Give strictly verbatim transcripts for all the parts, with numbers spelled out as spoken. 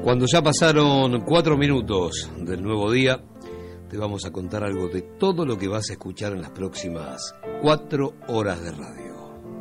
Cuando ya pasaron cuatro minutos del nuevo día, te vamos a contar algo de todo lo que vas a escuchar en las próximas cuatro horas de radio.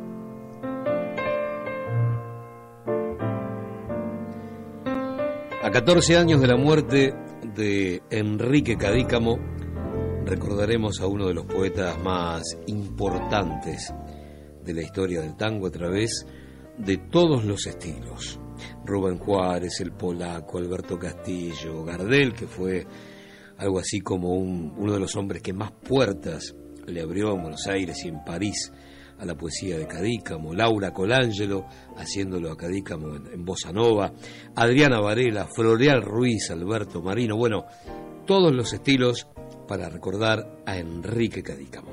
A catorce años de la muerte de Enrique Cadícamo, recordaremos a uno de los poetas más importantes de la historia del tango a través de todos los estilos. Rubén Juárez, el Polaco, Alberto Castillo, Gardel, que fue algo así como un, uno de los hombres que más puertas le abrió en Buenos Aires y en París a la poesía de Cadícamo, Laura Colangelo haciéndolo a Cadícamo en, en Bossa Nova, Adriana Varela, Floreal Ruiz, Alberto Marino, bueno, todos los estilos para recordar a Enrique Cadícamo.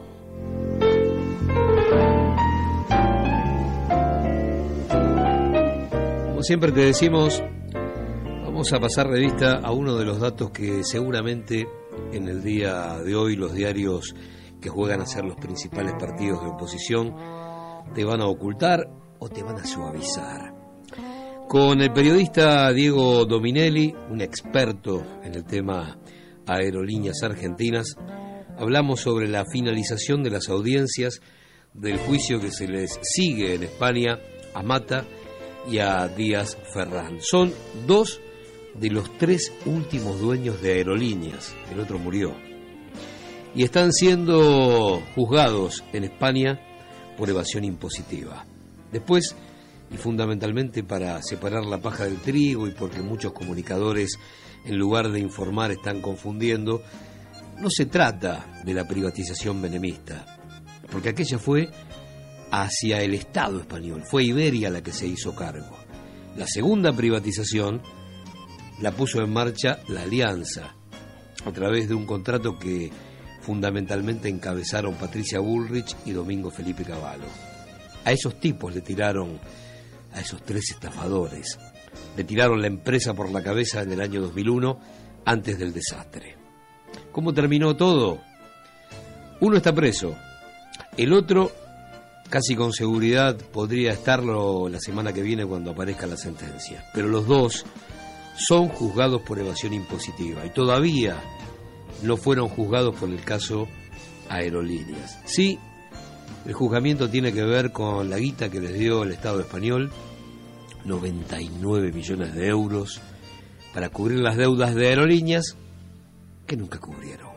Como siempre te decimos, vamos a pasar revista a uno de los datos que seguramente en el día de hoy los diarios que juegan a ser los principales partidos de oposición te van a ocultar o te van a suavizar. Con el periodista Diego Dominelli, un experto en el tema aerolíneas argentinas, hablamos sobre la finalización de las audiencias del juicio que se les sigue en España a Mata y a Díaz Ferrán. Son dos de los tres últimos dueños de aerolíneas, el otro murió, y están siendo juzgados en España por evasión impositiva. Después, y fundamentalmente para separar la paja del trigo y porque muchos comunicadores en lugar de informar están confundiendo, no se trata de la privatización menemista, porque aquella fue hacia el Estado español, fue Iberia la que se hizo cargo. La segunda privatización la puso en marcha la Alianza, a través de un contrato que fundamentalmente encabezaron Patricia Bullrich y Domingo Felipe Cavallo. A esos tipos le tiraron, a esos tres estafadores, le tiraron la empresa por la cabeza en el año dos mil uno, antes del desastre. ¿Cómo terminó todo? Uno está preso, el otro casi con seguridad podría estarlo la semana que viene cuando aparezca la sentencia, pero los dos son juzgados por evasión impositiva y todavía no fueron juzgados por el caso Aerolíneas. Sí, el juzgamiento tiene que ver con la guita que les dio el Estado español, noventa y nueve millones de euros, para cubrir las deudas de Aerolíneas que nunca cubrieron.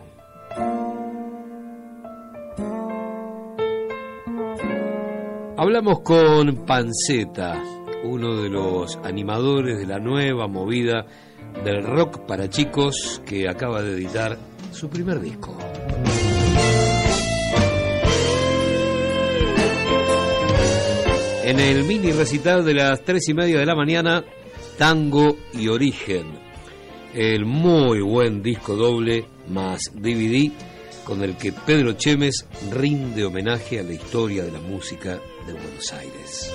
Hablamos con Panceta, uno de los animadores de la nueva movida del rock para chicos, que acaba de editar su primer disco. En el mini recital de las tres y media de la mañana, Tango y Origen, el muy buen disco doble más D V D con el que Pedro Chemes rinde homenaje a la historia de la música de Buenos Aires.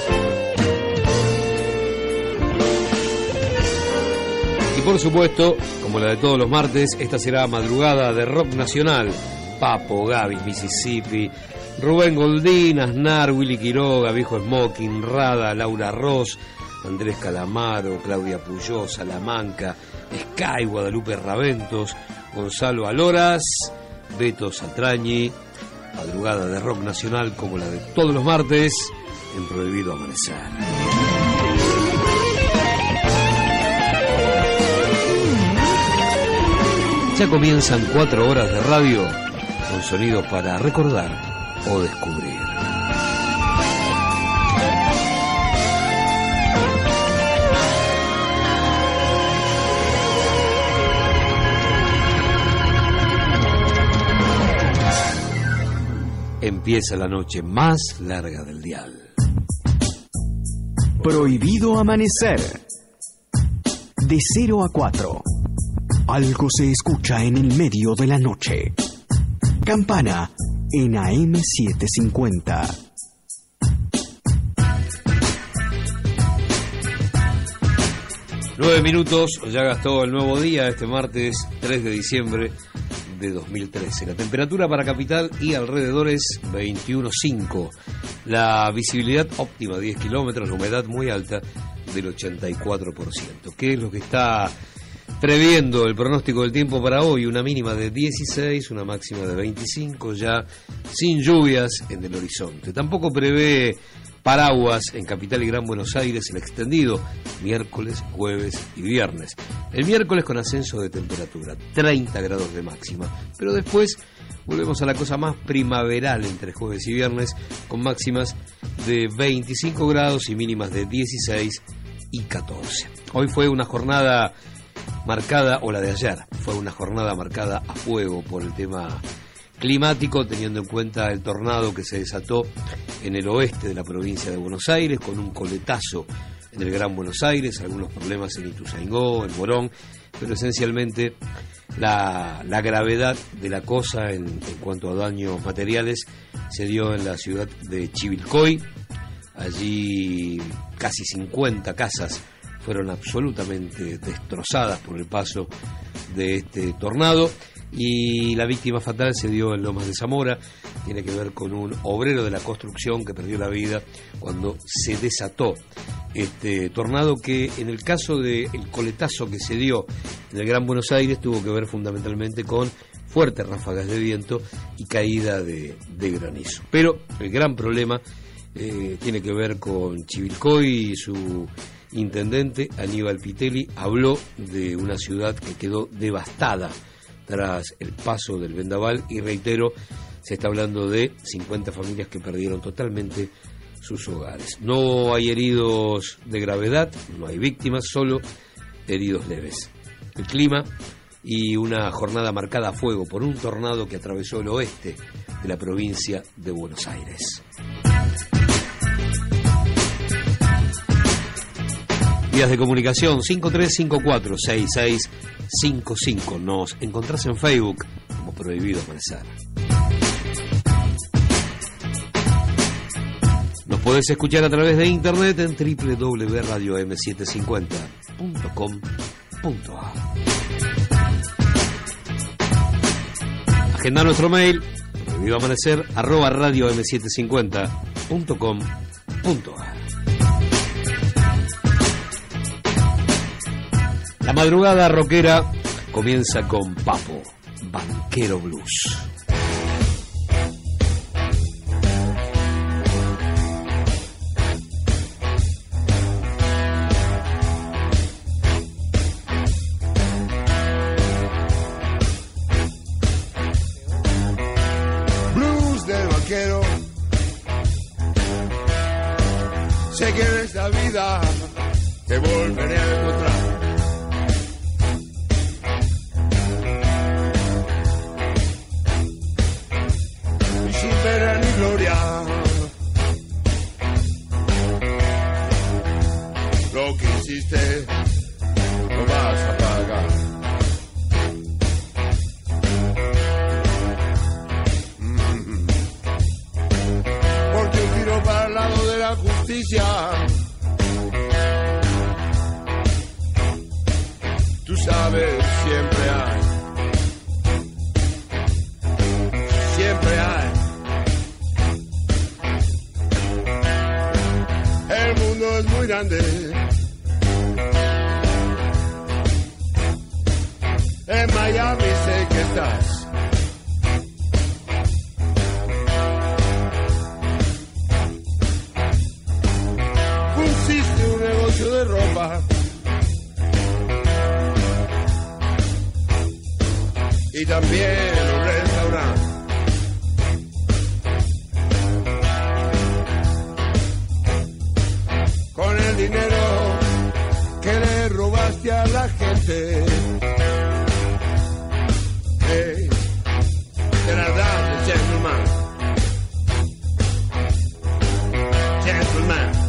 Y por supuesto, como la de todos los martes, esta será madrugada de rock nacional. Papo, Gaby, Mississippi, Rubén Goldín, Aznar, Willy Quiroga, Viejo Smoking, Rada, Laura Ross, Andrés Calamaro, Claudia Puyó, Salamanca, Sky, Guadalupe Raventos, Gonzalo Aloras, Beto Satrañi. Madrugada de rock nacional como la de todos los martes en Prohibido Amanecer. Ya comienzan cuatro horas de radio con sonidos para recordar o descubrir. Empieza la noche más larga del dial. Prohibido Amanecer. De cero a cuatro. Algo se escucha en el medio de la noche. Campana en A M setecientos cincuenta. Nueve minutos, ya gastó el nuevo día, este martes tres de diciembre de dos mil trece. La temperatura para capital y alrededores veintiuno punto cinco. La visibilidad óptima diez kilómetros, la humedad muy alta del ochenta y cuatro por ciento. ¿Qué es lo que está previendo el pronóstico del tiempo para hoy? Una mínima de dieciséis, una máxima de veinticinco, ya sin lluvias en el horizonte. Tampoco prevé paraguas en Capital y Gran Buenos Aires el extendido miércoles, jueves y viernes. El miércoles con ascenso de temperatura, treinta grados de máxima, pero después volvemos a la cosa más primaveral entre jueves y viernes, con máximas de veinticinco grados y mínimas de dieciséis y catorce. Hoy fue una jornada marcada, o la de ayer, fue una jornada marcada a fuego por el tema climático, teniendo en cuenta el tornado que se desató en el oeste de la provincia de Buenos Aires, con un coletazo en el Gran Buenos Aires, algunos problemas en Ituzaingó, en Morón, pero esencialmente la, la gravedad de la cosa en, en cuanto a daños materiales se dio en la ciudad de Chivilcoy. Allí casi cincuenta casas fueron absolutamente destrozadas por el paso de este tornado, y la víctima fatal se dio en Lomas de Zamora. Tiene que ver con un obrero de la construcción que perdió la vida cuando se desató este tornado, que en el caso del coletazo que se dio en el Gran Buenos Aires tuvo que ver fundamentalmente con fuertes ráfagas de viento y caída de, de granizo. Pero el gran problema eh, tiene que ver con Chivilcoy, y su intendente Aníbal Pitelli habló de una ciudad que quedó devastada tras el paso del vendaval, y reitero, se está hablando de cincuenta familias que perdieron totalmente sus hogares. No hay heridos de gravedad, no hay víctimas, solo heridos leves. El clima y una jornada marcada a fuego por un tornado que atravesó el oeste de la provincia de Buenos Aires. Vías de comunicación cinco tres cinco cuatro seis seis cinco cinco. Nos encontrás en Facebook como Prohibido Amanecer. Nos podés escuchar a través de internet en doble u doble u doble u punto radio eme setecientos cincuenta punto com punto a r. Agenda nuestro mail prohibidoamanecer arroba radio eme setecientos cincuenta punto com punto a r. La madrugada rockera comienza con Papo, Banquero Blues. Blues del banquero. Sé que en esta vida te volveré a encontrar. Lo que hiciste lo vas a pagar. Mm-hmm. Porque un tiro para el lado de la justicia, tú sabes, siempre hay. Siempre hay. El mundo es muy grande. En Miami sé que estás. Pusiste un negocio de ropa y también un restaurante. Con el dinero que le robaste a la gente. Hey, te la das, gentleman. Gentleman.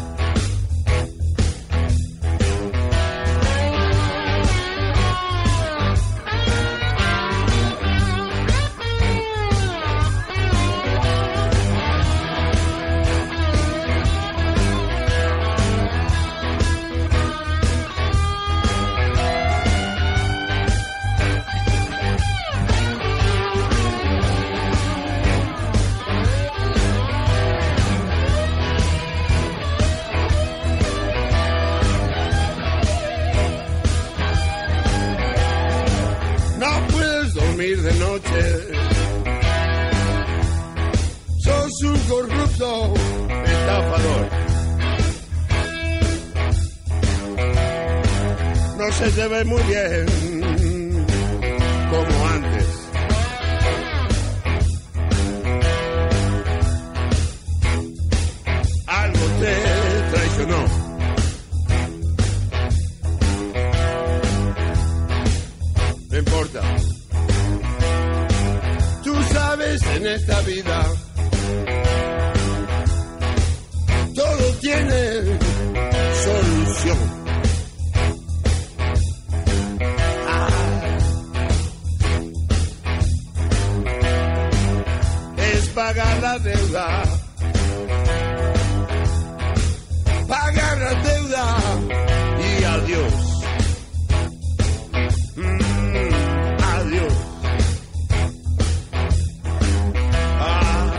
un corrupto estafador. No se te ve muy bien como antes. Algo te traicionó. No importa. Tú sabes, en esta vida todo tiene solución. Ah, es pagar la deuda. Pagar la deuda y adiós. Mm, adiós. Ah.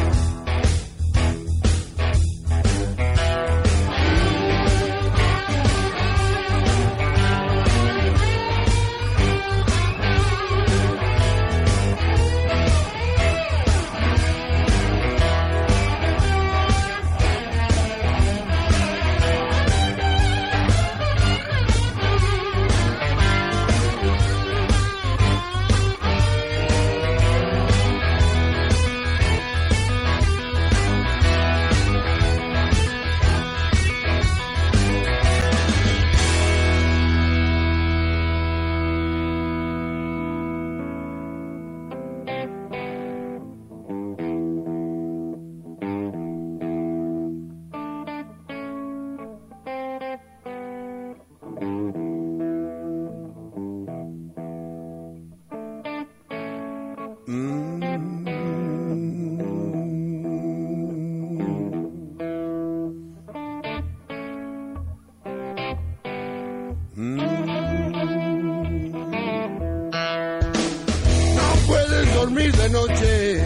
Dormir de noche,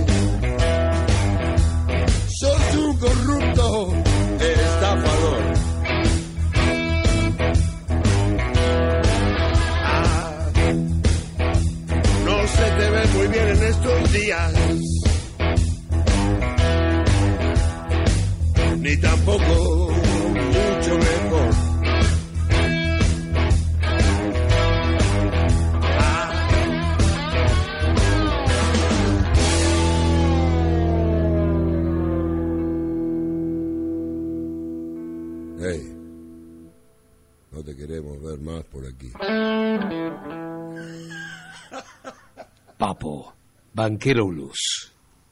sos un corrupto estafador. Ah, no se te ve muy bien en estos días, ni tampoco mucho mejor. Hey, no te queremos ver más por aquí. Papo, Banquero Blues.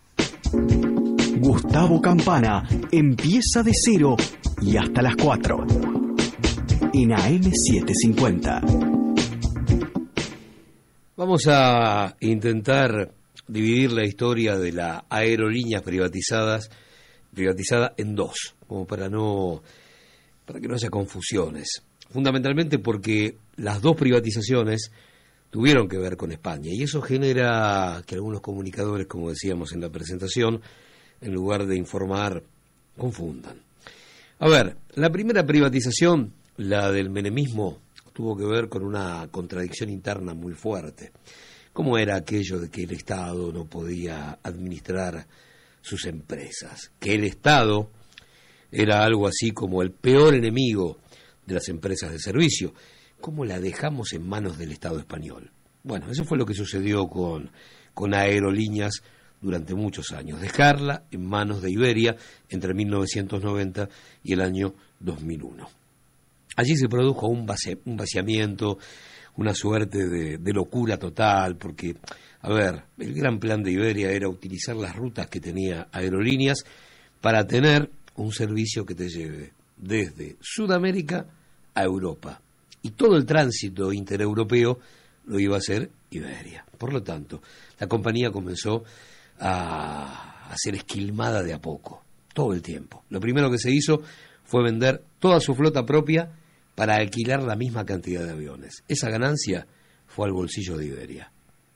Gustavo Campana empieza de cero y hasta las cuatro. En A M setecientos cincuenta. Vamos a intentar dividir la historia de las aerolíneas privatizadas, privatizada en dos, como para no... para que no haya confusiones, fundamentalmente porque las dos privatizaciones tuvieron que ver con España, y eso genera que algunos comunicadores, como decíamos en la presentación, en lugar de informar, confundan. A ver, la primera privatización, la del menemismo, tuvo que ver con una contradicción interna muy fuerte. ¿Cómo era aquello de que el Estado no podía administrar sus empresas? Que el Estado era algo así como el peor enemigo de las empresas de servicio. ¿Cómo la dejamos en manos del Estado español? Bueno, eso fue lo que sucedió con, con Aerolíneas durante muchos años. Dejarla en manos de Iberia entre mil novecientos noventa y el año dos mil uno. Allí se produjo un, vaci- un vaciamiento, una suerte de, de locura total, porque, a ver, el gran plan de Iberia era utilizar las rutas que tenía Aerolíneas para tener un servicio que te lleve desde Sudamérica a Europa. Y todo el tránsito intereuropeo lo iba a hacer Iberia. Por lo tanto, la compañía comenzó a, a ser esquilmada de a poco, todo el tiempo. Lo primero que se hizo fue vender toda su flota propia para alquilar la misma cantidad de aviones. Esa ganancia fue al bolsillo de Iberia.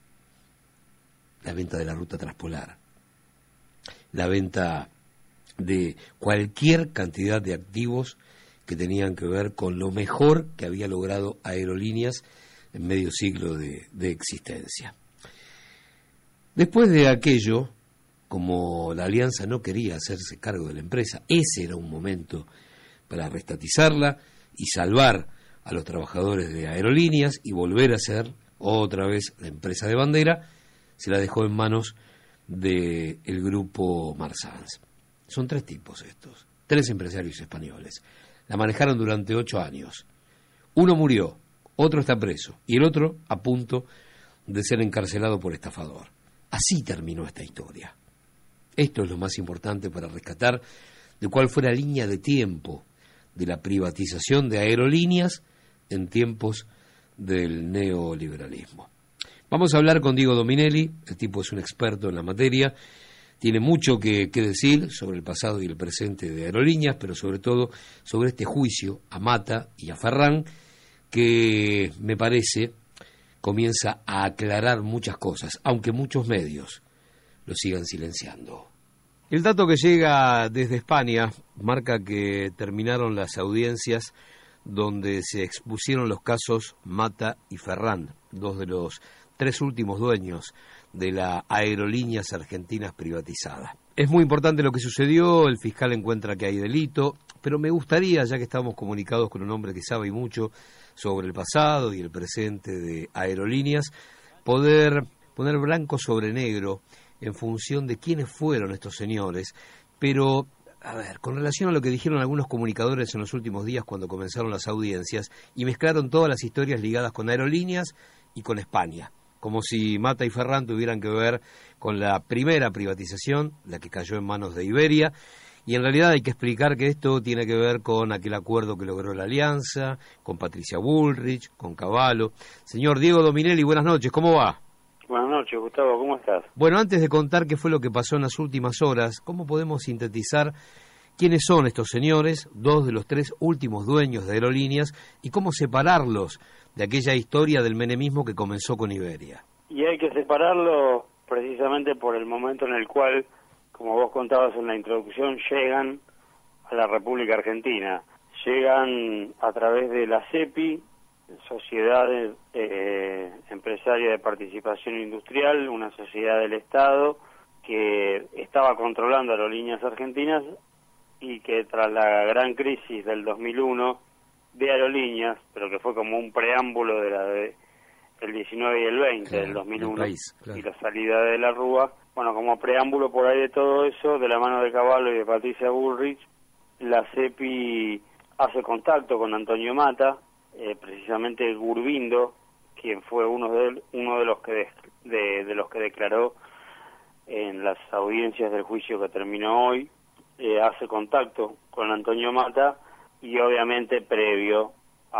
La venta de la ruta transpolar, la venta de cualquier cantidad de activos que tenían que ver con lo mejor que había logrado Aerolíneas en medio siglo de, de existencia. Después de aquello, como la Alianza no quería hacerse cargo de la empresa, ese era un momento para reestatizarla y salvar a los trabajadores de Aerolíneas y volver a ser otra vez la empresa de bandera, se la dejó en manos del grupo Marsans. Son tres tipos estos, tres empresarios españoles. La manejaron durante ocho años. Uno murió, otro está preso y el otro a punto de ser encarcelado por estafador. Así terminó esta historia. Esto es lo más importante para rescatar de cuál fue la línea de tiempo de la privatización de Aerolíneas en tiempos del neoliberalismo. Vamos a hablar con Diego Dominelli, el tipo es un experto en la materia, tiene mucho que, que decir sobre el pasado y el presente de Aerolíneas, pero sobre todo sobre este juicio a Mata y a Ferrán, que me parece comienza a aclarar muchas cosas, aunque muchos medios lo sigan silenciando. El dato que llega desde España marca que terminaron las audiencias donde se expusieron los casos Mata y Ferrán, dos de los tres últimos dueños de las Aerolíneas Argentinas privatizadas. Es muy importante lo que sucedió, el fiscal encuentra que hay delito, pero me gustaría, ya que estamos comunicados con un hombre que sabe mucho sobre el pasado y el presente de Aerolíneas, poder poner blanco sobre negro en función de quiénes fueron estos señores, pero, a ver, con relación a lo que dijeron algunos comunicadores en los últimos días cuando comenzaron las audiencias, y mezclaron todas las historias ligadas con Aerolíneas y con España, como si Mata y Ferrán tuvieran que ver con la primera privatización, la que cayó en manos de Iberia, y en realidad hay que explicar que esto tiene que ver con aquel acuerdo que logró la Alianza, con Patricia Bullrich, con Cavallo. Señor Diego Dominelli, buenas noches, ¿cómo va? Buenas noches, Gustavo, ¿cómo estás? Bueno, antes de contar qué fue lo que pasó en las últimas horas, ¿cómo podemos sintetizar quiénes son estos señores, dos de los tres últimos dueños de Aerolíneas, y cómo separarlos de aquella historia del menemismo que comenzó con Iberia? Y hay que separarlo precisamente por el momento en el cual, como vos contabas en la introducción, llegan a la República Argentina. Llegan a través de la CEPI, Sociedad eh, Empresaria de Participación Industrial, una sociedad del Estado que estaba controlando Aerolíneas Argentinas y que tras la gran crisis del dos mil uno de Aerolíneas, pero que fue como un preámbulo de la de el diecinueve y el veinte claro, del dos mil uno país, claro. Y la salida de la Rúa, bueno, como preámbulo por ahí de todo eso, de la mano de Cavallo y de Patricia Bullrich, la CEPI hace contacto con Antonio Mata, eh, precisamente Gurbindo, quien fue uno de uno de los que de, de, de los que declaró en las audiencias del juicio que terminó hoy, eh, hace contacto con Antonio Mata y obviamente previo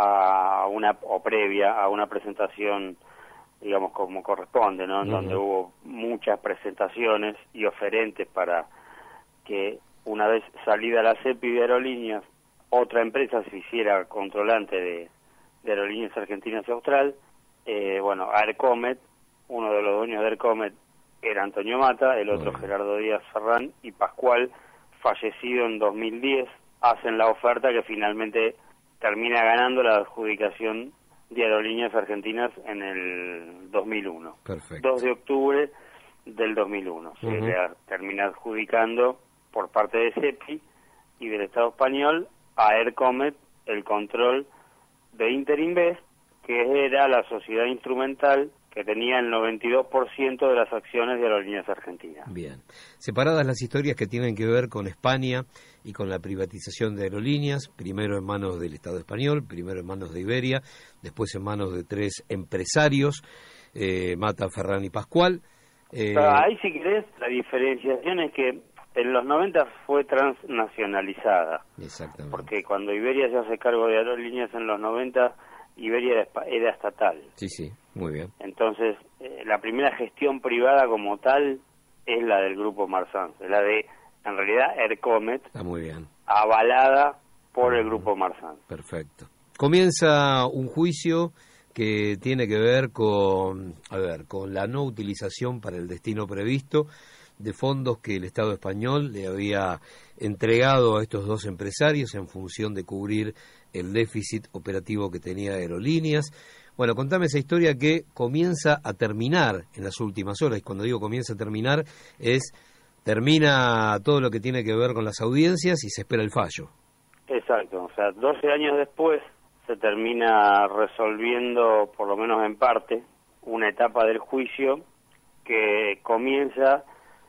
a una o previa a una presentación, digamos, como corresponde, ¿no? En uh-huh. donde hubo muchas presentaciones y oferentes para que una vez salida la CEPI de Aerolíneas, otra empresa se hiciera controlante de, de Aerolíneas Argentinas y Austral. Eh, bueno, Aercomet, uno de los dueños de Aercomet era Antonio Mata, el otro uh-huh. Gerardo Díaz Ferrán y Pascual, fallecido en dos mil diez, hacen la oferta que finalmente termina ganando la adjudicación de Aerolíneas Argentinas en el dos mil uno. Perfecto. dos de octubre del dos mil uno. Uh-huh. Se le termina adjudicando por parte de CEPI y del Estado español a Aercomet el control de Interinvest, que era la sociedad instrumental que tenía el noventa y dos por ciento de las acciones de Aerolíneas Argentinas. Bien. Separadas las historias que tienen que ver con España y con la privatización de Aerolíneas, primero en manos del Estado español, primero en manos de Iberia, después en manos de tres empresarios, eh, Mata, Ferrán y Pascual. Eh... Ahí, si querés, la diferenciación es que en los noventa fue transnacionalizada. Exactamente. Porque cuando Iberia se hace cargo de Aerolíneas en los noventa, Iberia era estatal. Sí, sí, muy bien. Entonces, eh, la primera gestión privada como tal es la del grupo Marsans, la de, en realidad, Aercomet. Está muy bien. Avalada por el grupo Marsans. Perfecto. Comienza un juicio que tiene que ver con, a ver, con la no utilización para el destino previsto de fondos que el Estado español le había entregado a estos dos empresarios en función de cubrir el déficit operativo que tenía Aerolíneas. Bueno, contame esa historia que comienza a terminar en las últimas horas, y cuando digo comienza a terminar es Termina todo lo que tiene que ver con las audiencias y se espera el fallo. Exacto, o sea, doce años después se termina resolviendo, por lo menos en parte, una etapa del juicio que comienza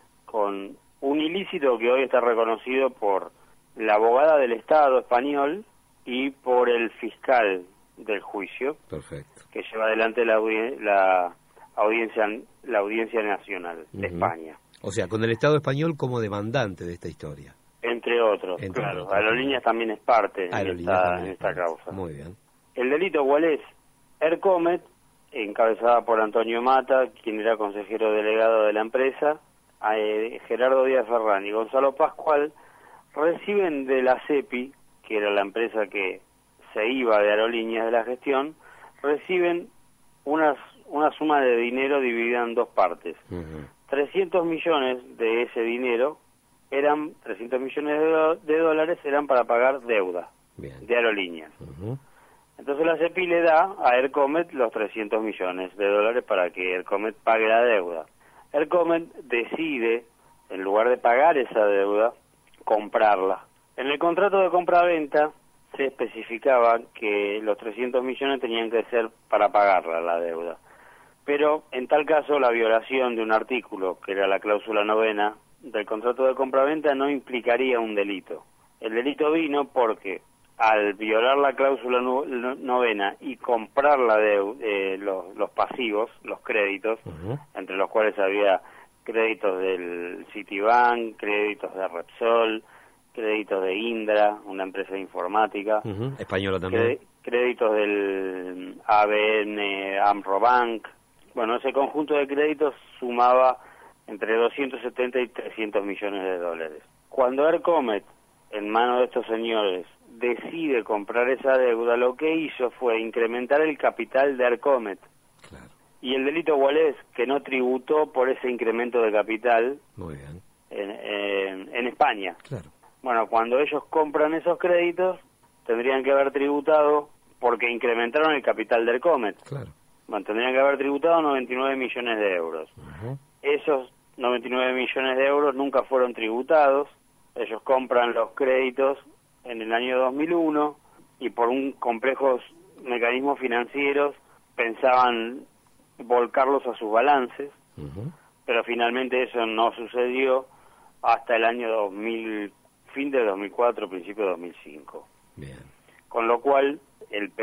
con un ilícito que hoy está reconocido por la abogada del Estado español y por el fiscal del juicio. Perfecto. Que lleva adelante la, audi la audiencia la audiencia nacional de uh-huh. España. O sea, con el Estado español como demandante de esta historia. Entre otros, Entre claro. Otros. Aerolíneas también es parte en esta, en esta causa. Muy bien. El delito, ¿cuál es? Aircomet, encabezada por Antonio Mata, quien era consejero delegado de la empresa, eh, Gerardo Díaz Ferrán y Gonzalo Pascual, reciben de la CEPI, que era la empresa que se iba de Aerolíneas de la gestión, reciben unas, una suma de dinero dividida en dos partes. Uh-huh. trescientos millones de ese dinero eran, trescientos millones de, do, de dólares eran para pagar deuda Bien. de Aerolíneas. Uh-huh. Entonces la CEPI le da a Aircomet los trescientos millones de dólares para que Aircomet pague la deuda. Aircomet decide, en lugar de pagar esa deuda, comprarla. En el contrato de compra-venta se especificaba que los trescientos millones tenían que ser para pagarla la deuda. Pero en tal caso la violación de un artículo, que era la cláusula novena del contrato de compraventa, no implicaría un delito. El delito vino porque al violar la cláusula no, novena y comprar la de, eh, los, los pasivos, los créditos, uh-huh. entre los cuales había créditos del Citibank, créditos de Repsol, créditos de Indra, una empresa de informática, uh-huh. española también, créditos del A B N Amrobank. Bueno, ese conjunto de créditos sumaba entre doscientos setenta y trescientos millones de dólares. Cuando Aircomet, en manos de estos señores, decide comprar esa deuda, lo que hizo fue incrementar el capital de Aircomet. Claro. Y el delito, ¿cuál es? Que no tributó por ese incremento de capital. Muy bien. En, en, en España. Claro. Bueno, cuando ellos compran esos créditos, tendrían que haber tributado porque incrementaron el capital de Aircomet. Claro. Bueno, tendrían que haber tributado noventa y nueve millones de euros. Uh-huh. Esos noventa y nueve millones de euros nunca fueron tributados. Ellos compran los créditos en el año dos mil uno y por un complejos mecanismos financieros pensaban volcarlos a sus balances, uh-huh. pero finalmente eso no sucedió hasta el año dos mil, fin de dos mil cuatro, principio de dos mil cinco. Bien. Con lo cual, el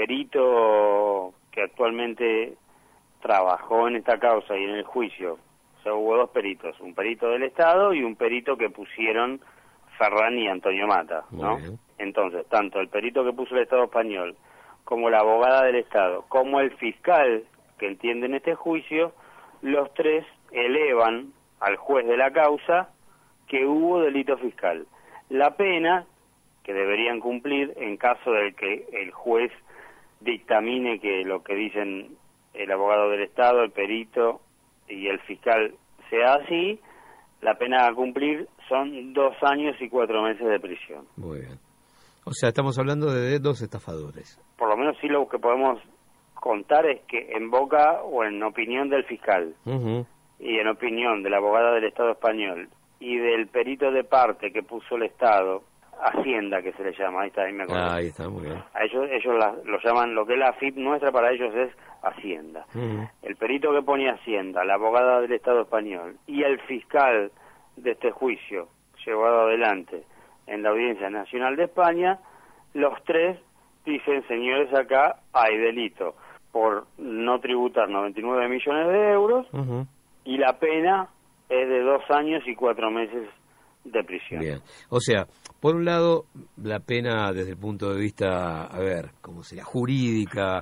perito que actualmente trabajó en esta causa y en el juicio, o sea, hubo dos peritos, un perito del Estado y un perito que pusieron Ferrán y Antonio Mata, ¿no? Muy bien. Entonces, tanto el perito que puso el Estado español, como la abogada del Estado, como el fiscal que entiende en este juicio, los tres elevan al juez de la causa que hubo delito fiscal. La pena que deberían cumplir en caso de que el juez dictamine que lo que dicen el abogado del Estado, el perito y el fiscal sea así, la pena a cumplir son dos años y cuatro meses de prisión. Muy bien. O sea, estamos hablando de dos estafadores. Por lo menos sí lo que podemos contar es que en boca o en opinión del fiscal uh-huh. y en opinión de la abogada del Estado español y del perito de parte que puso el Estado, Hacienda que se le llama, ahí está, ahí me acuerdo. Ah, ahí está, muy bien. A ellos, ellos la, lo llaman, lo que es la F I P nuestra para ellos es Hacienda. Uh-huh. El perito que pone Hacienda, la abogada del Estado español y el fiscal de este juicio llevado adelante en la Audiencia Nacional de España, los tres dicen, señores, acá hay delito por no tributar noventa y nueve millones de euros uh-huh. y la pena es de dos años y cuatro meses de prisión. Bien. O sea, por un lado, la pena desde el punto de vista, a ver, ¿cómo sería? Jurídica,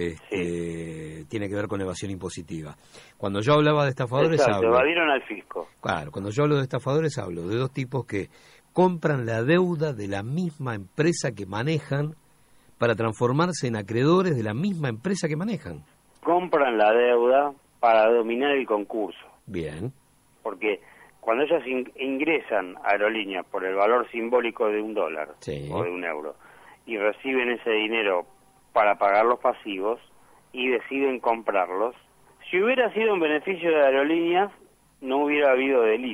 este, sí. tiene que ver con evasión impositiva. Cuando yo hablaba de estafadores, Exacto, hablo... evadieron al fisco. Claro, cuando yo hablo de estafadores, hablo de dos tipos que compran la deuda de la misma empresa que manejan para transformarse en acreedores de la misma empresa que manejan. Compran la deuda para dominar el concurso. Bien. Porque cuando ellos in- ingresan a Aerolíneas por el valor simbólico de un dólar sí. o de un euro y reciben ese dinero para pagar los pasivos y deciden comprarlos, si hubiera sido un beneficio de Aerolíneas no hubiera habido delito.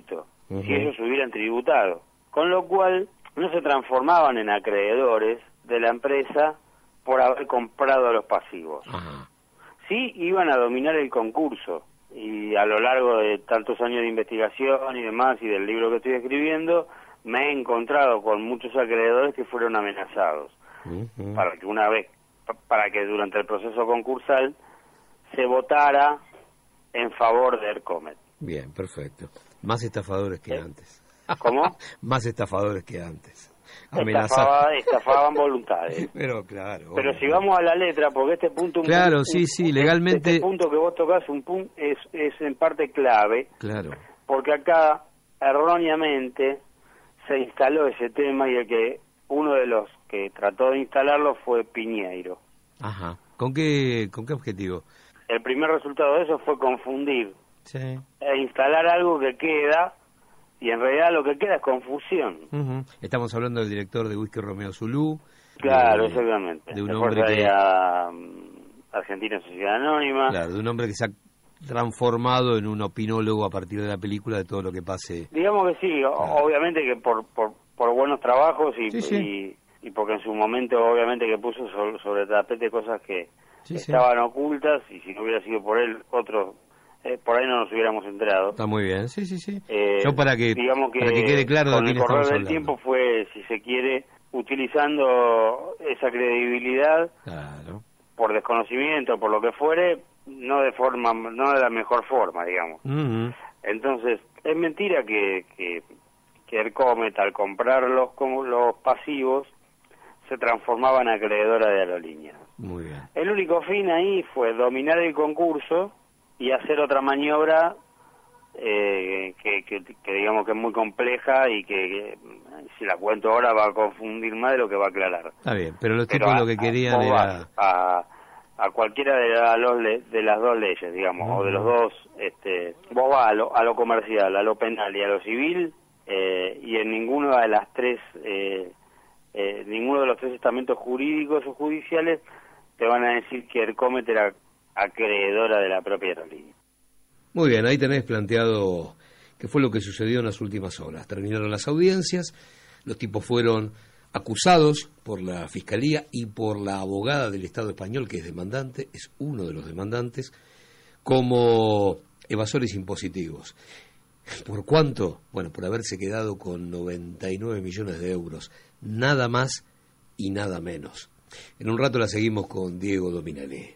uh-huh. si ellos hubieran tributado. Con lo cual no se transformaban en acreedores de la empresa por haber comprado los pasivos. Uh-huh. Sí iban a dominar el concurso, y a lo largo de tantos años de investigación y demás, y del libro que estoy escribiendo, me he encontrado con muchos acreedores que fueron amenazados, uh-huh. para que una vez, para que durante el proceso concursal se votara en favor de Ercomet. Bien, perfecto. Más estafadores que ¿Eh? antes. ¿Cómo? Más estafadores que antes. Estafaba, estafaban voluntades. Pero claro. Pero obvio. si vamos a la letra, porque este punto... Claro, un, sí, un, sí, legalmente... Este punto que vos tocás, un punto, es, es en parte clave. Claro. Porque acá, erróneamente, se instaló ese tema, y el que uno de los que trató de instalarlo fue Piñeiro. Ajá. ¿Con qué, con qué objetivo? El primer resultado de eso fue confundir. Sí. E instalar algo que queda, y en realidad lo que queda es confusión. Uh-huh. Estamos hablando del director de Whisky Romeo Zulú. Claro, de, exactamente. De un de hombre que... A, um, Argentina Sociedad Anónima. Claro, de un hombre que se ha transformado en un opinólogo a partir de la película de todo lo que pase. Digamos que sí, claro. Obviamente que por, por, por buenos trabajos y, sí, sí. y, y porque en su momento obviamente que puso sobre, sobre el tapete cosas que sí, estaban sí. ocultas, y si no hubiera sido por él, otros... Eh, por ahí no nos hubiéramos enterado. Está muy bien, sí, sí, sí. Eh, Yo para que, digamos que, para que quede claro con de quién el correr estamos del hablando. tiempo fue, si se quiere, utilizando esa credibilidad, claro. por desconocimiento, por lo que fuere, no de forma, no de la mejor forma, digamos. Uh-huh. Entonces, es mentira que, que, que Ercomet, al comprar los, como los pasivos, se transformaba en acreedora de Aerolíneas. Muy bien. El único fin ahí fue dominar el concurso y hacer otra maniobra eh, que, que, que digamos que es muy compleja, y que, que si la cuento ahora va a confundir más de lo que va a aclarar. Está bien, pero los pero tipos a, lo que querían a, era... A, a cualquiera de, la, de las dos leyes, digamos, uh-huh. o de los dos, este, vos vas a lo, a lo comercial, a lo penal y a lo civil, eh, y en ninguna de las tres, eh, eh, ninguno de los tres estamentos jurídicos o judiciales te van a decir que Ercomet era acreedora de la propia aerolínea. Muy bien, ahí tenés planteado qué fue lo que sucedió en las últimas horas. Terminaron las audiencias, los tipos fueron acusados por la Fiscalía y por la abogada del Estado español, que es demandante, es uno de los demandantes, como evasores impositivos. ¿Por cuánto? Bueno, por haberse quedado con noventa y nueve millones de euros, nada más y nada menos. En un rato la seguimos con Diego Dominale.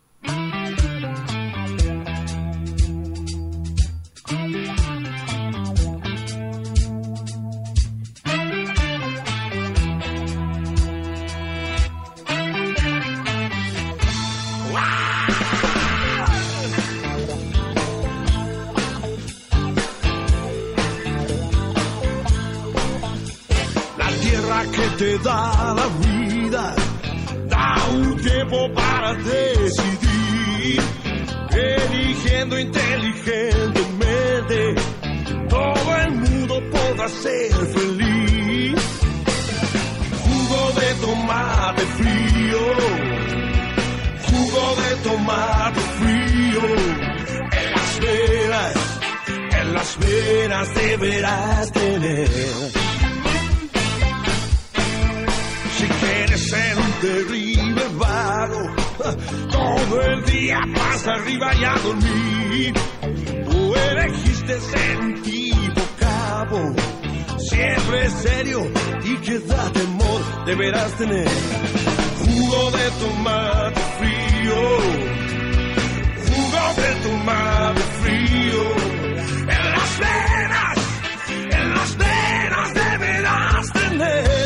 Que te da la vida, da un tiempo para decidir, eligiendo inteligentemente, todo el mundo podrá ser feliz. Jugo de tomate frío, jugo de tomate frío, en las venas, en las venas deberás tener. Si quieres ser un terrible vago, todo el día pasa arriba y a dormir. Tú elegiste ser un tipo cabo, siempre serio y que da temor, deberás tener jugo de tomate frío, jugo de tomate frío, en las venas, en las venas deberás tener.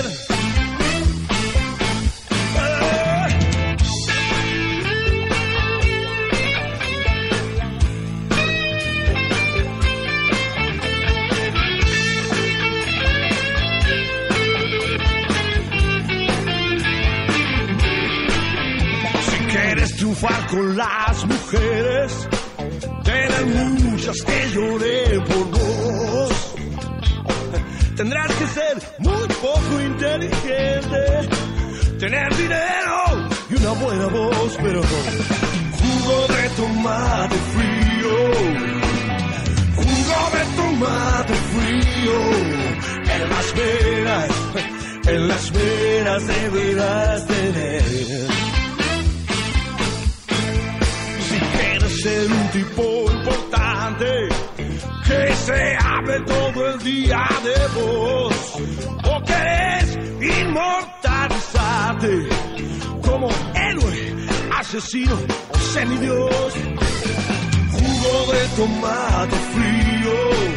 Triunfar con las mujeres, tener muchas que lloren por vos. Tendrás que ser muy poco inteligente, tener dinero y una buena voz, pero jugo de tomate frío, jugo de tomate frío en las venas, en las venas deberás tener. Si quieres ser un tipo importante, que se hable todo el día de vos, o querés inmortalizarte como héroe, asesino o semidios. Jugo de tomate frío,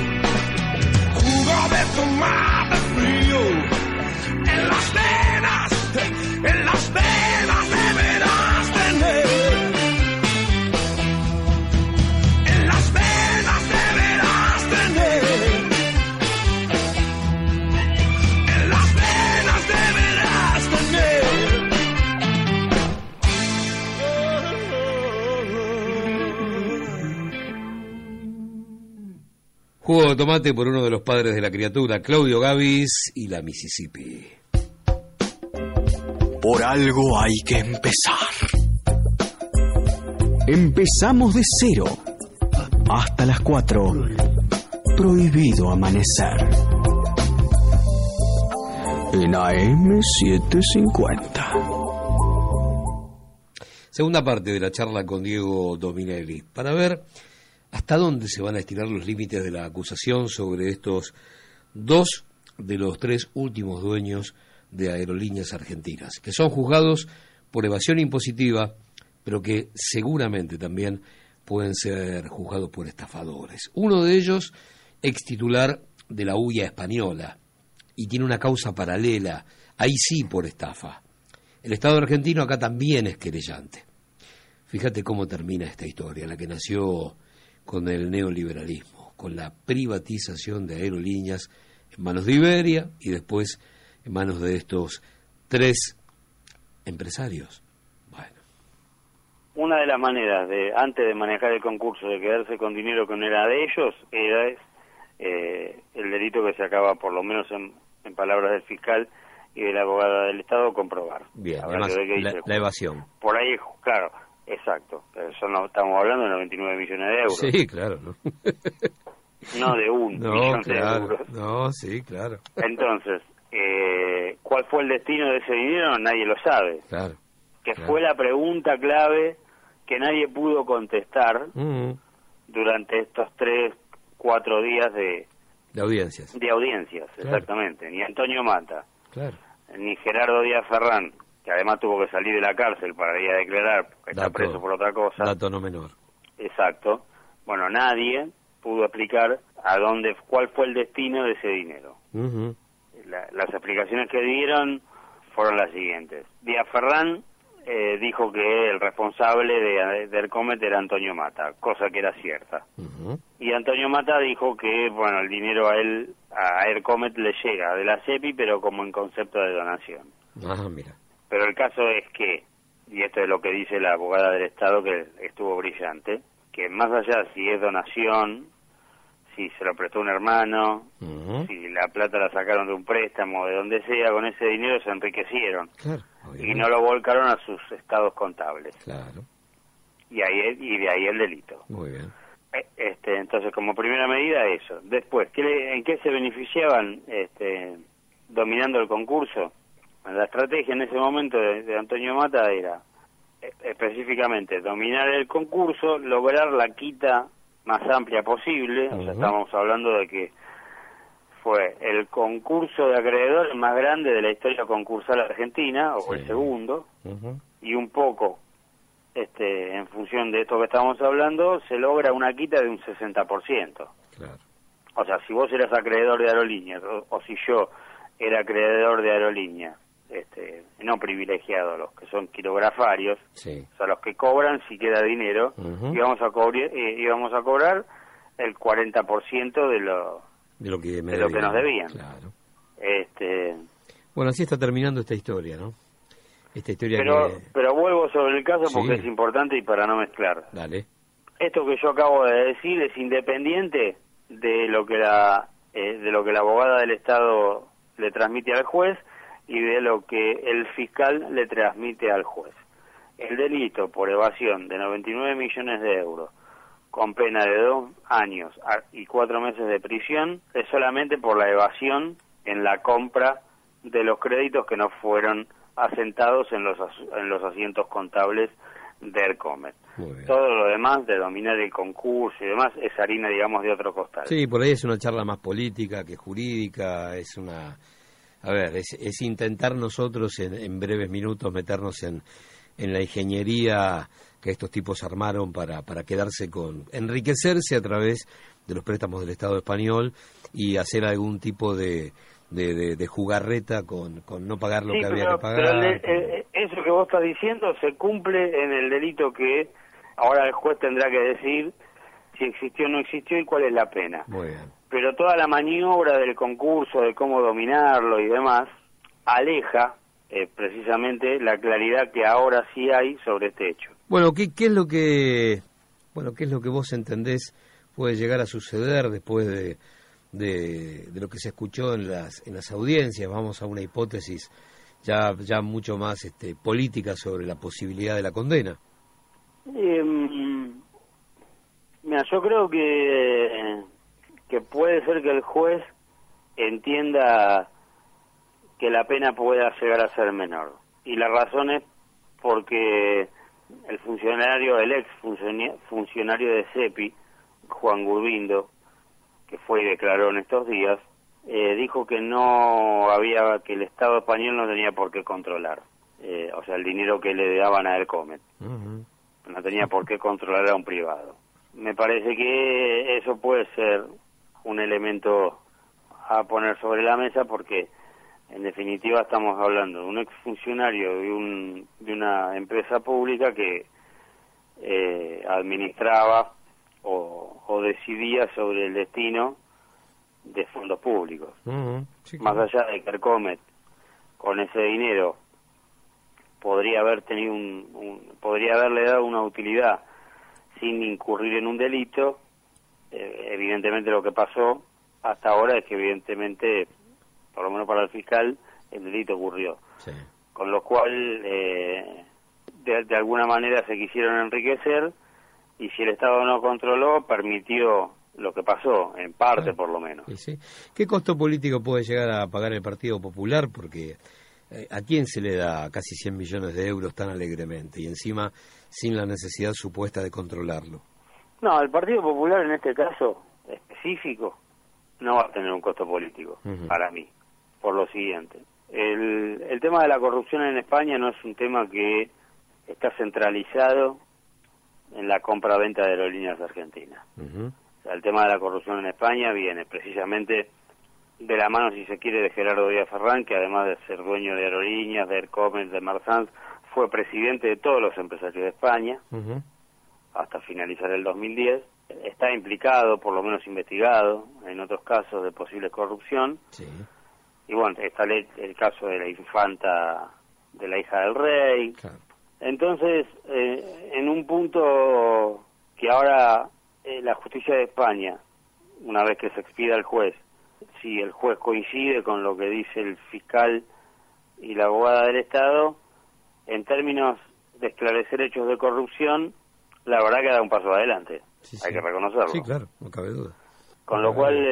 jugo de tomate frío, en las venas, en las venas deberás tener. En las venas deberás tener. En las venas deberás tener. Jugo de tomate por uno de los padres de la criatura, Claudio Gabis y la Mississippi. Por algo hay que empezar. Empezamos de cero. Hasta las cuatro. Prohibido amanecer. En A M setecientos cincuenta. Segunda parte de la charla con Diego Dominelli, para ver hasta dónde se van a estirar los límites de la acusación sobre estos dos de los tres últimos dueños de Aerolíneas Argentinas, que son juzgados por evasión impositiva, pero que seguramente también pueden ser juzgados por estafadores. Uno de ellos, ex titular de la U I A española, y tiene una causa paralela, ahí sí por estafa. El Estado argentino acá también es querellante. Fíjate cómo termina esta historia, la que nació con el neoliberalismo, con la privatización de aerolíneas en manos de Iberia y después en manos de estos tres empresarios. Bueno. Una de las maneras de, antes de manejar el concurso, de quedarse con dinero que no era de ellos, era eh, el delito que se acaba, por lo menos en, en palabras del fiscal y de la abogada del Estado, comprobar. Bien, además, la, la evasión. Por ahí, claro. Exacto, eso no, estamos hablando de noventa y nueve millones de euros. Sí, claro, ¿no? No de un no, millón claro, de euros. No, sí, claro. Entonces, eh, ¿cuál fue el destino de ese dinero? Nadie lo sabe. Claro. Que claro. fue la pregunta clave que nadie pudo contestar uh-huh. durante estos tres, cuatro días de... De audiencias. De audiencias, claro. Exactamente. Ni Antonio Mata, claro. ni Gerardo Díaz Ferrán, que además tuvo que salir de la cárcel para ir a declarar, porque dato, está preso por otra cosa. Dato no menor. Exacto. Bueno, nadie pudo explicar a dónde, cuál fue el destino de ese dinero. Uh-huh. La, las explicaciones que dieron fueron las siguientes. Díaz Ferrán eh, dijo que el responsable de, de Aircomet era Antonio Mata, cosa que era cierta. Uh-huh. Y Antonio Mata dijo que, bueno, el dinero a él, a Aircomet le llega de la C E P I, pero como en concepto de donación. Ah, mira. Pero el caso es que, y esto es lo que dice la abogada del Estado, que estuvo brillante, que más allá si es donación, si se lo prestó un hermano, uh-huh. si la plata la sacaron de un préstamo, de donde sea, con ese dinero se enriquecieron. Claro, y no lo volcaron a sus estados contables. Claro. Y ahí y de ahí el delito. Muy bien. Este, entonces, como primera medida, eso. Después, ¿qué le, ¿en qué se beneficiaban este, dominando el concurso? La estrategia en ese momento de, de Antonio Mata era eh, específicamente dominar el concurso, lograr la quita más amplia posible. Uh-huh. O sea, estamos hablando de que fue el concurso de acreedores más grande de la historia concursal argentina, o sí. el segundo, uh-huh. y un poco, este, en función de esto que estamos hablando, se logra una quita de un sesenta por ciento. Claro. O sea, si vos eras acreedor de aerolíneas, o, o si yo era acreedor de aerolíneas, este, no privilegiados, los que son quirografarios, sí. o sea, los que cobran si queda dinero, uh-huh. íbamos a cobrar, eh, íbamos a cobrar el cuarenta por ciento de lo de lo que, me de lo que nos debían. Claro. Este, bueno, así está terminando esta historia, ¿no? Esta historia pero, que... pero vuelvo sobre el caso porque sí. es importante y para no mezclar. Dale. Esto que yo acabo de decir es independiente de lo que la eh, de lo que la abogada del Estado le transmite al juez y de lo que el fiscal le transmite al juez. El delito por evasión de noventa y nueve millones de euros con pena de dos años y cuatro meses de prisión, es solamente por la evasión en la compra de los créditos que no fueron asentados en los en los asientos contables de Ercomet. Todo lo demás de dominar el concurso y demás es harina, digamos, de otro costal. Sí, por ahí es una charla más política que jurídica, es una... A ver, es, es intentar nosotros en, en breves minutos meternos en, en la ingeniería que estos tipos armaron para, para quedarse con... enriquecerse a través de los préstamos del Estado español y hacer algún tipo de... De, de, de jugarreta con, con no pagar lo sí, que pero, había que pagar. Pero el, el, eso que vos estás diciendo se cumple en el delito que ahora el juez tendrá que decir si existió o no existió y cuál es la pena. Muy bien. Pero toda la maniobra del concurso, de cómo dominarlo y demás, aleja eh, precisamente la claridad que ahora sí hay sobre este hecho. Bueno, ¿qué, qué es lo que bueno qué es lo que vos entendés puede llegar a suceder después de De, de lo que se escuchó en las en las audiencias? Vamos a una hipótesis ya ya mucho más este, política sobre la posibilidad de la condena. Eh, mira, yo creo que que puede ser que el juez entienda que la pena pueda llegar a ser menor, y la razón es porque el funcionario, el ex funcionario de CEPI, Juan Gurbindo, que fue y declaró en estos días, eh, dijo que no había, que el Estado español no tenía por qué controlar, eh, o sea, el dinero que le daban a Ercomet, uh-huh. no tenía por qué controlar a un privado. Me parece que eso puede ser un elemento a poner sobre la mesa, porque en definitiva estamos hablando de un exfuncionario de, un, de una empresa pública que eh, administraba O, o decidía sobre el destino de fondos públicos. Uh-huh. Sí, claro. Más allá de que Ercomet con ese dinero podría haber tenido un, un podría haberle dado una utilidad sin incurrir en un delito, eh, evidentemente lo que pasó hasta ahora es que evidentemente, por lo menos para el fiscal, el delito ocurrió. Sí. Con lo cual eh, de, de alguna manera se quisieron enriquecer, y si el Estado no controló, permitió lo que pasó, en parte, ah, por lo menos. Sí, sí. ¿Qué costo político puede llegar a pagar el Partido Popular? Porque eh, ¿a quién se le da casi cien millones de euros tan alegremente y encima sin la necesidad supuesta de controlarlo? No, el Partido Popular en este caso específico no va a tener un costo político, uh-huh. para mí, por lo siguiente. El, el tema de la corrupción en España no es un tema que está centralizado en la compra-venta de aerolíneas argentinas. Uh-huh. O sea, el tema de la corrupción en España viene precisamente de la mano, si se quiere, de Gerardo Díaz Ferrán, que además de ser dueño de aerolíneas, de Ercomet, de Marsans, fue presidente de todos los empresarios de España, uh-huh. hasta finalizar el dos mil diez. Está implicado, por lo menos investigado, en otros casos de posible corrupción. Sí. Y bueno, está el, el caso de la infanta, de la hija del rey. Claro. Entonces, eh, en un punto que ahora eh, la justicia de España, una vez que se expida el juez, si el juez coincide con lo que dice el fiscal y la abogada del Estado, en términos de esclarecer hechos de corrupción, la verdad que da un paso adelante, sí, hay sí. que reconocerlo. Sí, claro, no cabe duda. Con lo cual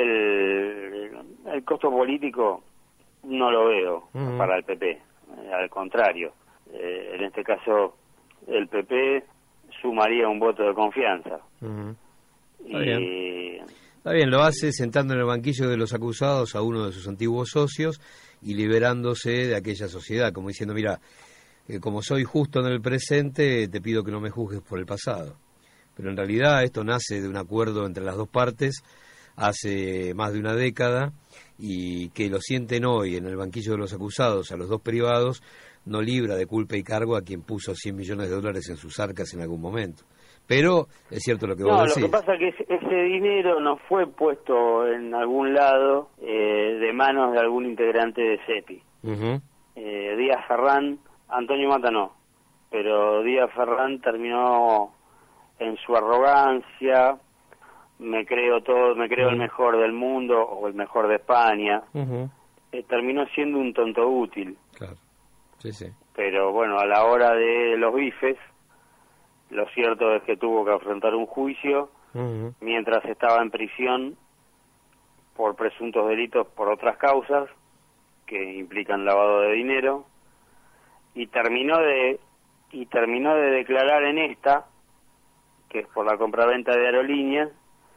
el, el costo político no lo veo uh-huh. para el P P, eh, al contrario. Eh, en este caso el P P sumaría un voto de confianza. Uh-huh. Está, y... bien. Está bien, lo hace sentando en el banquillo de los acusados a uno de sus antiguos socios y liberándose de aquella sociedad, como diciendo, mira, eh, como soy justo en el presente, te pido que no me juzgues por el pasado. Pero en realidad esto nace de un acuerdo entre las dos partes hace más de una década, y que lo sienten hoy en el banquillo de los acusados a los dos privados no libra de culpa y cargo a quien puso cien millones de dólares en sus arcas en algún momento. Pero es cierto lo que no, vos decís. No, lo que pasa es que ese, ese dinero no fue puesto en algún lado eh, de manos de algún integrante de CEPI. Uh-huh. Eh, Díaz Ferrán, Antonio Mata no, pero Díaz Ferrán terminó en su arrogancia, me creo todo, me creo uh-huh. el mejor del mundo o el mejor de España, uh-huh. eh, terminó siendo un tonto útil. Claro. Sí, sí. Pero bueno, a la hora de los bifes, lo cierto es que tuvo que afrontar un juicio Uh-huh. mientras estaba en prisión por presuntos delitos por otras causas que implican lavado de dinero, y terminó de y terminó de declarar en esta, que es por la compraventa de aerolíneas,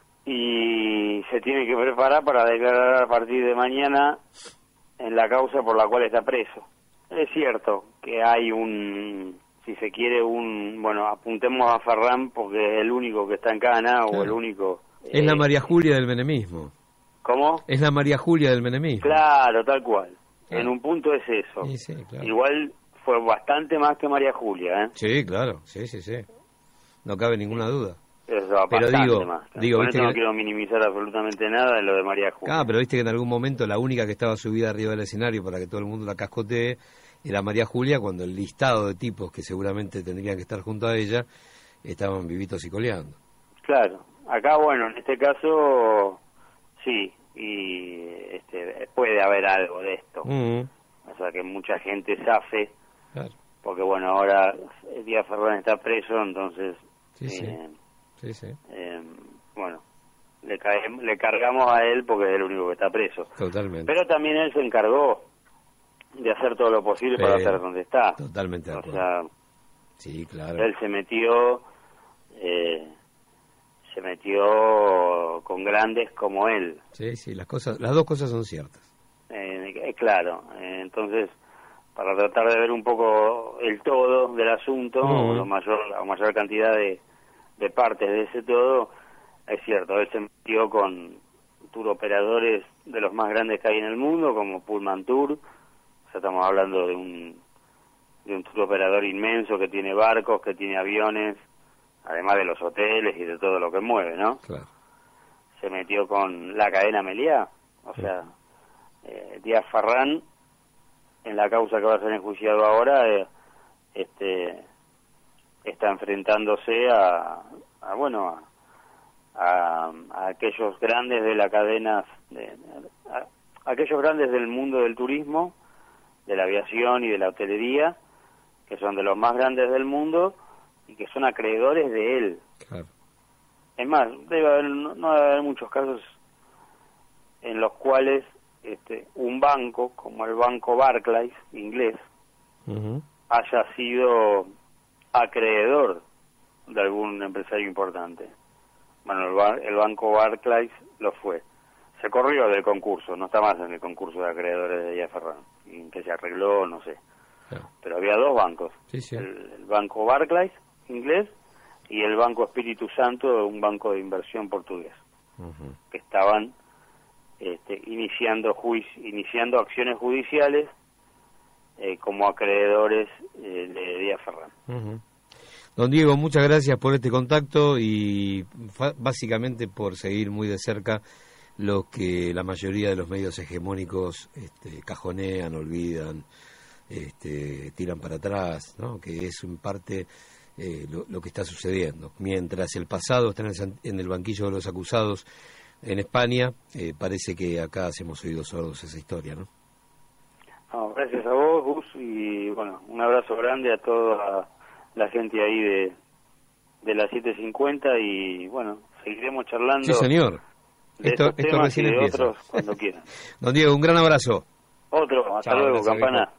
y se tiene que preparar para declarar a partir de mañana en la causa por la cual está preso. Es cierto que hay un, si se quiere, un, bueno, apuntemos a Ferrán porque es el único que está en cana, claro, o el único... Es eh, la María Julia del menemismo. ¿Cómo? Es la María Julia del menemismo. Claro, tal cual. Claro. En un punto es eso. Sí, sí, claro. Igual fue bastante más que María Julia, ¿eh? Sí, claro, sí, sí, sí. No cabe ninguna duda. Eso, pero digo, más. digo Con viste eso que... no quiero minimizar absolutamente nada de lo de María Julia. Ah, pero viste que en algún momento la única que estaba subida arriba del escenario para que todo el mundo la cascotee era María Julia, cuando el listado de tipos que seguramente tendrían que estar junto a ella estaban vivitos y coleando. Claro. Acá, bueno, en este caso, sí, y este, puede haber algo de esto. Uh-huh. O sea, que mucha gente zafe, claro, porque bueno, ahora Díaz Ferrán está preso, entonces... Sí, eh, sí, sí, sí. Eh, bueno, le, cae, le cargamos a él porque es el único que está preso. Totalmente. Pero también él se encargó de hacer todo lo posible Pero, para estar donde está. Totalmente de acuerdo. O sea, sí, claro. Él se metió, eh, se metió con grandes como él. Sí, sí, las cosas, las dos cosas son ciertas. Eh, eh, claro, eh, entonces, para tratar de ver un poco el todo del asunto, uh-huh, o la mayor, la mayor cantidad de, de partes de ese todo, es cierto, él se metió con tour operadores de los más grandes que hay en el mundo, como Pullman Tour. O sea, estamos hablando de un de un tour operador inmenso que tiene barcos, que tiene aviones, además de los hoteles y de todo lo que mueve, ¿no? Claro. Se metió con la cadena Meliá, o sí, sea, eh, Díaz Ferrán, en la causa que va a ser enjuiciado ahora, eh, este está enfrentándose a, a bueno, a, a, a aquellos grandes de la cadena, de, a, a aquellos grandes del mundo del turismo, de la aviación y de la hotelería, que son de los más grandes del mundo y que son acreedores de él. Claro. Es más, debe haber, no, no debe haber muchos casos en los cuales este, un banco, como el banco Barclays, inglés, uh-huh, haya sido acreedor de algún empresario importante. Bueno, el, bar, el banco Barclays lo fue. Se corrió del concurso, no está más en el concurso de acreedores de Díaz Ferrán, que se arregló, no sé. claro, Pero había dos bancos, sí, sí, el, el banco Barclays, inglés, y el banco Espíritu Santo, un banco de inversión portugués, uh-huh, que estaban este, iniciando juici iniciando acciones judiciales eh, como acreedores eh, de Díaz Ferrán. uh-huh. Don Diego, muchas gracias por este contacto y básicamente por seguir muy de cerca lo que la mayoría de los medios hegemónicos este, cajonean, olvidan, este, tiran para atrás, ¿no? Que es en parte eh, lo, lo que está sucediendo. Mientras el pasado está en el, en el banquillo de los acusados en España, eh, parece que acá hacemos oídos sordos esa historia, ¿no? No, gracias a vos, Gus, y bueno, un abrazo grande a toda la gente ahí de, de la siete cincuenta y bueno, seguiremos charlando. Sí, señor. De esto estos esto recién y de empieza. otros cuando quieran. Don Diego, un gran abrazo. Otro, hasta Chao, luego, gracias, campana. viejo.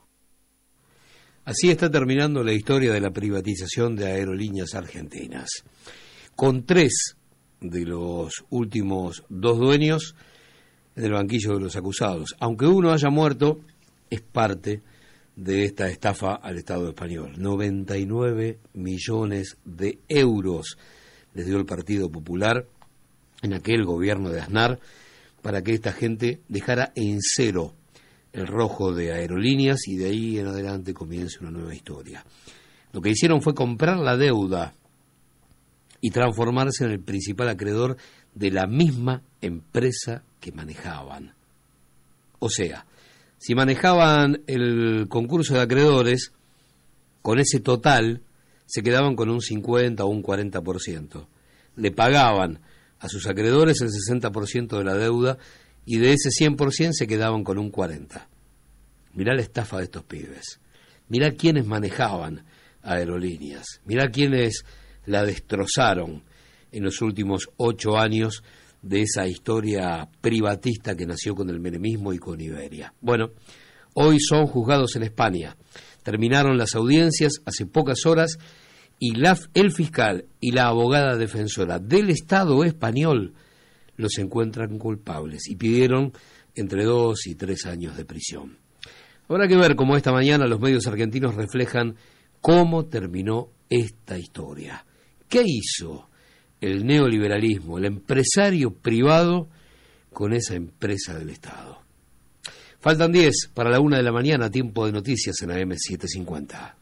Así está terminando la historia de la privatización de Aerolíneas Argentinas, con tres de los últimos dos dueños en el banquillo de los acusados. Aunque uno haya muerto, es parte de esta estafa al Estado español. noventa y nueve millones de euros les dio el Partido Popular en aquel gobierno de Aznar para que esta gente dejara en cero el rojo de Aerolíneas y de ahí en adelante comience una nueva historia. Lo que hicieron fue comprar la deuda y transformarse en el principal acreedor de la misma empresa que manejaban. O sea, si manejaban el concurso de acreedores, con ese total se quedaban con un cincuenta o un cuarenta por ciento. Le pagaban a sus acreedores el sesenta por ciento de la deuda y de ese cien por ciento se quedaban con un cuarenta por ciento. Mirá la estafa de estos pibes. Mirá quiénes manejaban Aerolíneas. Mirá quiénes la destrozaron en los últimos ocho años de esa historia privatista que nació con el menemismo y con Iberia. Bueno, hoy son juzgados en España. Terminaron las audiencias hace pocas horas y la, el fiscal y la abogada defensora del Estado español los encuentran culpables y pidieron entre dos y tres años de prisión. Habrá que ver cómo esta mañana los medios argentinos reflejan cómo terminó esta historia. ¿Qué hizo el neoliberalismo, el empresario privado, con esa empresa del Estado? Faltan diez para la una de la mañana, tiempo de noticias en A M setecientos cincuenta.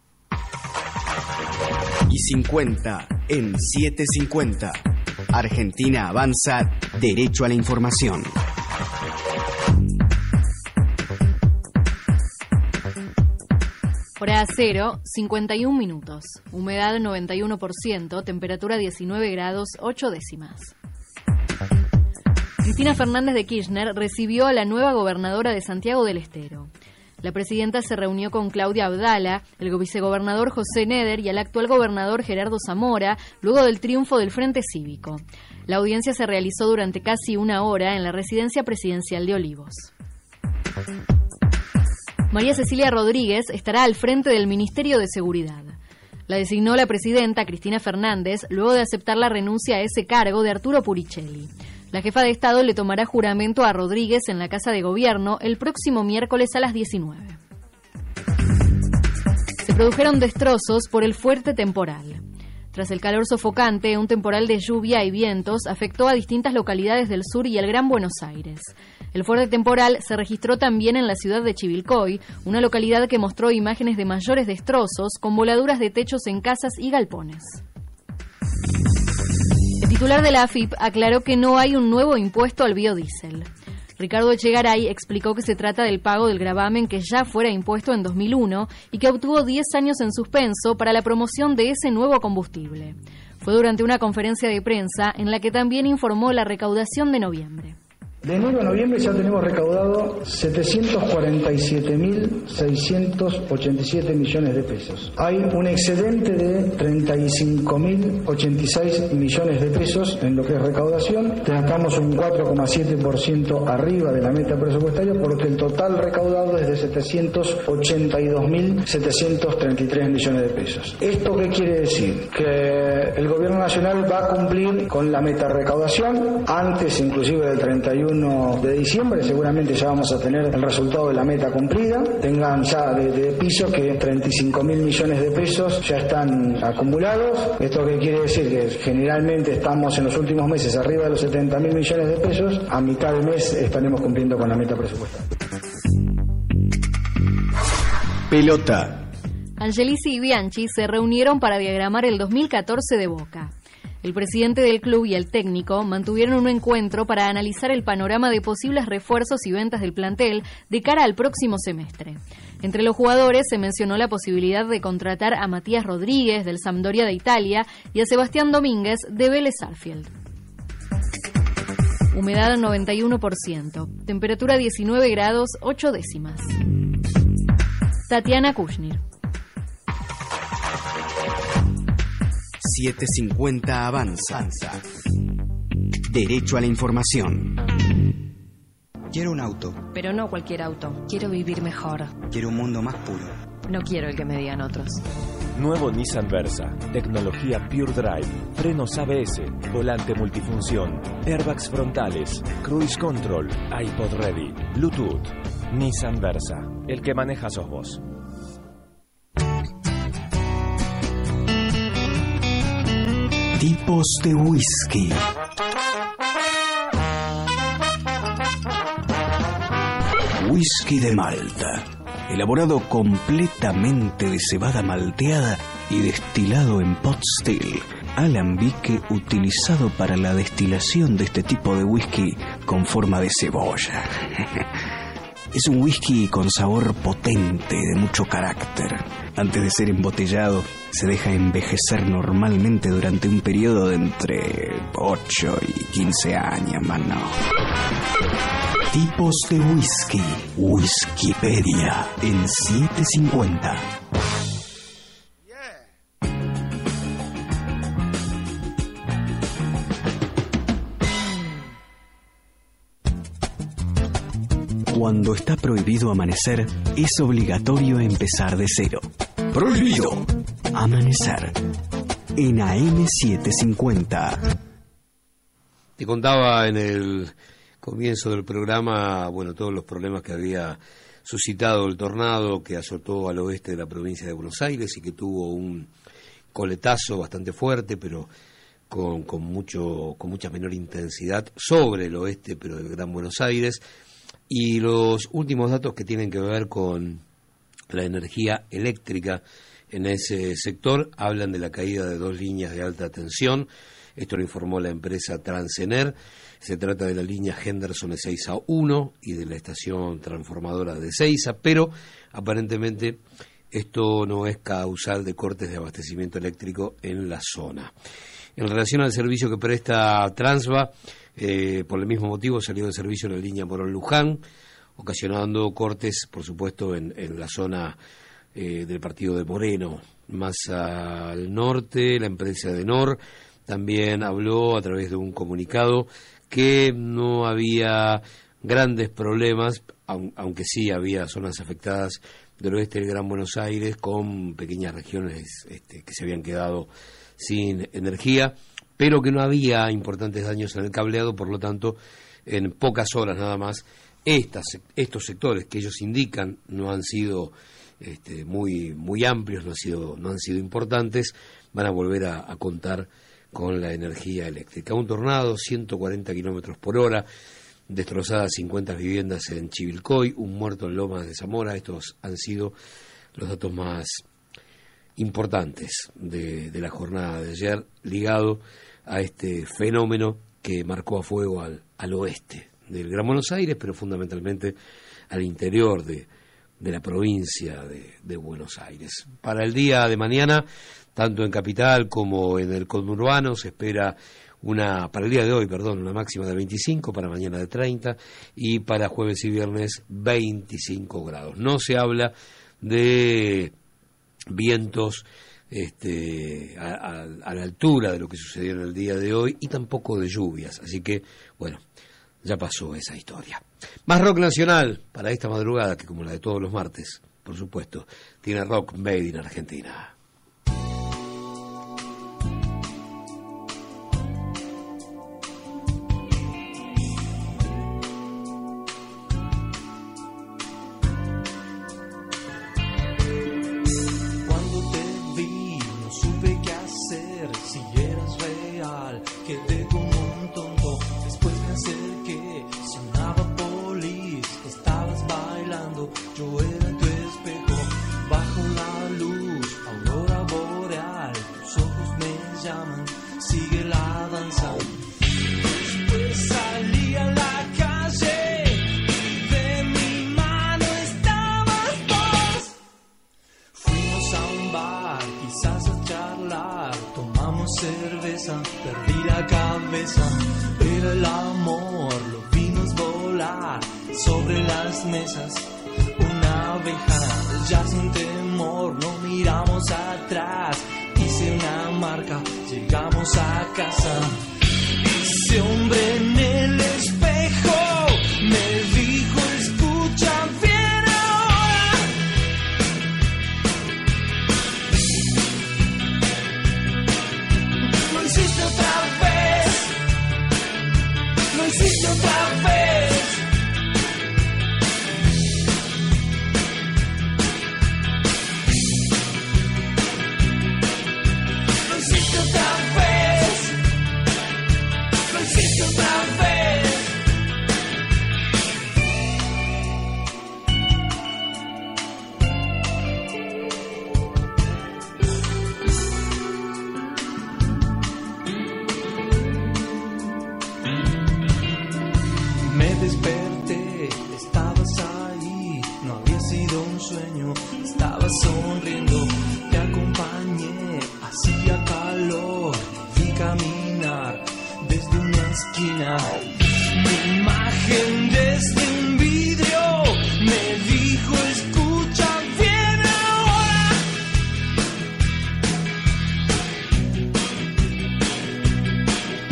Y cincuenta en setecientos cincuenta. Argentina avanza, derecho a la información. Hora cero, cincuenta y un minutos. Humedad noventa y uno por ciento, temperatura diecinueve grados, ocho décimas. Cristina Fernández de Kirchner recibió a la nueva gobernadora de Santiago del Estero. La presidenta se reunió con Claudia Abdala, el vicegobernador José Neder y el actual gobernador Gerardo Zamora, luego del triunfo del Frente Cívico. La audiencia se realizó durante casi una hora en la residencia presidencial de Olivos. María Cecilia Rodríguez estará al frente del Ministerio de Seguridad. La designó la presidenta Cristina Fernández luego de aceptar la renuncia a ese cargo de Arturo Puricelli. La jefa de Estado le tomará juramento a Rodríguez en la Casa de Gobierno el próximo miércoles a las diecinueve. Se produjeron destrozos por el fuerte temporal. Tras el calor sofocante, un temporal de lluvia y vientos afectó a distintas localidades del sur y el Gran Buenos Aires. El fuerte temporal se registró también en la ciudad de Chivilcoy, una localidad que mostró imágenes de mayores destrozos con voladuras de techos en casas y galpones. El titular de la A F I P aclaró que no hay un nuevo impuesto al biodiesel. Ricardo Echegaray explicó que se trata del pago del gravamen que ya fuera impuesto en dos mil uno y que obtuvo diez años en suspenso para la promoción de ese nuevo combustible. Fue durante una conferencia de prensa en la que también informó la recaudación de noviembre. De enero a noviembre ya tenemos recaudado setecientos cuarenta y siete mil seiscientos ochenta y siete millones de pesos. Hay un excedente de treinta y cinco mil ochenta y seis millones de pesos en lo que es recaudación. Estamos un cuatro coma siete por ciento arriba de la meta presupuestaria, por lo que el total recaudado es de setecientos ochenta y dos mil setecientos treinta y tres millones de pesos. ¿Esto qué quiere decir? Que el Gobierno Nacional va a cumplir con la meta recaudación antes inclusive del treinta y uno de diciembre, seguramente ya vamos a tener el resultado de la meta cumplida. Tengan ya de, de piso que treinta y cinco mil millones de pesos ya están acumulados. Esto que quiere decir que generalmente estamos en los últimos meses arriba de los setenta mil millones de pesos. A mitad de mes estaremos cumpliendo con la meta presupuestaria. Pelota. Angelici y Bianchi se reunieron para diagramar el dos mil catorce de Boca. El presidente del club y el técnico mantuvieron un encuentro para analizar el panorama de posibles refuerzos y ventas del plantel de cara al próximo semestre. Entre los jugadores se mencionó la posibilidad de contratar a Matías Rodríguez del Sampdoria de Italia y a Sebastián Domínguez de Vélez Sarsfield. Humedad noventa y uno por ciento, temperatura diecinueve grados, ocho décimas. Tatiana Kushner. setecientos cincuenta avanza. Derecho a la información. Quiero un auto. Pero no cualquier auto. Quiero vivir mejor. Quiero un mundo más puro. No quiero el que me digan otros. Nuevo Nissan Versa. Tecnología Pure Drive. Frenos A B S. Volante multifunción. Airbags frontales. Cruise Control. iPod Ready. Bluetooth. Nissan Versa. El que maneja sos vos. Tipos de whisky. Whisky de Malta, elaborado completamente de cebada malteada y destilado en pot still, alambique utilizado para la destilación de este tipo de whisky con forma de cebolla. Es un whisky con sabor potente, de mucho carácter. Antes de ser embotellado, se deja envejecer normalmente durante un periodo de entre ocho y quince años, más no. Tipos de whisky. Whiskypedia en setecientos cincuenta. Cuando está prohibido amanecer, es obligatorio empezar de cero. Prohibido amanecer. En A M setecientos cincuenta. Te contaba en el comienzo del programa, bueno, todos los problemas que había suscitado el tornado que azotó al oeste de la provincia de Buenos Aires y que tuvo un coletazo bastante fuerte, pero con, con mucho con mucha menor intensidad sobre el oeste, pero del Gran Buenos Aires. Y los últimos datos que tienen que ver con la energía eléctrica en ese sector hablan de la caída de dos líneas de alta tensión. Esto lo informó la empresa Transener. Se trata de la línea Henderson Ezeiza uno y de la estación transformadora de Ezeiza, pero aparentemente esto no es causal de cortes de abastecimiento eléctrico en la zona. En relación al servicio que presta Transva, eh, por el mismo motivo salió de servicio la línea Morón-Luján, ocasionando cortes, por supuesto, en, en la zona eh, del partido de Moreno. Más al norte, la empresa de Nor también habló a través de un comunicado que no había grandes problemas, aunque sí había zonas afectadas del oeste del Gran Buenos Aires con pequeñas regiones este, que se habían quedado sin energía, pero que no había importantes daños en el cableado. Por lo tanto, en pocas horas nada más, estas, estos sectores que ellos indican no han sido este, muy muy amplios, no han sido, no han sido importantes, van a volver a, a contar con la energía eléctrica. Un tornado, ciento cuarenta kilómetros por hora, destrozadas cincuenta viviendas en Chivilcoy, un muerto en Lomas de Zamora. Estos han sido los datos más importantes de, de la jornada de ayer, ligado a este fenómeno que marcó a fuego al, al oeste del Gran Buenos Aires, pero fundamentalmente al interior de, de la provincia de, de Buenos Aires. Para el día de mañana, tanto en Capital como en el conurbano, se espera una, para el día de hoy, perdón, una máxima de veinticinco, para mañana de treinta, y para jueves y viernes veinticinco grados. No se habla de vientos este, a, a, a la altura de lo que sucedió en el día de hoy, y tampoco de lluvias, así que, bueno, ya pasó esa historia. Más rock nacional para esta madrugada, que como la de todos los martes, por supuesto, tiene Rock Made in Argentina.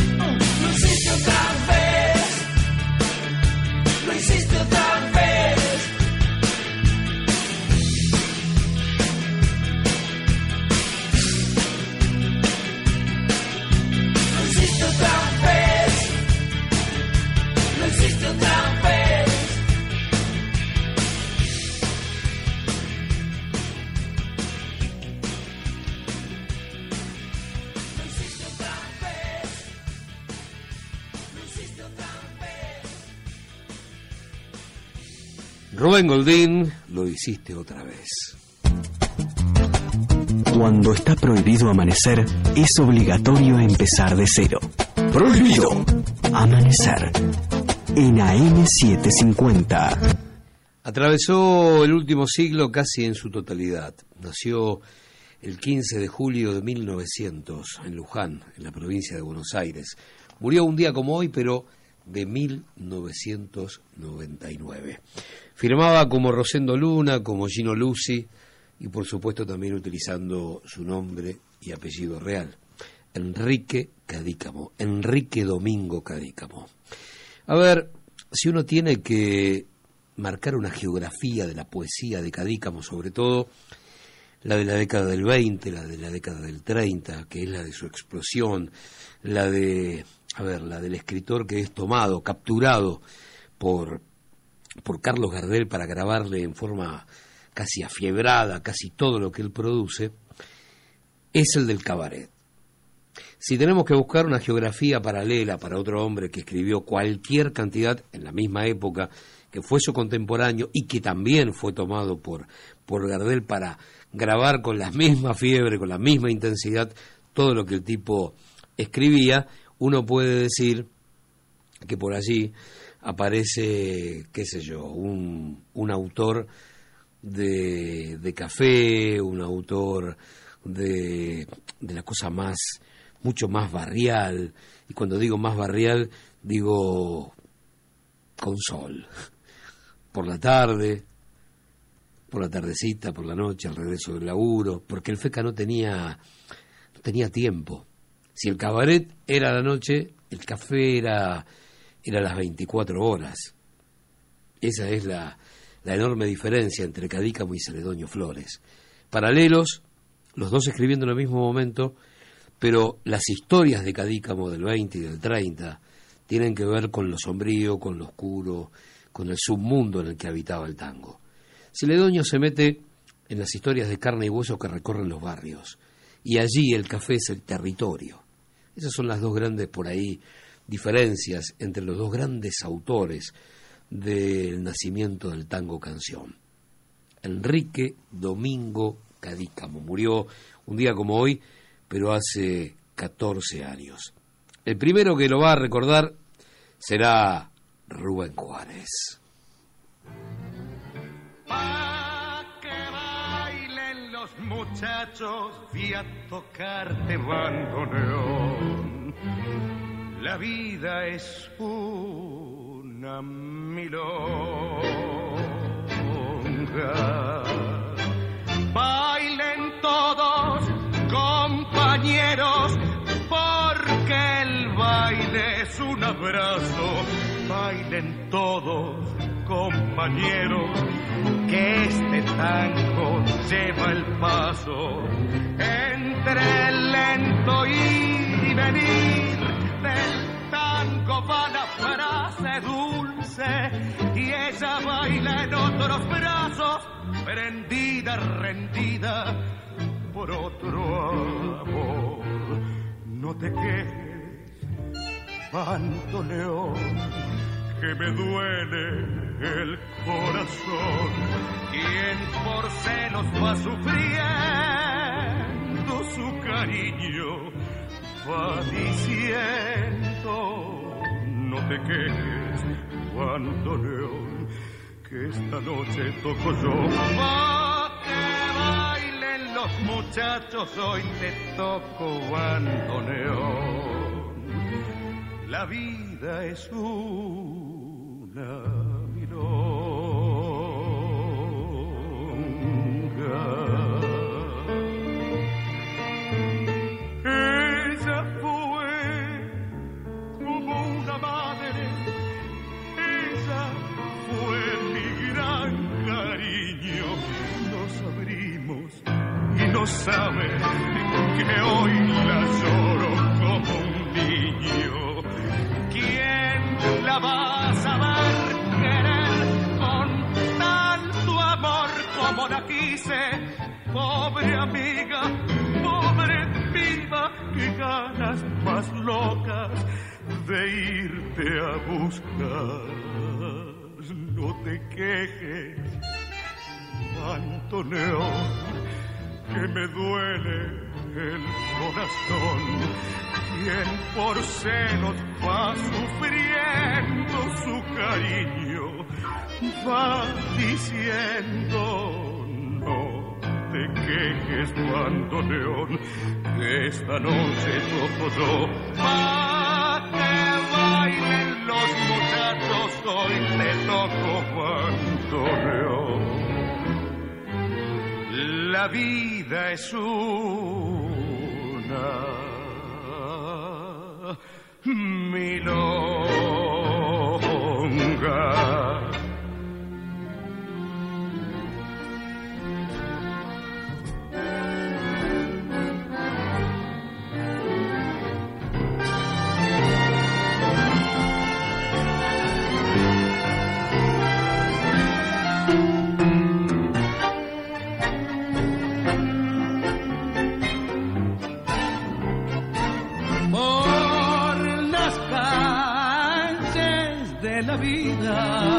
Lo hiciste otra vez. Rubén Goldín, lo hiciste otra vez. Cuando está prohibido amanecer, es obligatorio empezar de cero. Prohibido amanecer en A M setecientos cincuenta. Atravesó el último siglo casi en su totalidad. Nació el quince de julio de mil novecientos en Luján, en la provincia de Buenos Aires. Murió un día como hoy, pero de mil novecientos noventa y nueve. Firmaba como Rosendo Luna, como Gino Luci, y por supuesto también utilizando su nombre y apellido real, Enrique Cadícamo, Enrique Domingo Cadícamo. A ver, si uno tiene que marcar una geografía de la poesía de Cadícamo, sobre todo la de la década del veinte, la de la década del treinta, que es la de su explosión, la de, a ver, la del escritor que es tomado, capturado por, por Carlos Gardel para grabarle en forma casi afiebrada, casi todo lo que él produce, es el del cabaret. Si tenemos que buscar una geografía paralela para otro hombre que escribió cualquier cantidad en la misma época, que fue su contemporáneo y que también fue tomado por, por Gardel para grabar con la misma fiebre, con la misma intensidad, todo lo que el tipo escribía, uno puede decir que por allí aparece, qué sé yo, un, un autor de, de café, un autor de, de la cosa más, mucho más barrial, y cuando digo más barrial, digo con sol, por la tarde, por la tardecita, por la noche, al regreso del laburo, porque el Feca no tenía, no tenía tiempo. Si el cabaret era la noche, el café era, era las veinticuatro horas. Esa es la, la enorme diferencia entre Cadícamo y Celedonio Flores. Paralelos, los dos escribiendo en el mismo momento, pero las historias de Cadícamo del veinte y del treinta tienen que ver con lo sombrío, con lo oscuro, con el submundo en el que habitaba el tango. Celedonio se mete en las historias de carne y hueso que recorren los barrios, y allí el café es el territorio. Esas son las dos grandes, por ahí, diferencias entre los dos grandes autores del nacimiento del tango canción. Enrique Domingo Cadícamo murió un día como hoy, pero hace catorce años. El primero que lo va a recordar será Rubén Juárez. Pa' que bailen los muchachos, fui a tocarte bandoneón. La vida es una milonga. Bailen todos, compañeros, porque el baile es un abrazo. Bailen todos, compañeros, que este tango lleva el paso entre el lento ir y venir del tango. Va la frase dulce y ella baila en otros brazos, prendida, rendida por otro amor. No te quejes, bandoneón, que me duele el corazón. Quien por celos va sufriendo su cariño, va diciendo: no te quejes, bandoneón, que esta noche toco yo. Pa' que bailen los muchachos, hoy te toco bandoneón. La vida es una milonga. Ella fue como una madre, ella fue mi gran cariño. Nos abrimos y no sabe que hoy la lloro como un niño. ¿Quién la va a saber querer con tanto amor como la quise? Pobre amiga, pobre viva, qué ganas más locas de irte a buscar. no te quejes, Antonio, que me duele el corazón. Quien por celos va sufriendo su cariño, va diciendo: no te quejes, Antonio, que esta noche toco yo, pa' que bailen los muchachos, hoy te toco, Antonio. La vida es una milonga. La vida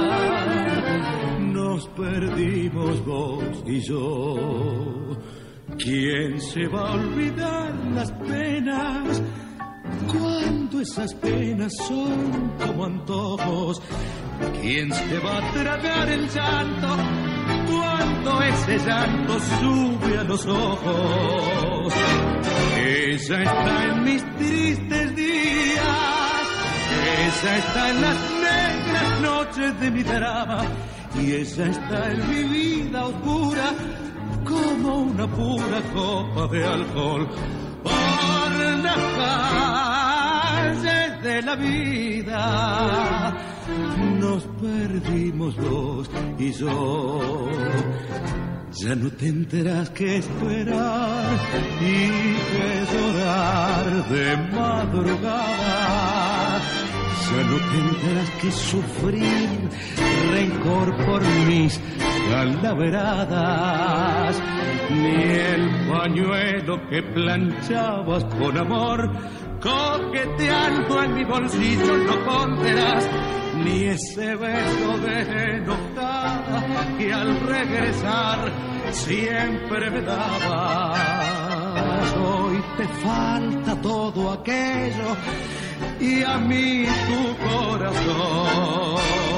nos perdimos vos y yo. ¿Quién se va a olvidar las penas cuando esas penas son como antojos? ¿Quién se va a tragar el llanto cuando ese llanto sube a los ojos? Ella está en mis tristes días, ella está en las negras noches de mi drama, y ella está en mi vida oscura como una pura copa de alcohol. Por las calles de la vida nos perdimos vos y yo. Ya no tendrás que esperar y que llorar de madrugada. Ya no tendrás que sufrir rencor por mis calaveradas, ni el pañuelo que planchabas con amor coqueteando en mi bolsillo no pondrás, ni ese beso de enojada que al regresar siempre me dabas. Hoy te falta todo aquello y a mí tu corazón.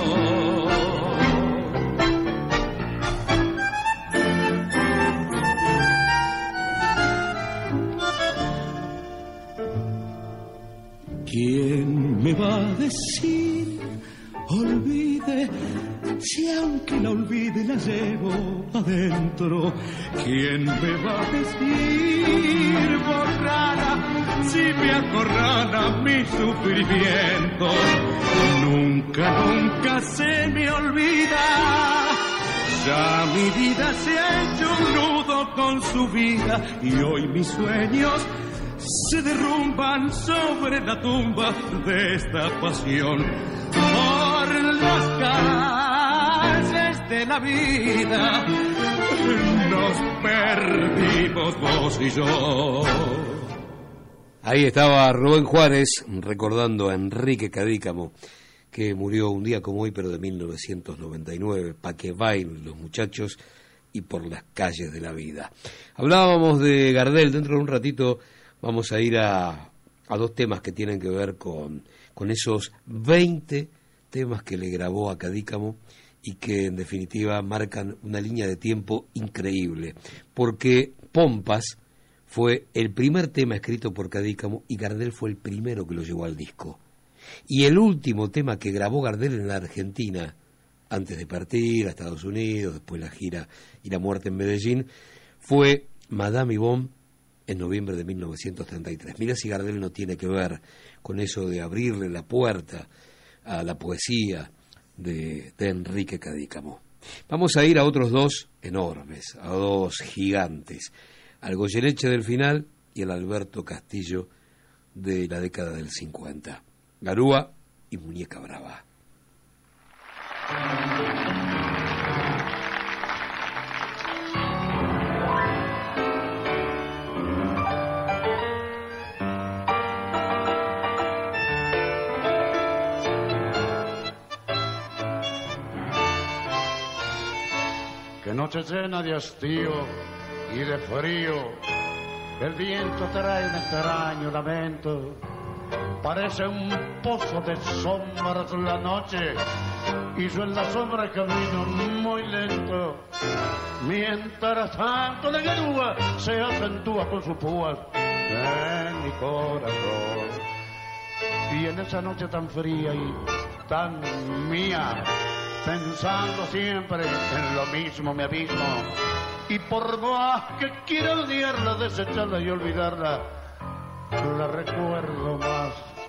¿Quién me va a decir olvide si aunque la olvide la llevo adentro? ¿Quién me va a decir borrara si me acorrala mi sufrimiento? Nunca, nunca se me olvida. Ya mi vida se ha hecho un nudo con su vida y hoy mis sueños se derrumban sobre la tumba de esta pasión. Por las calles de la vida nos perdimos vos y yo. Ahí estaba Rubén Juárez recordando a Enrique Cadícamo, que murió un día como hoy, pero de mil novecientos noventa y nueve, pa' que bailen los muchachos y por las calles de la vida. Hablábamos de Gardel, dentro de un ratito vamos a ir a, a dos temas que tienen que ver con, con esos veinte temas que le grabó a Cadícamo y que en definitiva marcan una línea de tiempo increíble, porque Pompas fue el primer tema escrito por Cadícamo y Gardel fue el primero que lo llevó al disco. Y el último tema que grabó Gardel en la Argentina, antes de partir a Estados Unidos, después la gira y la muerte en Medellín, fue Madame Yvonne en noviembre de mil novecientos treinta y tres. Mira si Gardel no tiene que ver con eso de abrirle la puerta a la poesía de, de Enrique Cadícamo. Vamos a ir a otros dos enormes, a dos gigantes, al Goyeneche del final y al Alberto Castillo de la década del cincuenta. Garúa y Muñeca Brava. Noche llena de hastío y de frío, el viento trae un extraño lamento. Parece un pozo de sombras la noche, y yo en la sombra camino muy lento. Mientras tanto la garúa se acentúa con sus púas en mi corazón. Y en esa noche tan fría y tan mía, pensando siempre en lo mismo me abismo. Y por más que quiera odiarla, desecharla y olvidarla, la recuerdo más.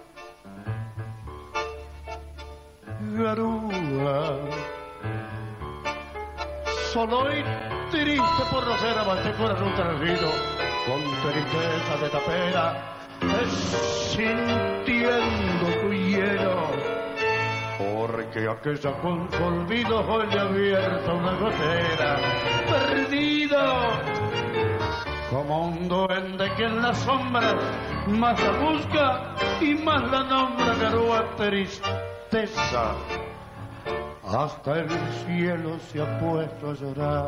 Garúa, solo y triste por no ser amante, corazón tranquilo, con tristeza de tapera, sintiendo tu hielo, porque aquella con su olvido hoy le abierta una gotera, perdido como un duende que en las sombras más la busca y más la nombra. Garúa, tristeza, hasta el cielo se ha puesto a llorar.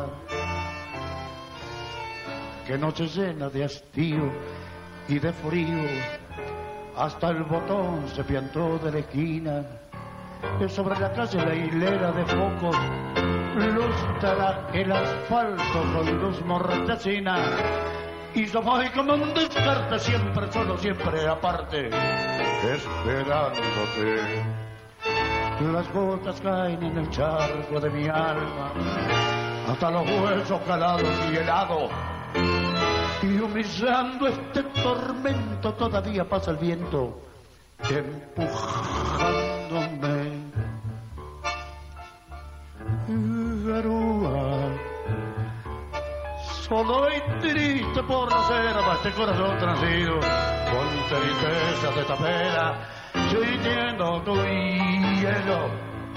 Qué noche llena de hastío y de frío, hasta el botón se piantó de la esquina. Y sobre la calle la hilera de focos lustra el asfalto con luz mortecina. Y yo voy como un descarte, siempre solo, siempre aparte, esperándote. Las gotas caen en el charco de mi alma, hasta los huesos calados y helados. Y humillando este tormento todavía pasa el viento, empujándome. Garúa, solo y triste por no ser a este corazón transido, con tristeza de tapera, sintiendo tu hielo,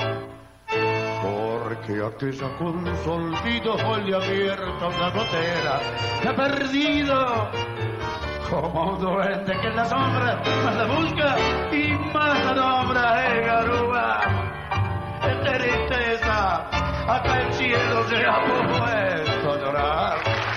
porque aquella con su olvido hoy le abierta una gotera. He perdido como un duende que en la sombra más la busca y más la nombra. Eh, Garúa, es tristeza, hasta el cielo se ha puesto a llorar.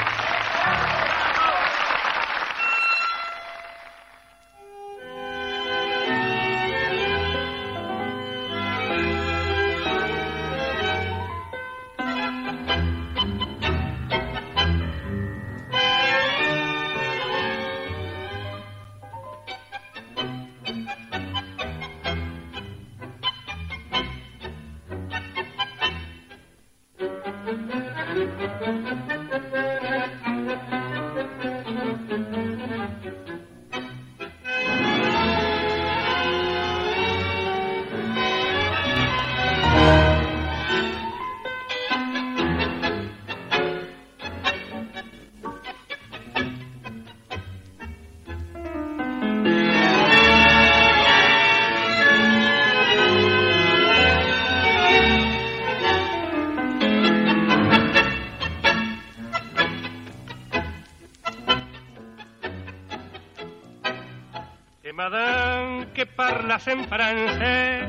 Madame che parla en francés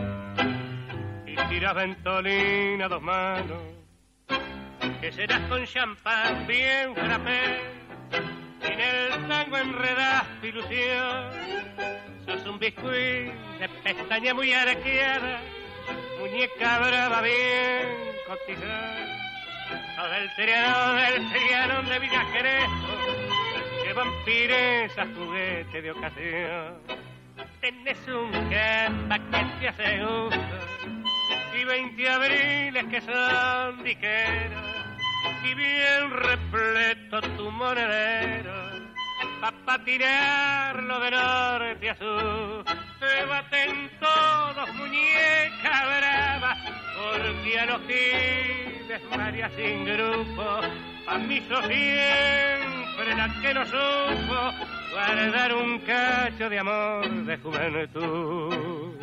y tira ventolina a dos manos, que serás con champán bien frappé, y en el tango enredás tu ilusión. Sos un biscuit de pestaña muy arqueada, muñeca brava bien cotizada, sos del trianón, del trianón de Villa Crespo, que vampiresa juguete de ocasión. Tenés un gamba que te hace gusto y veinte abriles que son diqueros, y bien repleto tu monedero pa' patinarlo de norte a sur. Te baten todos, muñeca brava, porque a los giles María sin grupo, a mí sos siempre la que no supo guardar un cacho de amor de juventud.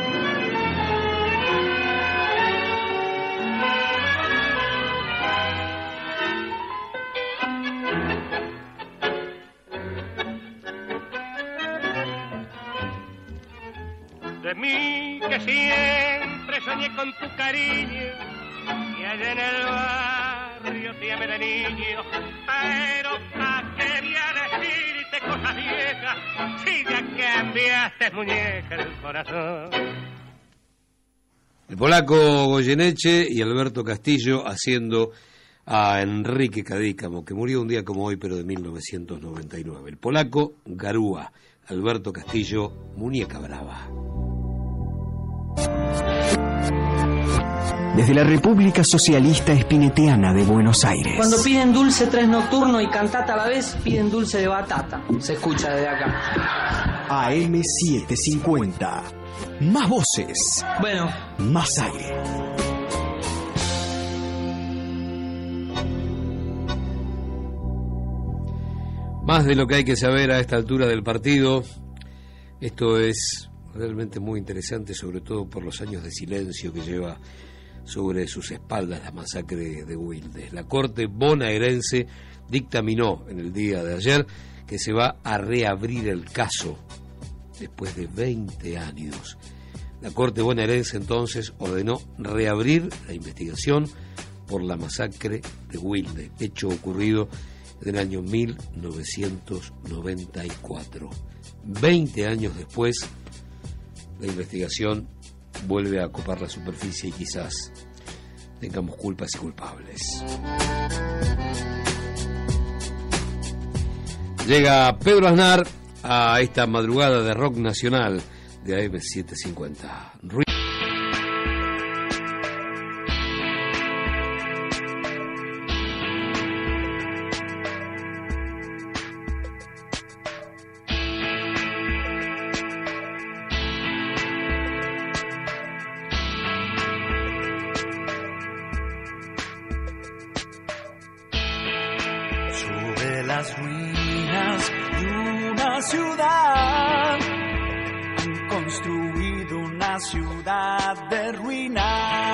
De mí que siempre soñé con tu cariño, y allá en el yo te amé de niño, pero ¿pa' qué voy a decirte cosas viejas si ya cambiaste, muñeca del corazón? El polaco Goyeneche y Alberto Castillo haciendo a Enrique Cadícamo, que murió un día como hoy, pero de mil novecientos noventa y nueve. El polaco, Garúa. Alberto Castillo, Muñeca Brava. Desde la República Socialista Espineteana de Buenos Aires. Cuando piden dulce tres nocturno y cantata a la vez, piden dulce de batata. Se escucha desde acá. A M setecientos cincuenta. Más voces. Bueno. Más aire. Más de lo que hay que saber a esta altura del partido. Esto es realmente muy interesante, sobre todo por los años de silencio que lleva sobre sus espaldas la masacre de Wilde. La Corte bonaerense dictaminó en el día de ayer que se va a reabrir el caso después de veinte años. La Corte bonaerense entonces ordenó reabrir la investigación por la masacre de Wilde, hecho ocurrido en el año mil novecientos noventa y cuatro. Veinte años después, la investigación vuelve a ocupar la superficie y quizás tengamos culpas y culpables. Llega Pedro Aznar a esta madrugada de rock nacional de A M setecientos cincuenta. Las ruinas de una ciudad han construido una ciudad de ruinas.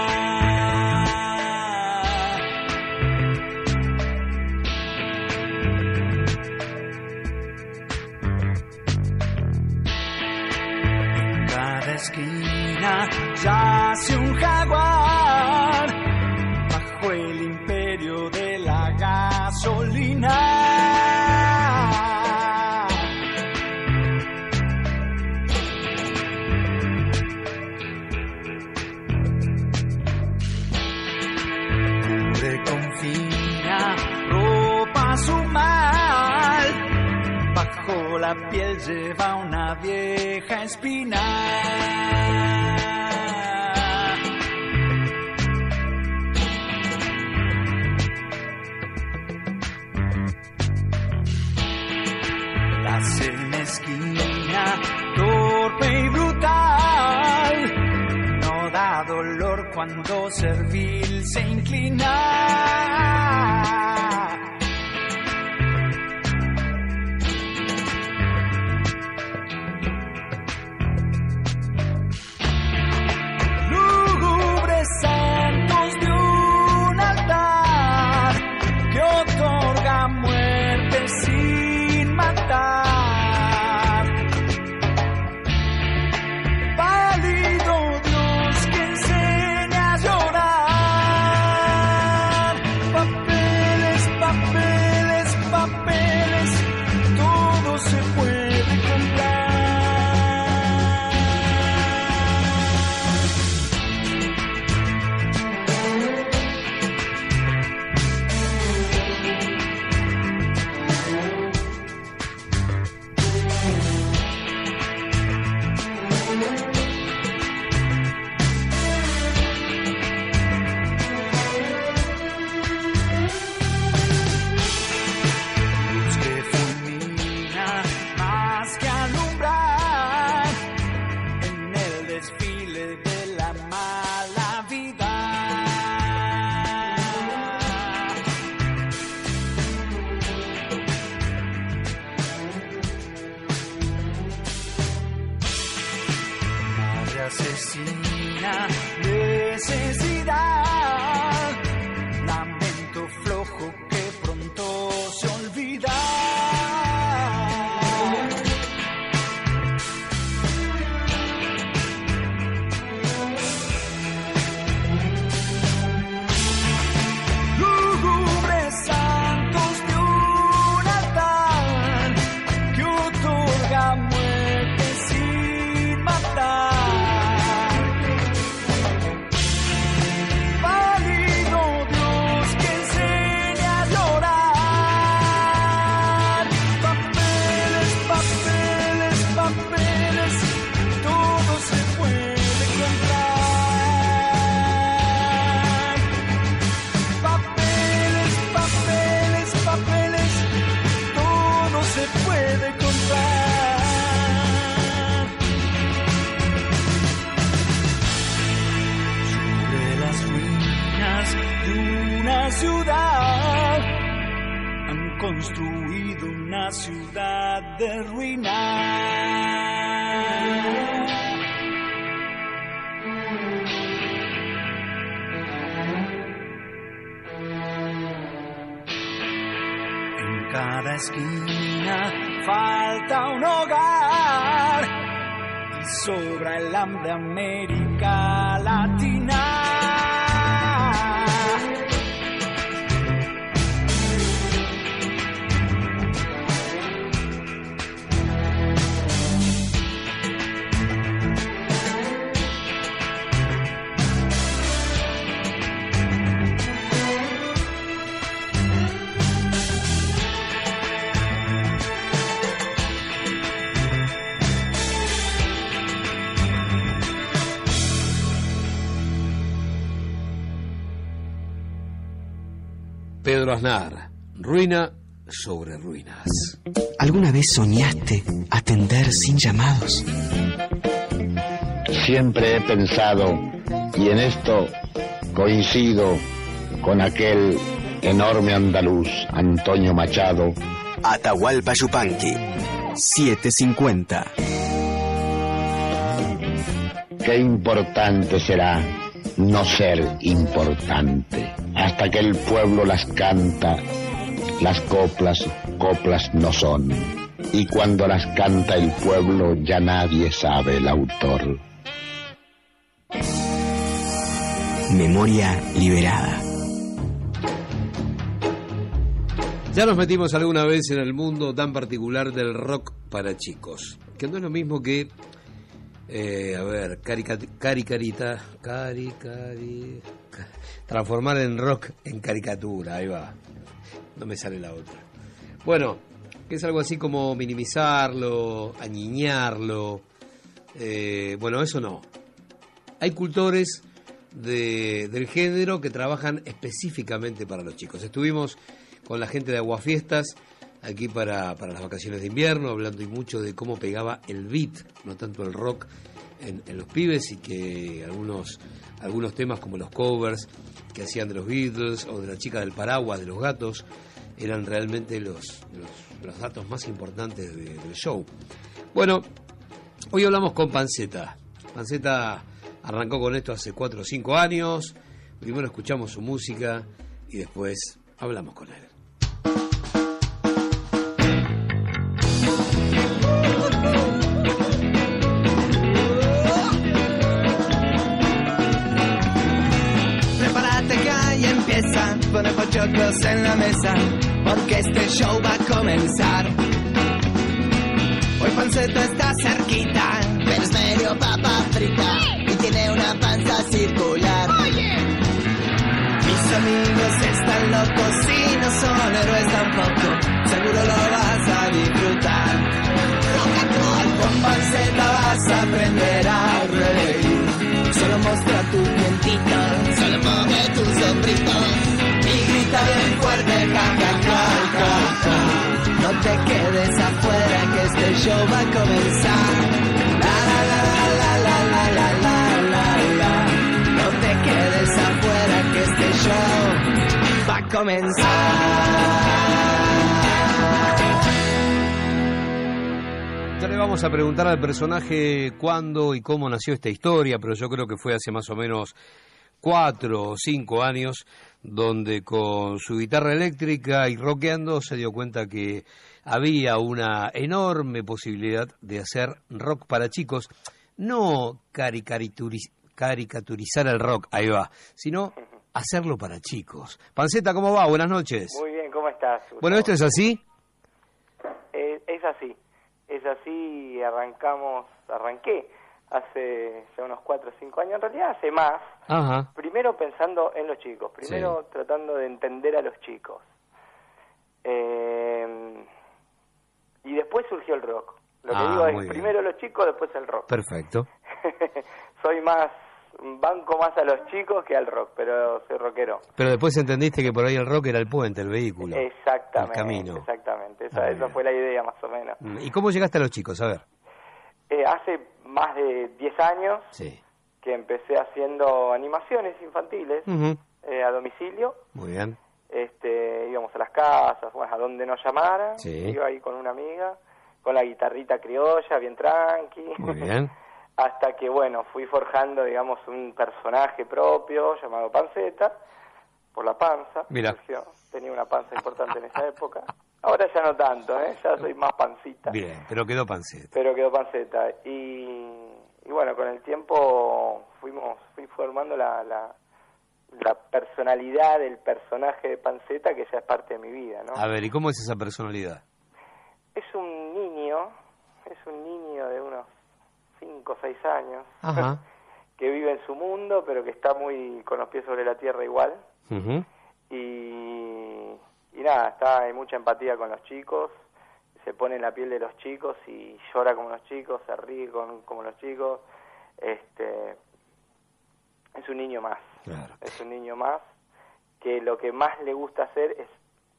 En cada esquina yace un jaguar bajo el imperio de la gasolina. Su mal, bajo la piel lleva una vieja espina. La sed mezquina, torpe y brutal, no da dolor cuando servil se inclina. Santos de un altar que otorga muerte sin matar. Pálido Dios que enseña a llorar. Papeles, papeles, papeles, todo se puede comprar. Asesina, necesidad, lamento flojo que pronto se olvida. Lúgubre construido una ciudad de ruinas. En cada esquina falta un hogar y sobra el hambre América Latina. Pedro Aznar, ruina sobre ruinas. ¿Alguna vez soñaste atender sin llamados? Siempre he pensado, y en esto coincido con aquel enorme andaluz, Antonio Machado. Atahualpa Yupanqui, setecientos cincuenta. Qué importante será no ser importante. Hasta que el pueblo las canta, las coplas, coplas no son. Y cuando las canta el pueblo, ya nadie sabe el autor. Memoria liberada. Ya nos metimos alguna vez en el mundo tan particular del rock para chicos, que no es lo mismo que, eh, a ver, carica, caricarita, cari, cari, transformar en rock en caricatura, ahí va, no me sale la otra. Bueno, que es algo así como minimizarlo, añiñarlo, eh, bueno, eso no. Hay cultores de, del género que trabajan específicamente para los chicos. Estuvimos con la gente de Aguafiestas aquí para, para las vacaciones de invierno, hablando y mucho de cómo pegaba el beat, no tanto el rock, en, en los pibes, y que algunos, algunos temas como los covers que hacían de los Beatles o de la chica del paraguas, de los gatos, eran realmente los, los, los datos más importantes de, del show. Bueno, hoy hablamos con Panceta. Panceta arrancó con esto hace cuatro o cinco años. Primero escuchamos su música y después hablamos con él. Prepárate que ahí empieza, pone pochoclos en la mesa, porque este show va a comenzar. Hoy Panceta está cerquita, pero es medio papa frita y tiene una panza circular. Oye. Mis amigos están locos y no son héroes tampoco, seguro lo vas a disfrutar. Rock and roll. Con Panceta vas a aprender a reír. Solo muestra tu dientito, solo mueve tus sombritos y grita bien fuerte, ja, ja, ja, ja, ja. No te quedes afuera que este show va a comenzar. La la la la la la la la la la. No te quedes afuera que este show va a comenzar. Ya le vamos a preguntar al personaje cuándo y cómo nació esta historia, pero yo creo que fue hace más o menos cuatro o cinco años, donde con su guitarra eléctrica y rockeando se dio cuenta que había una enorme posibilidad de hacer rock para chicos, no caricaturiz- caricaturizar el rock, ahí va, sino hacerlo para chicos. Panceta, ¿cómo va? Buenas noches. Muy bien, ¿cómo estás, Gustavo? Bueno, ¿esto es así? Eh, es así, es así, arrancamos, arranqué hace ya unos cuatro o cinco años, en realidad hace más. Ajá. Primero pensando en los chicos, primero sí. Tratando de entender a los chicos. Eh, y después surgió el rock. Lo que ah, digo es bien. Primero los chicos, después el rock. Perfecto. Soy más, banco más a los chicos que al rock, pero soy rockero. Pero después entendiste que por ahí el rock era el puente, el vehículo. Exactamente. El camino. Exactamente, esa, esa fue la idea más o menos. ¿Y cómo llegaste a los chicos? A ver. Eh, hace más de diez años sí. que empecé haciendo animaciones infantiles uh-huh. eh, a domicilio. Muy bien. este, íbamos a las casas, bueno, a donde nos llamaran, Sí. iba ahí con una amiga, con la guitarrita criolla, bien tranqui. Muy bien. Hasta que, bueno, fui forjando, digamos, un personaje propio llamado Panceta, por la panza. Mira. Surgió. Tenía una panza importante en esa época. Ahora ya no tanto, ¿eh? Ya soy más pancita. Bien, pero quedó Panceta. Pero quedó Panceta. Y, y bueno, con el tiempo fuimos fui formando la, la, la personalidad del personaje de Panceta, que ya es parte de mi vida, ¿no? A ver, ¿y cómo es esa personalidad? Es un niño, es un niño de unos cinco o seis años, Ajá. que vive en su mundo, pero que está muy con los pies sobre la tierra igual. Ujú. Y, y nada, está hay mucha empatía con los chicos, se pone en la piel de los chicos y llora como los chicos, se ríe con, como los chicos. Este, es un niño más, Claro. es un niño más que lo que más le gusta hacer es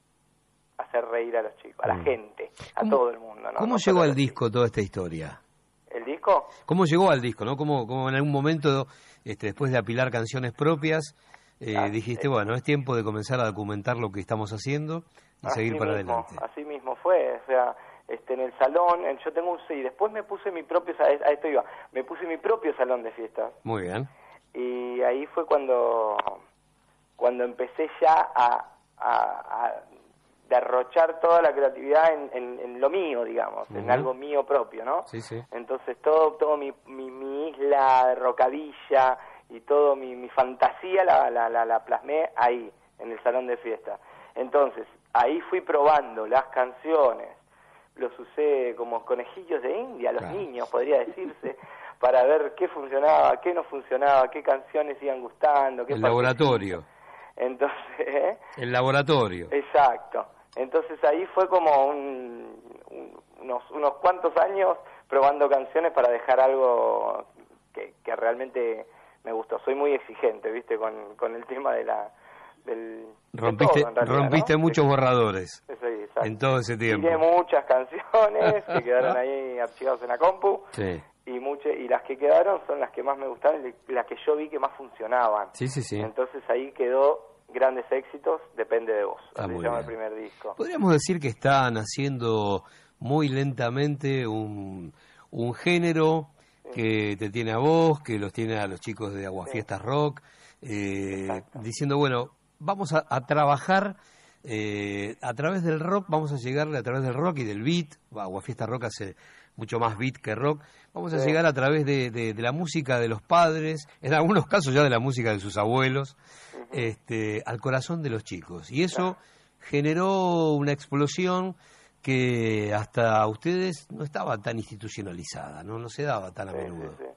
hacer reír a los chicos, a la Mm. gente, a ¿Cómo- todo el mundo, ¿no? ¿Cómo No llegó solo a al los disco toda esta historia? ¿El disco? ¿Cómo llegó al disco, no? ¿Cómo, cómo en algún momento, este, después de apilar canciones propias, eh, Ah, dijiste, eh. bueno, es tiempo de comenzar a documentar lo que estamos haciendo y Así seguir para mismo, adelante? así mismo fue, o sea, este, en el salón, en- yo tengo un sí, después me puse mi propio, sa- a esto iba, me puse mi propio salón de fiestas, Muy bien. y ahí fue cuando, cuando empecé ya a, a, a derrochar toda la creatividad en, en, en lo mío, digamos, en Ujú. algo mío propio, ¿no? Sí, sí. Entonces todo, todo mi, mi, mi isla de rocadilla y todo mi, mi fantasía la, la, la, la plasmé ahí, en el salón de fiesta. Entonces, ahí fui probando las canciones, los usé como conejillos de India, los Claro. niños, podría decirse, para ver qué funcionaba, qué no funcionaba, qué canciones iban gustando, qué El partecitas. laboratorio. Entonces, ¿eh? El laboratorio. Exacto. Entonces ahí fue como un, un- unos, unos cuantos años probando canciones para dejar algo que, que realmente me gustó. Soy muy exigente, ¿viste? Con, con el tema de la... Del, de Rompiste, todo, en realidad, rompiste ¿no? muchos borradores Sí, sí, exacto. en todo ese tiempo. Tiré muchas canciones que quedaron ahí archivadas en la compu Sí, y muchas y las que quedaron son las que más me gustaron y las que yo vi que más funcionaban. sí, sí. sí. Entonces ahí quedó Grandes Éxitos, Depende de Vos. Está Así muy se llama bien. el primer disco. Podríamos decir que está naciendo muy lentamente un, un género que te tiene a vos, que los tiene a los chicos de Aguafiestas Rock, eh, diciendo, bueno, vamos a, a trabajar eh, a través del rock, vamos a llegarle a través del rock y del beat. Aguafiestas Rock hace mucho más beat que rock. Vamos a Sí. llegar a través de, de- de la música de los padres, en algunos casos ya de la música de sus abuelos, este, al corazón de los chicos. Y eso generó una explosión que hasta ustedes no estaba tan institucionalizada, no, no se daba tan a Sí, menudo. sí, sí.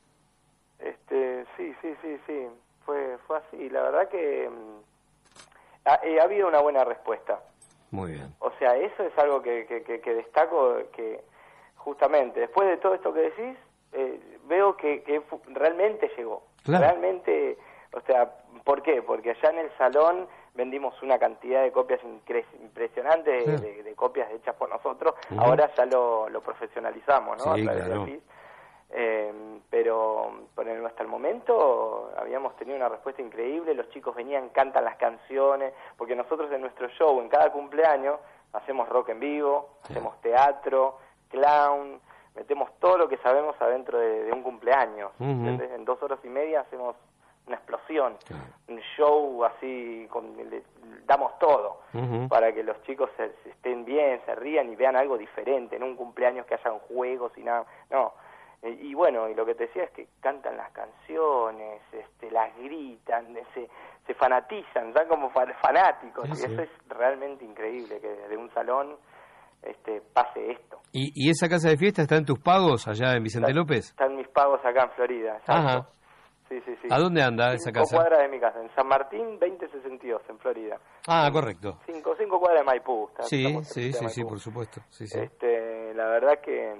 Este, sí, sí, sí, sí. Fue, fue así. La verdad que mm, ha, eh, ha habido una buena respuesta. Muy bien. O sea, eso es algo que, que, que, que destaco, que justamente después de todo esto que decís, eh, veo que, que fu- realmente llegó. Claro. Realmente, o sea, ¿por qué? Porque allá en el salón vendimos una cantidad de copias incre- impresionantes, Claro. de, de copias hechas por nosotros. Ujú. Ahora ya lo, lo profesionalizamos, ¿no? Sí, A través de claro. Ortiz. Eh, pero, pero hasta el momento habíamos tenido una respuesta increíble, los chicos venían, cantan las canciones, porque nosotros en nuestro show, en cada cumpleaños, hacemos rock en vivo, hacemos teatro, clown, metemos todo lo que sabemos adentro de, de un cumpleaños. Ujú. ¿Entendés? En dos horas y media hacemos una explosión, un show así, con, le, damos todo Ujú. para que los chicos se, se estén bien, se rían y vean algo diferente, en un cumpleaños que hayan juegos y nada, no. Eh, Y bueno, y lo que te decía es que cantan las canciones, este, las gritan, se, se fanatizan, están como fa- fanáticos, Sí, y sí. eso es realmente increíble, que desde un salón este, pase esto. ¿Y, ¿Y esa casa de fiesta está en tus pagos allá en Vicente Está- López? Están mis pagos acá en Florida, exacto. Ajá. Sí, sí, sí. ¿A dónde anda esa Cinco casa? cuadras de mi casa, en San Martín veinte sesenta y dos, en Florida. Ah, correcto. Cinco, cinco cuadras de Maipú. está- Sí, estamos sí, cerquita sí, de sí, Maipú. por supuesto. Sí, sí. Este, la verdad que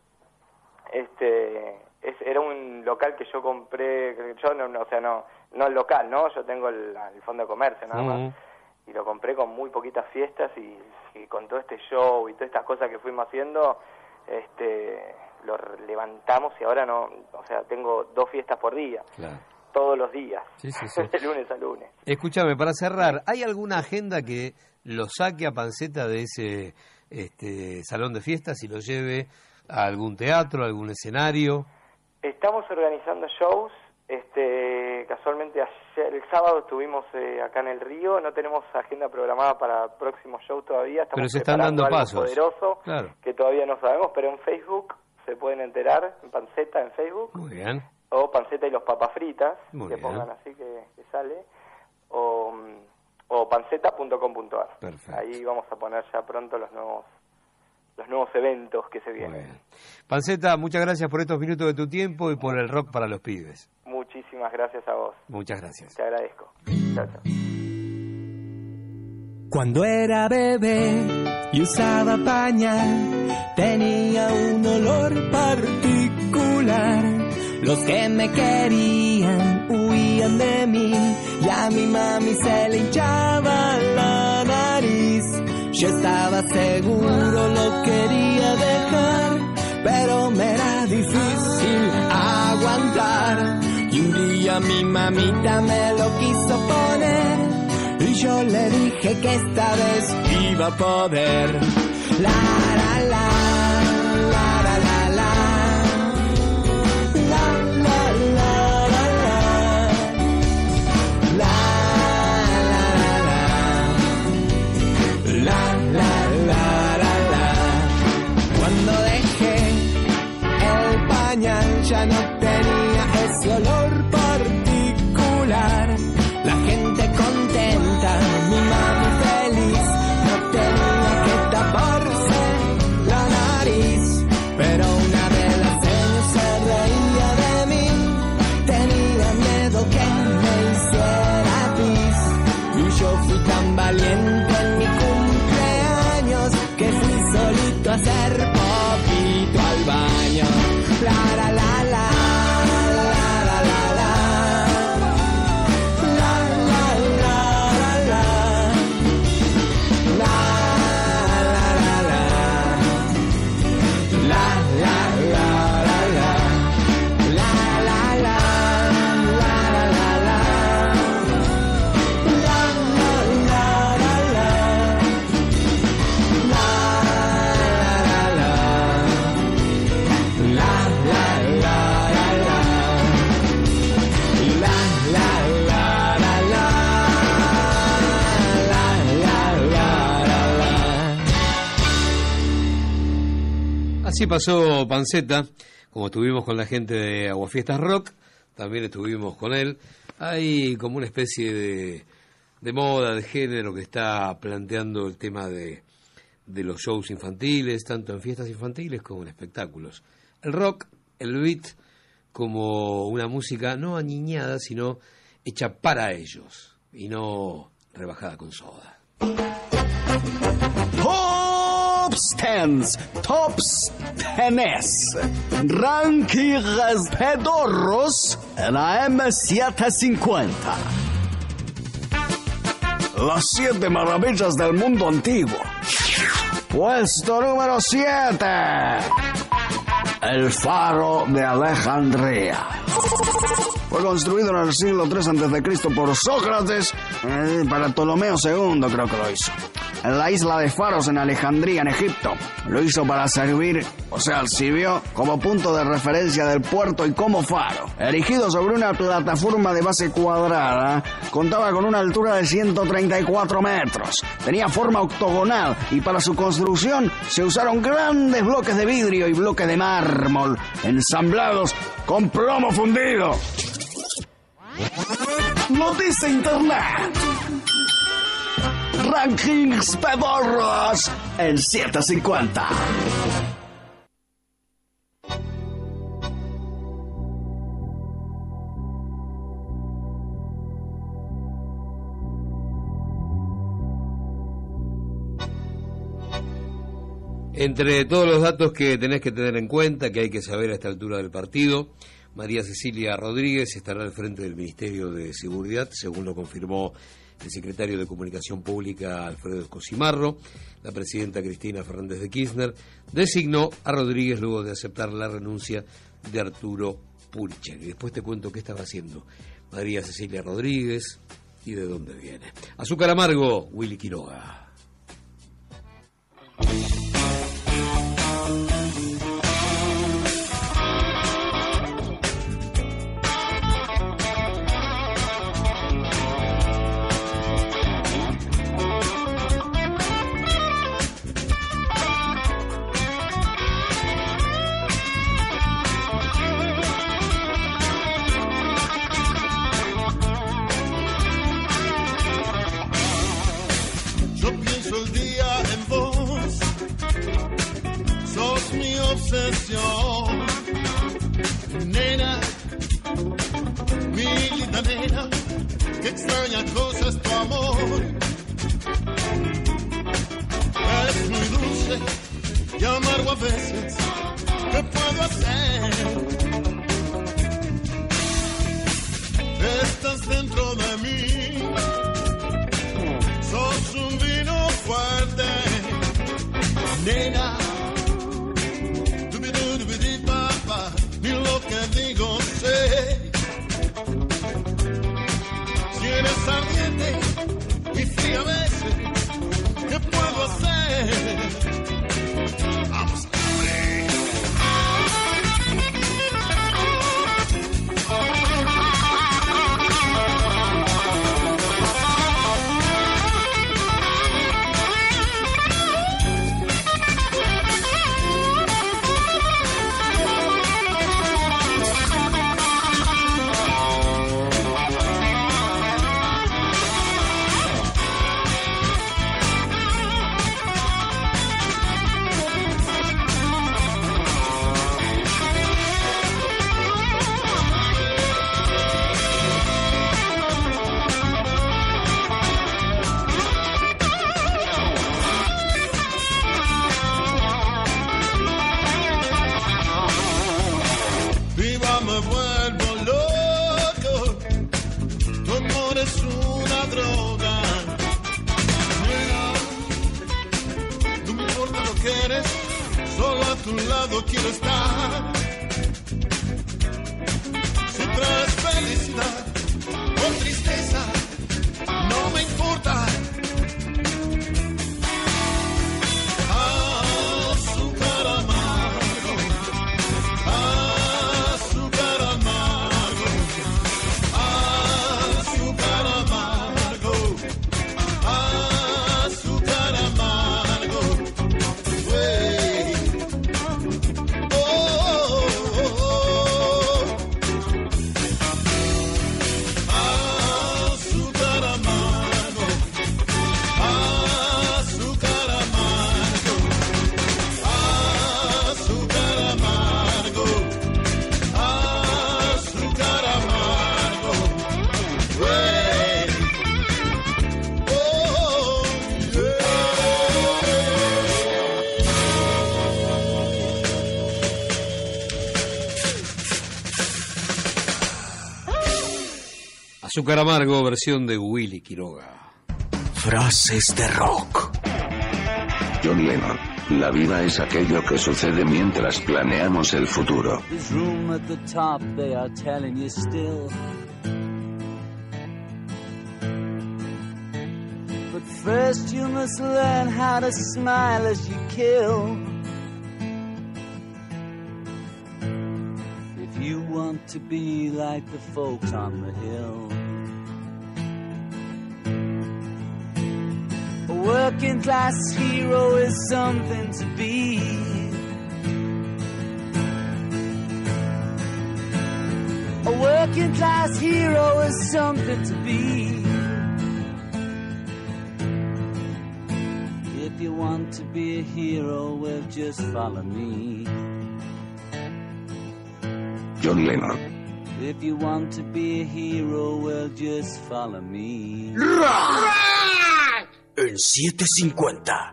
este es, era un local que yo compré, yo no, no, o sea, no, no el local, ¿no? Yo tengo el, el fondo de comercio nada más. Ujú. Y lo compré con muy poquitas fiestas y, y con todo este show y todas estas cosas que fuimos haciendo, este, lo levantamos y ahora no, o sea, tengo dos fiestas por día. Claro. todos los días, sí, sí, sí. de lunes a lunes. Escúchame, para cerrar, ¿hay alguna agenda que lo saque a Panceta de ese este, salón de fiestas y lo lleve a algún teatro, a algún escenario? Estamos organizando shows. Este, casualmente ayer, el sábado estuvimos eh, acá en el Río. No tenemos agenda programada para el próximo show todavía. Estamos pero se están dando algo pasos. Poderoso, claro. Que todavía no sabemos, pero en Facebook se pueden enterar, en Panceta en Facebook. Muy bien. O Panceta y los papas fritas, Muy que bien. pongan así que, que sale. O, o panceta punto com punto a r. Perfecto. Ahí vamos a poner ya pronto los nuevos los nuevos eventos que se vienen. Panceta, muchas gracias por estos minutos de tu tiempo y por el rock para los pibes. Muchísimas gracias a vos. Muchas gracias. Te agradezco. Chao, chao. Cuando era bebé y usaba pañal, tenía un olor particular. Los que me querían huían de mí y a mi mami se le hinchaba la nariz. Yo estaba seguro, lo quería dejar, pero me era difícil aguantar. Y un día mi mamita me lo quiso poner y yo le dije que esta vez iba a poder. La la la, la la la la, la la la la la, la la la la la la. Cuando dejé el pañal ya no tenía ese olor particular. La gente contenta, mi mami feliz, no tenía que taparse la nariz. Pero una de las señas se reía de mí, tenía miedo que me hiciera pis. Y yo fui tan valiente en mi cumpleaños que fui solito a hacer popito al baño. La la la la. Así pasó Panceta, como estuvimos con la gente de Aguafiestas Rock, también estuvimos con él. Hay como una especie de, de moda, de género que está planteando el tema de, de los shows infantiles, tanto en fiestas infantiles como en espectáculos. El rock, el beat, como una música no aniñada, sino hecha para ellos, y no rebajada con soda. Tops Tens, Tops Tenés, Rankings pedorros en la eme setecientos cincuenta. Las siete maravillas del mundo antiguo. Puesto número siete. El faro de Alejandría. Fue construido en el siglo tres antes de Cristo por Sócrates, eh, para Ptolomeo segundo creo que lo hizo. En la isla de Faros, en Alejandría, en Egipto. Lo hizo para servir, o sea, sirvió como punto de referencia del puerto y como faro. Erigido sobre una plataforma de base cuadrada, contaba con una altura de ciento treinta y cuatro metros. Tenía forma octogonal y para su construcción se usaron grandes bloques de vidrio y bloques de mármol, ensamblados con plomo fundido. Lo dice Internet. Rankings pedorros en setecientos cincuenta. Entre todos los datos que tenés que tener en cuenta, que hay que saber a esta altura del partido, María Cecilia Rodríguez estará al frente del Ministerio de Seguridad, según lo confirmó el secretario de Comunicación Pública Alfredo Escosimarro. La presidenta Cristina Fernández de Kirchner designó a Rodríguez luego de aceptar la renuncia de Arturo Puricher. Y después te cuento qué estaba haciendo María Cecilia Rodríguez y de dónde viene. Azúcar Amargo, Willy Quiroga. Obsesión, nena, mi linda nena, que extraña cosa es tu amor. Es muy dulce y amargo a veces, ¿qué puedo hacer? Estás dentro de mí, sos un vino fuerte, nena. Ni lo que digo sé. Si eres ardiente y fría a veces, ¿qué puedo hacer? Vamos a ver. Quiero estar. Si traes felicidad o tristeza, no me importa. Azúcar amargo, azúcar amargo, azúcar amargo, azúcar amargo. Wey. Azúcar Amargo, versión de Willy Quiroga. Frases de rock. John Lennon. La vida es aquello que sucede mientras planeamos el futuro. This room at the top, they are telling you still. But first you must learn how to smile as you kill. If you want to be like the folks on the hill. A working class hero is something to be. A working class hero is something to be. If you want to be a hero, well, just follow me. John Lennon. If you want to be a hero, well, just follow me. En setecientos cincuenta.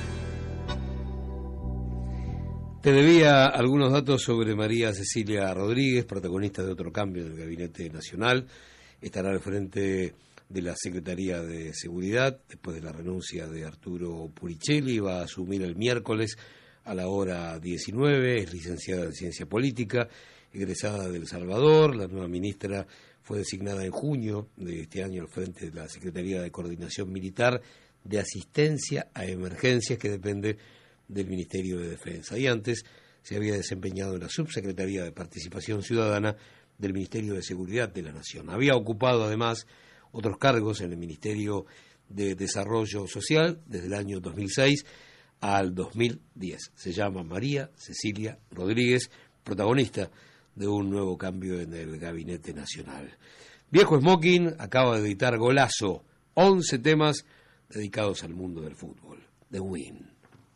Te debía algunos datos sobre María Cecilia Rodríguez, protagonista de otro cambio del Gabinete Nacional. Estará al frente de la Secretaría de Seguridad después de la renuncia de Arturo Puricelli. Va a asumir el miércoles a la hora diecinueve. Es licenciada en Ciencia Política, egresada de El Salvador. La nueva ministra fue designada en junio de este año al frente de la Secretaría de Coordinación Militar de Asistencia a Emergencias, que depende del Ministerio de Defensa. Y antes se había desempeñado en la Subsecretaría de Participación Ciudadana del Ministerio de Seguridad de la Nación. Había ocupado además otros cargos en el Ministerio de Desarrollo Social desde el año dos mil seis al dos mil diez. Se llama María Cecilia Rodríguez, protagonista de un nuevo cambio en el Gabinete Nacional. Viejo Smoking acaba de editar Golazo, once temas dedicados al mundo del fútbol. The Win.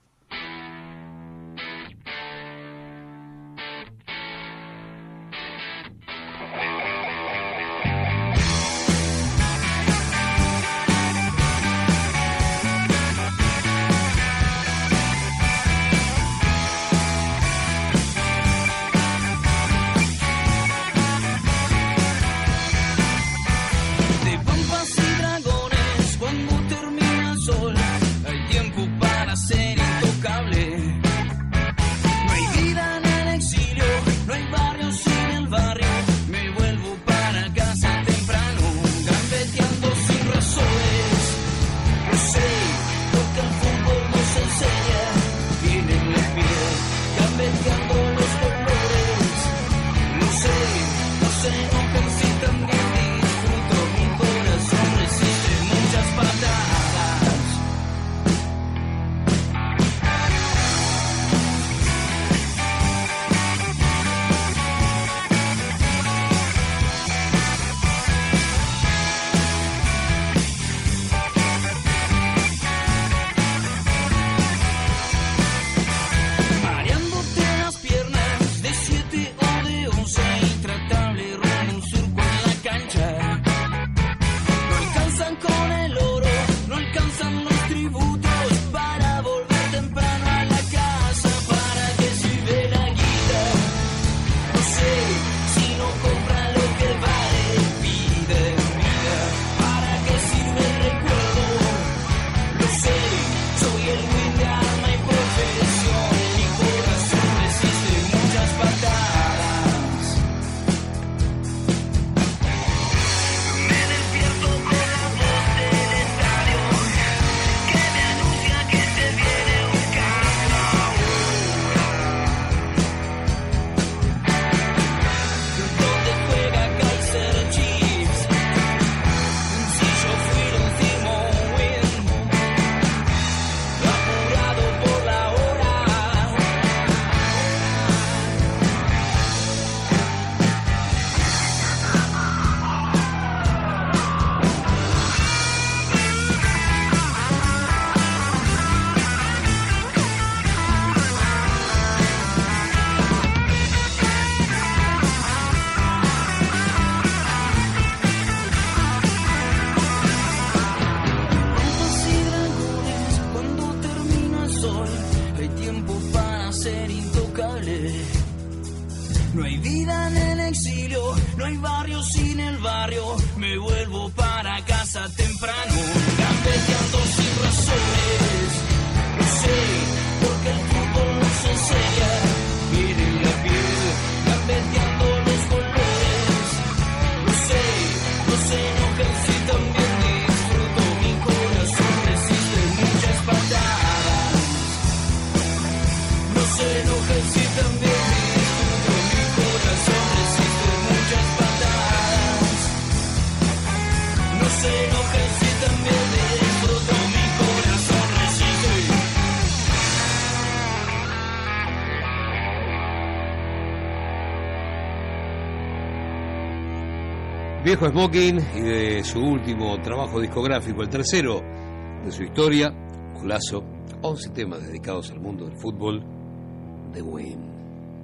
Viejo Smoking y de su último trabajo discográfico, el tercero de su historia, Golazo, once temas dedicados al mundo del fútbol, The Win.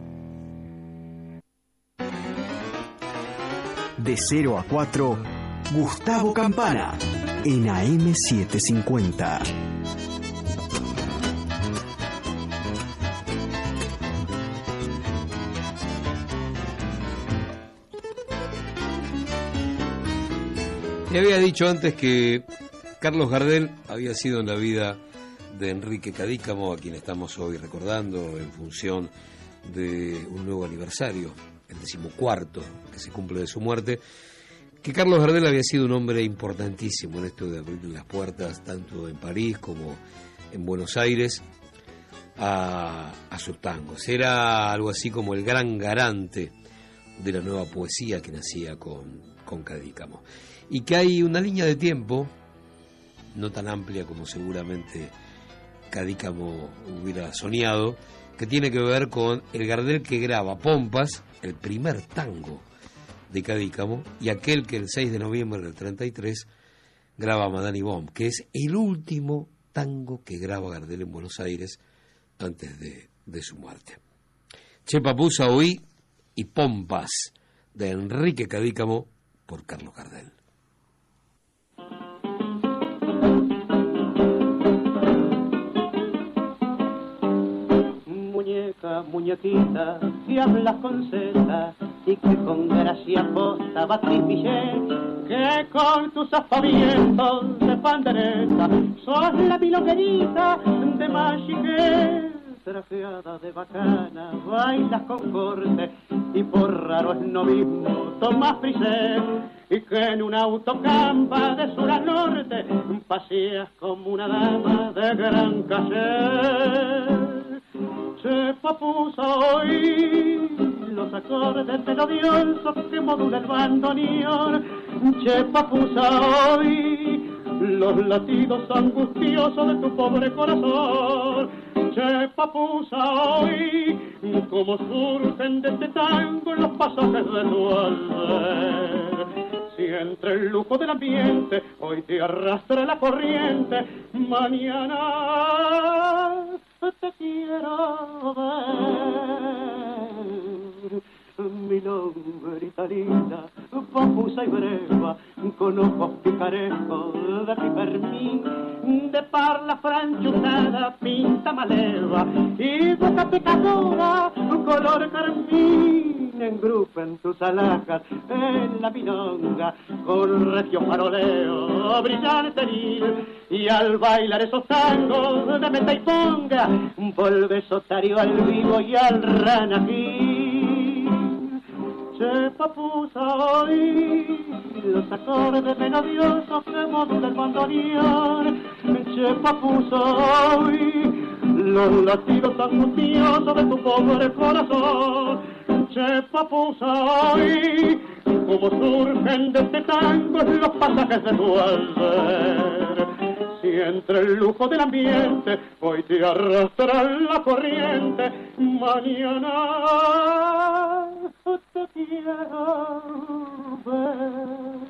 De cero a cuatro, Gustavo Campana, en A M setecientos cincuenta. Te había dicho antes que Carlos Gardel había sido en la vida de Enrique Cadícamo, a quien estamos hoy recordando en función de un nuevo aniversario, el decimocuarto que se cumple de su muerte. que Carlos Gardel había sido un hombre importantísimo en esto de abrir las puertas, tanto en París como en Buenos Aires, a, a sus tangos. Era algo así como el gran garante de la nueva poesía que nacía con, con Cadícamo. Y que hay una línea de tiempo, no tan amplia como seguramente Cadícamo hubiera soñado, que tiene que ver con el Gardel que graba Pompas, el primer tango de Cadícamo, y aquel que el seis de noviembre del treinta y tres graba Madame Bomb, que es el último tango que graba Gardel en Buenos Aires antes de, de su muerte. Che Papusa Oí y Pompas, de Enrique Cadícamo, por Carlos Gardel. Muñeca, muñequita, si hablas con seta y que con gracia posta batís billete, que con tus aspavientos de pandereta sos la milonguerita de Machiqué, trajeada de bacana, bailas con corte y por raro esnovismo tomás frisé, y que en un autocampa de sur a norte paseas como una dama de gran caché. Che Papusa oí los acordes melodiosos que modula el bandoneón. Che Papusa oí los latidos angustiosos de tu pobre corazón. Che Papusa oí como surgen de este tango en los pasajes de tu alber. Si entre el lujo del ambiente hoy te arrastra la corriente, mañana te quiero ver. Milonguerita linda, papusa y breva, con ojos picarescos de pipermín, de parla franchuzada, pinta maleva, y boca pecadora, color carmín, engrupen tus alhajas en la milonga, con regio faroleo brillante, y al bailar esos tangos de meta y ponga, volves otario al vivo y al ranajín. Che Papusa oí los acordes melodiosos que modula el bandoneón. Che Papusa oí los latidos angustiosos de tu pobre corazón. Che Papusa oí como surgen de este tango los pasajes de tu alber. Si entre el lujo del ambiente hoy te arrastra la corriente, mañana te quiero ver.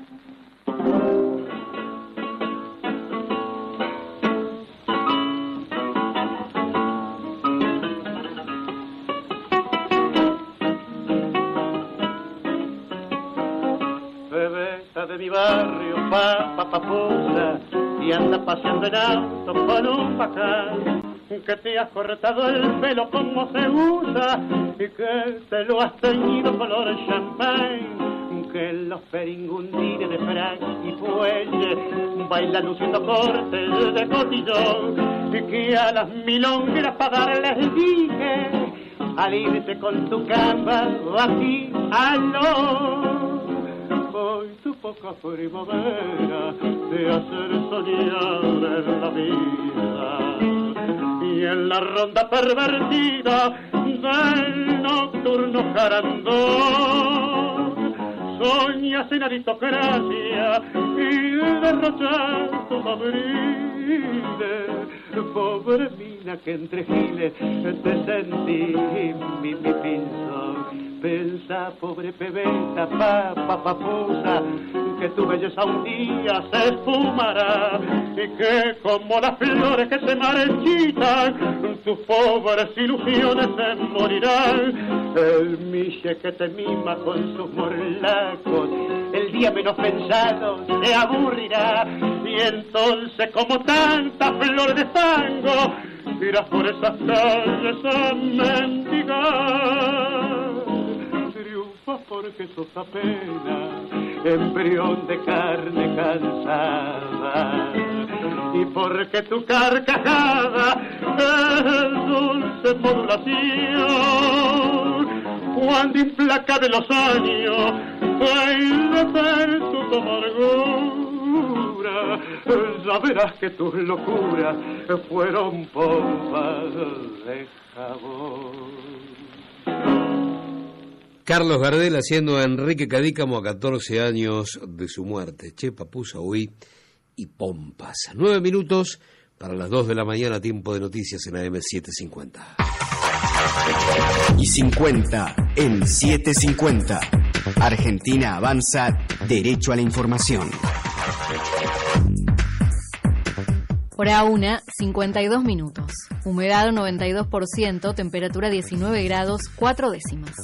Bebesa de mi barrio, papa papusa, y anda paseando en auto con un bacán, que te has cortado el pelo como se usa y que te lo has teñido color champagne, que los peringundines de frac y fuelle bailan luciendo cortes de cotillón, y que a las milongueras para darles dije al irse con tu camba aquí aló. Hoy tu poca primavera de hacer soñar en la vida, y en la ronda pervertida del nocturno jarandón soñas en aristocracia y derrochas tu abril. Pobre mina que entre giles te sentí mi, mi pinzón. Pensa, pobre pebeta, papa, papusa, que tu belleza un día se esfumará y que como las flores que se marchitan, tus pobres ilusiones se morirán. El miche que te mima con sus morlacos, el día menos pensado se aburrirá, y entonces como tantas flores de tango irás por esas calles a mendigar. Triunfas porque sos apenas embrión de carne cansada, y porque tu carcajada es dulce modulación, cuando implacable los años baile versos amargura, ya verás que tus locuras fueron pompas de jabón. Carlos Gardel haciendo a Enrique Cadícamo a catorce años de su muerte. Che, Papusa, Huí y pompas. Nueve minutos para las dos de la mañana, tiempo de noticias en A M setecientos cincuenta. Y cincuenta en setecientos cincuenta. Argentina avanza, derecho a la información. Hora una, cincuenta y dos minutos. Humedad noventa y dos por ciento, temperatura diecinueve grados, cuatro décimas.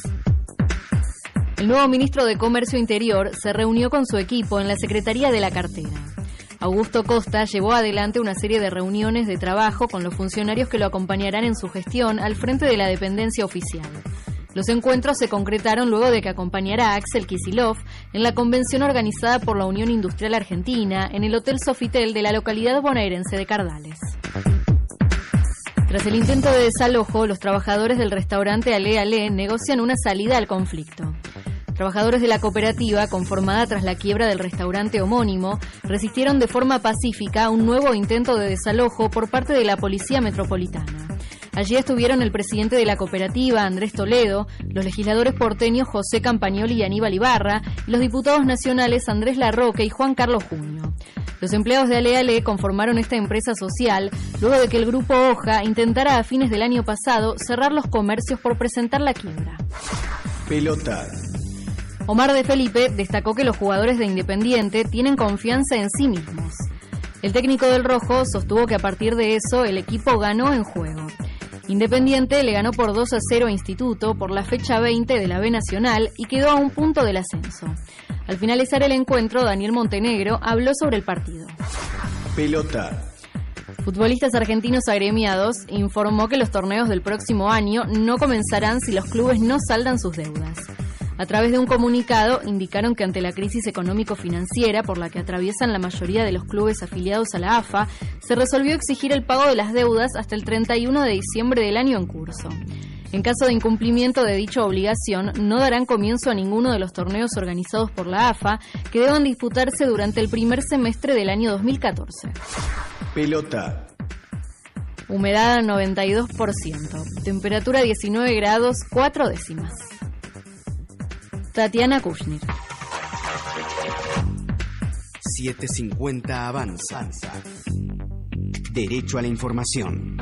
El nuevo ministro de Comercio Interior se reunió con su equipo en la Secretaría de la Cartera. Augusto Costa llevó adelante una serie de reuniones de trabajo con los funcionarios que lo acompañarán en su gestión al frente de la dependencia oficial. Los encuentros se concretaron luego de que acompañara a Axel Kicillof en la convención organizada por la Unión Industrial Argentina en el Hotel Sofitel de la localidad bonaerense de Cardales. Tras el intento de desalojo, los trabajadores del restaurante Ale Ale negocian una salida al conflicto. Trabajadores de la cooperativa, conformada tras la quiebra del restaurante homónimo, resistieron de forma pacífica un nuevo intento de desalojo por parte de la Policía Metropolitana. Allí estuvieron el presidente de la cooperativa, Andrés Toledo, los legisladores porteños José Campagnoli y Aníbal Ibarra, y los diputados nacionales Andrés Larroque y Juan Carlos Junio. Los empleados de Ale Ale conformaron esta empresa social luego de que el grupo Hoja intentara a fines del año pasado cerrar los comercios por presentar la quiebra. Pelota. Omar de Felipe destacó que los jugadores de Independiente tienen confianza en sí mismos. El técnico del Rojo sostuvo que a partir de eso el equipo ganó en juego. Independiente le ganó por dos a cero a Instituto por la fecha veinte de la B Nacional y quedó a un punto del ascenso. Al finalizar el encuentro, Daniel Montenegro habló sobre el partido. Pelota. Futbolistas argentinos agremiados informó que los torneos del próximo año no comenzarán si los clubes no saldan sus deudas. A través de un comunicado, indicaron que ante la crisis económico-financiera por la que atraviesan la mayoría de los clubes afiliados a la A F A, se resolvió exigir el pago de las deudas hasta el treinta y uno de diciembre del año en curso. En caso de incumplimiento de dicha obligación, no darán comienzo a ninguno de los torneos organizados por la A F A que deban disputarse durante el primer semestre del año dos mil catorce. Pelota. Humedad noventa y dos por ciento. Temperatura diecinueve grados, cuatro décimas. Tatiana Kushner. setecientos cincuenta avanza. Derecho a la información.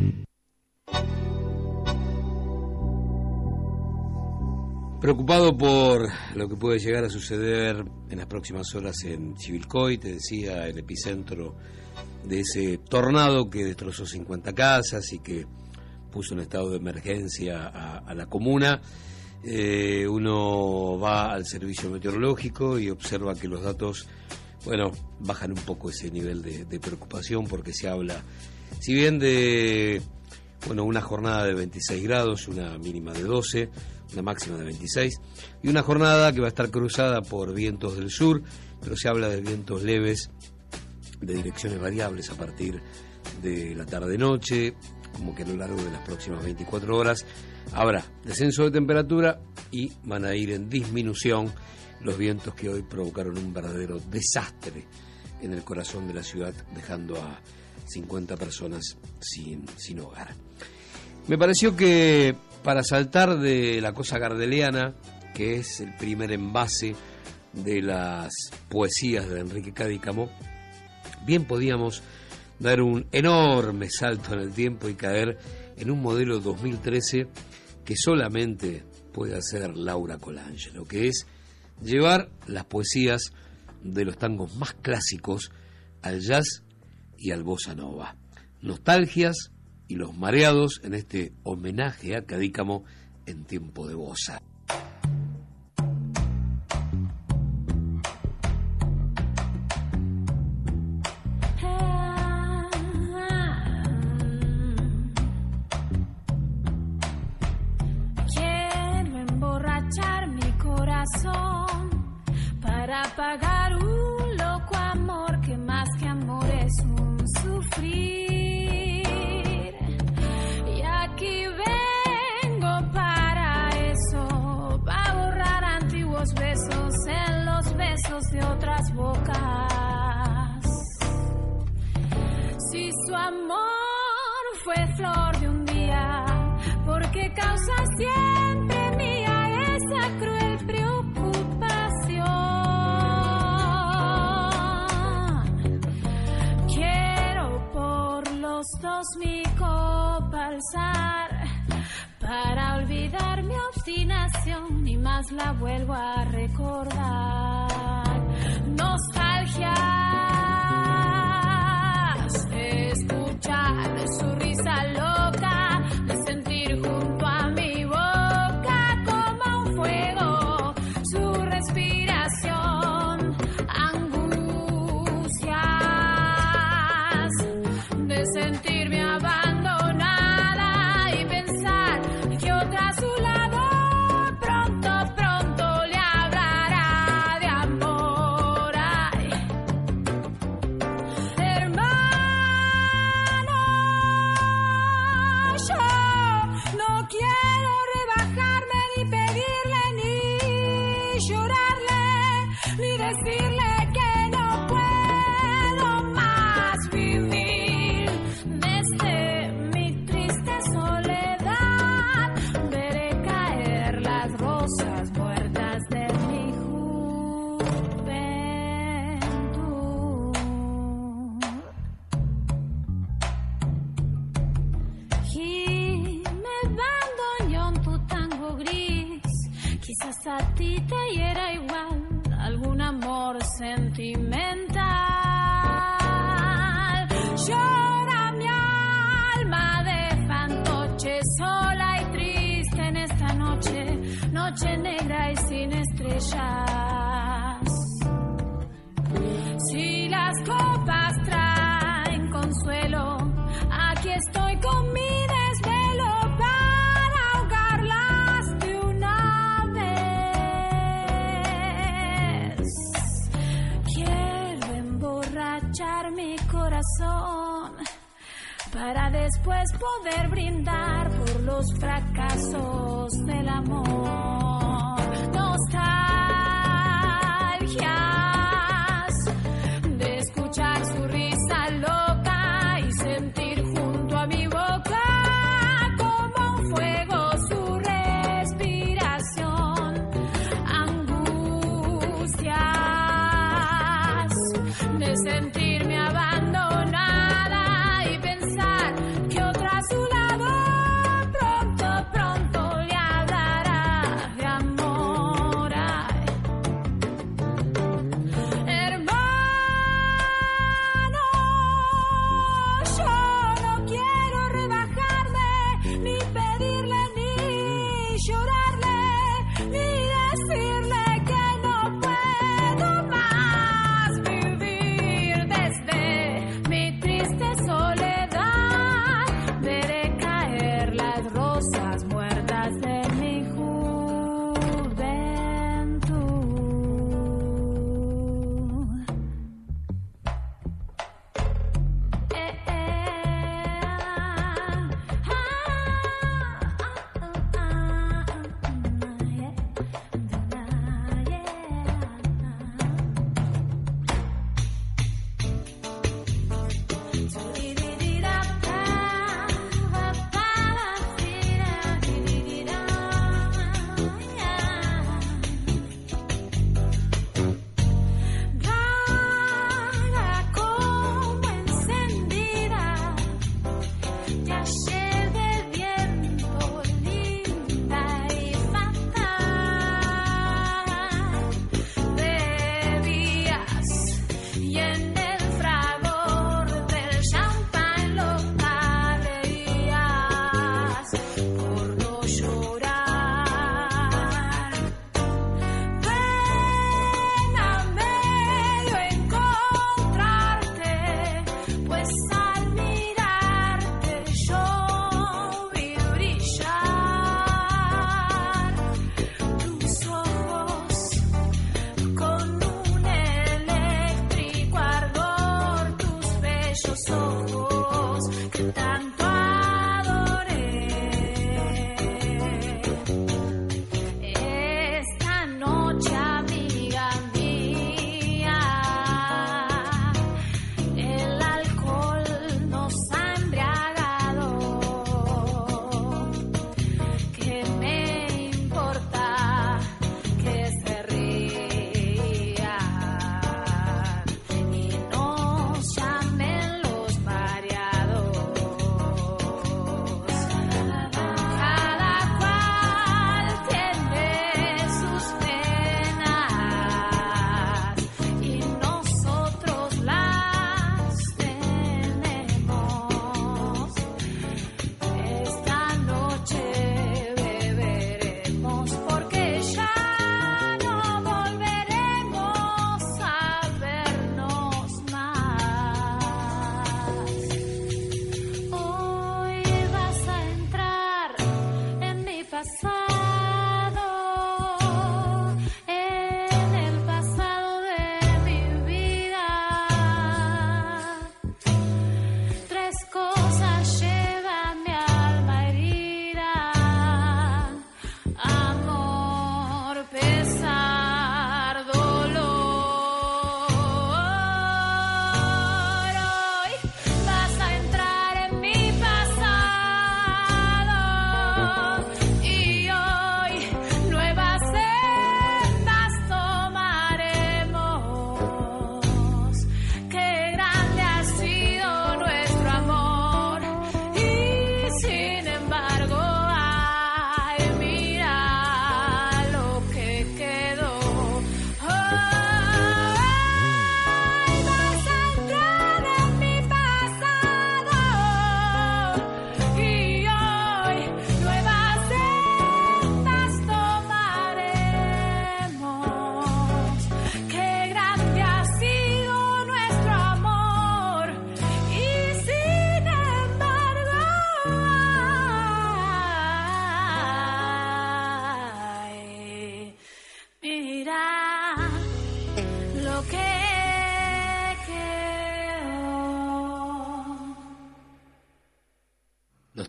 Preocupado por lo que puede llegar a suceder en las próximas horas en Chivilcoy, te decía, el epicentro de ese tornado que destrozó cincuenta casas y que puso en estado de emergencia a, a la comuna. Eh, uno va al servicio meteorológico y observa que los datos, bueno, bajan un poco ese nivel de, de preocupación, porque se habla, si bien de, bueno, una jornada de veintiséis grados, una mínima de doce, una máxima de veintiséis, y una jornada que va a estar cruzada por vientos del sur, pero se habla de vientos leves de direcciones variables a partir de la tarde-noche, como que a lo largo de las próximas veinticuatro horas habrá descenso de temperatura y van a ir en disminución los vientos que hoy provocaron un verdadero desastre en el corazón de la ciudad, dejando a cincuenta personas sin, sin hogar. Me pareció que para saltar de la cosa gardeliana, que es el primer envase de las poesías de Enrique Cadícamo, bien podíamos dar un enorme salto en el tiempo y caer en un modelo dos mil trece que solamente puede hacer Laura Colangelo, que es llevar las poesías de los tangos más clásicos al jazz y al bossa nova. Nostalgias y los mareados en este homenaje a Cadícamo en tiempo de bossa. Para pagar un loco amor que más que amor es un sufrir. Y aquí vengo para eso, para borrar antiguos besos flor de un día, porque causa siempre mía esa cruel preocupación. Quiero por los dos mi copa alzar, para olvidar mi obstinación y más la vuelvo a recordar. Nostalgias, de escuchar su risa loca, de sentir junto a mi boca como un fuego su respiración. Angustias, de sentirme abandonada y pensar que otra a su lado pronto, pronto le hablará de amor. Ay, hermano, yo no quiero rebajarme ni pedirle ni llorarle ni decirle que no puedo más vivir desde mi triste soledad. Veré caer las rosas muertas de mi juventud. Y me bandoneón tu tango gris, quizás a ti te hiera igual algún amor sentimental. Llora mi alma de fantoche, sola y triste en esta noche, noche negra y sin estrellas. Si las copas traen consuelo, aquí estoy con mi desvelo para ahogarlas de una vez. Quiero emborrachar mi corazón para después poder brindar por los fracasos del amor. Nostalgias, de escuchar su risa loca y sentir junto a mi boca como un fuego su respiración. Angustias, de sentirme abandonada y pensar que otra a su lado pronto, pronto le hablará de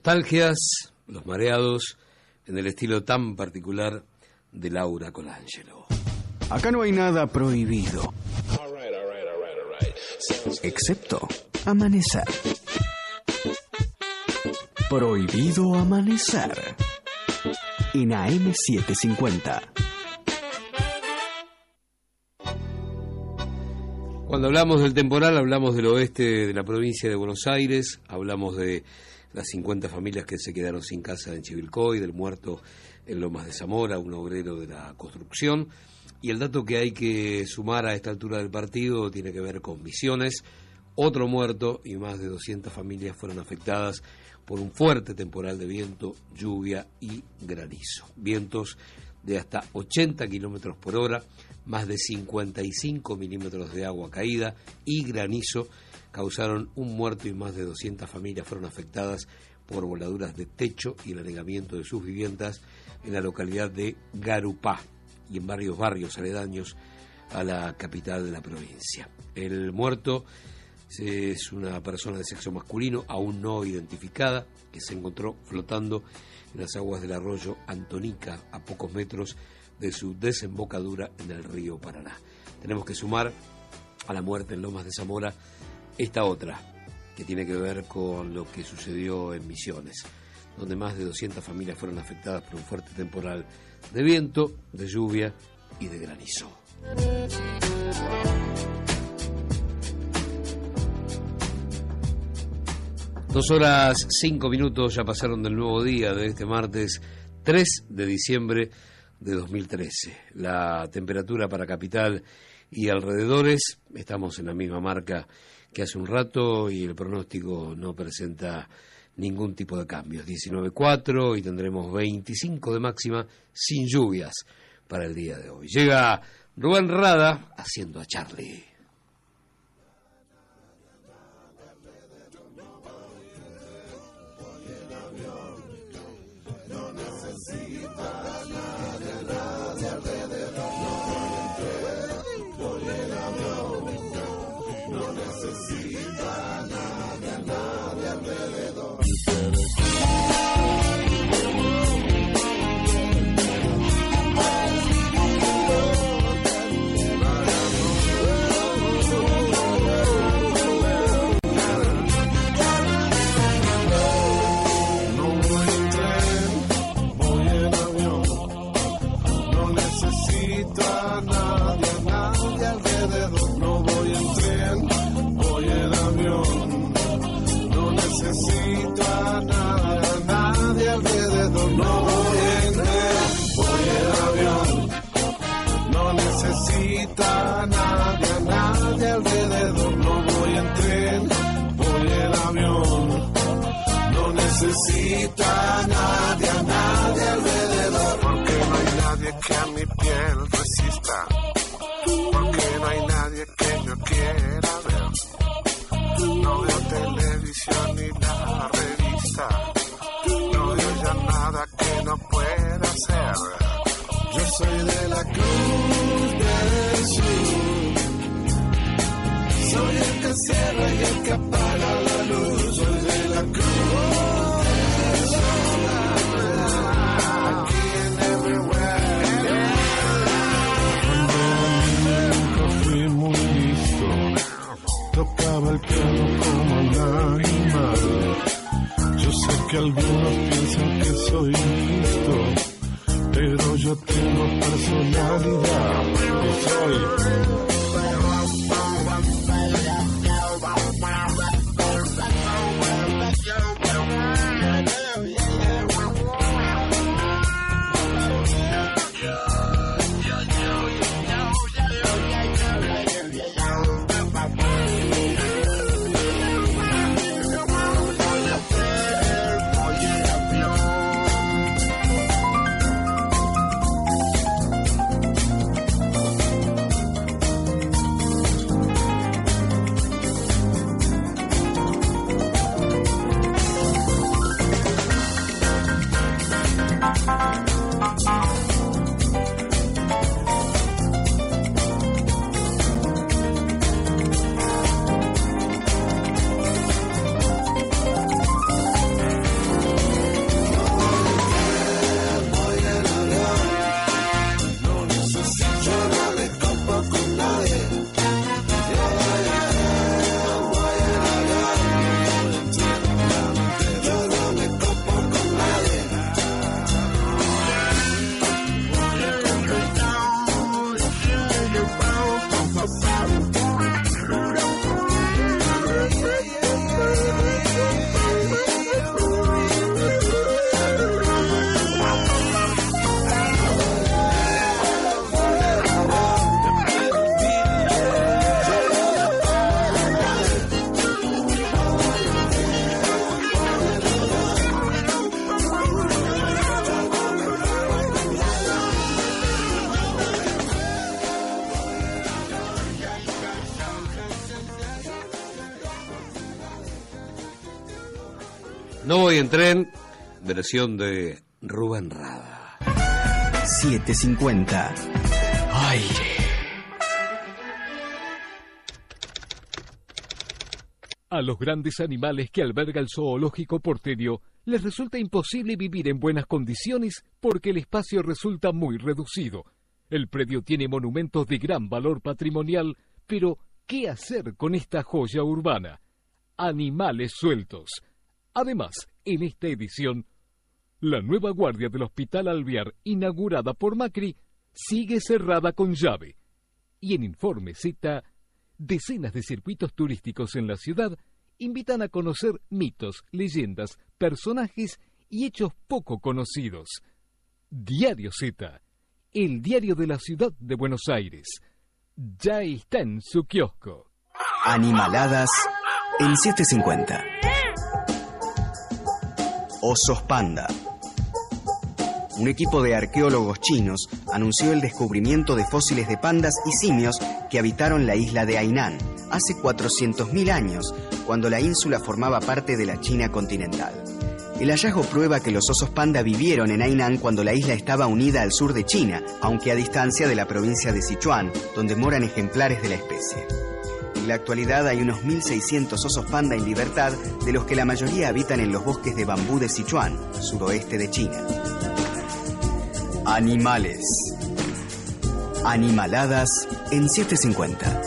Nostalgias, Los Mareados, en el estilo tan particular de Laura Colangelo. Acá no hay nada prohibido, excepto amanecer. Prohibido amanecer en A M setecientos cincuenta. Cuando hablamos del temporal, hablamos del oeste de la provincia de Buenos Aires, hablamos de las cincuenta familias que se quedaron sin casa en Chivilcoy, del muerto en Lomas de Zamora, un obrero de la construcción, y el dato que hay que sumar a esta altura del partido tiene que ver con Misiones. Otro muerto y más de doscientas familias fueron afectadas por un fuerte temporal de viento, lluvia y granizo. Vientos de hasta ochenta kilómetros por hora, más de cincuenta y cinco milímetros de agua caída y granizo causaron un muerto y más de doscientas familias fueron afectadas por voladuras de techo y el anegamiento de sus viviendas en la localidad de Garupá y en varios barrios aledaños a la capital de la provincia. El muerto es una persona de sexo masculino aún no identificada que se encontró flotando en las aguas del arroyo Antonica a pocos metros de su desembocadura en el río Paraná. Tenemos que sumar a la muerte en Lomas de Zamora esta otra, que tiene que ver con lo que sucedió en Misiones, donde más de doscientas familias fueron afectadas por un fuerte temporal de viento, de lluvia y de granizo. Dos horas cinco minutos ya pasaron del nuevo día de este martes tres de diciembre de dos mil trece. La temperatura para capital y alrededores, estamos en la misma marca que hace un rato y el pronóstico no presenta ningún tipo de cambios. diecinueve coma cuatro y tendremos veinticinco de máxima sin lluvias para el día de hoy. Llega Rubén Rada haciendo a Charlie. Necesita a nadie, a nadie alrededor. Porque no hay nadie que a mi piel resista. Porque no hay nadie que yo quiera ver. No veo televisión ni la revista. No veo ya nada que no pueda hacer. Yo soy de la Cruz del Sur. Soy el que cierra y el que apaga la luz. Soy de la Cruz. Tocaba el piano como un animal. Yo sé que algunos piensan que soy listo, pero yo tengo personalidad. Yo soy No voy en tren, versión de Rubén Rada. setecientos cincuenta. Aire. A los grandes animales que alberga el zoológico porteño les resulta imposible vivir en buenas condiciones porque el espacio resulta muy reducido. El predio tiene monumentos de gran valor patrimonial, pero ¿qué hacer con esta joya urbana? Animales sueltos. Además, en esta edición, la nueva guardia del Hospital Alvear, inaugurada por Macri, sigue cerrada con llave. Y en Informe Z, decenas de circuitos turísticos en la ciudad invitan a conocer mitos, leyendas, personajes y hechos poco conocidos. Diario Z, el diario de la ciudad de Buenos Aires, ya está en su kiosco. Animaladas en setecientos cincuenta. Osos panda. Un equipo de arqueólogos chinos anunció el descubrimiento de fósiles de pandas y simios que habitaron la isla de Hainan hace cuatrocientos mil años, cuando la ínsula formaba parte de la China continental. El hallazgo prueba que los osos panda vivieron en Hainan cuando la isla estaba unida al sur de China, aunque a distancia de la provincia de Sichuan, donde moran ejemplares de la especie. En la actualidad hay unos mil seiscientos osos panda en libertad, de los que la mayoría habitan en los bosques de bambú de Sichuan, suroeste de China. Animales. Animaladas en setecientos cincuenta.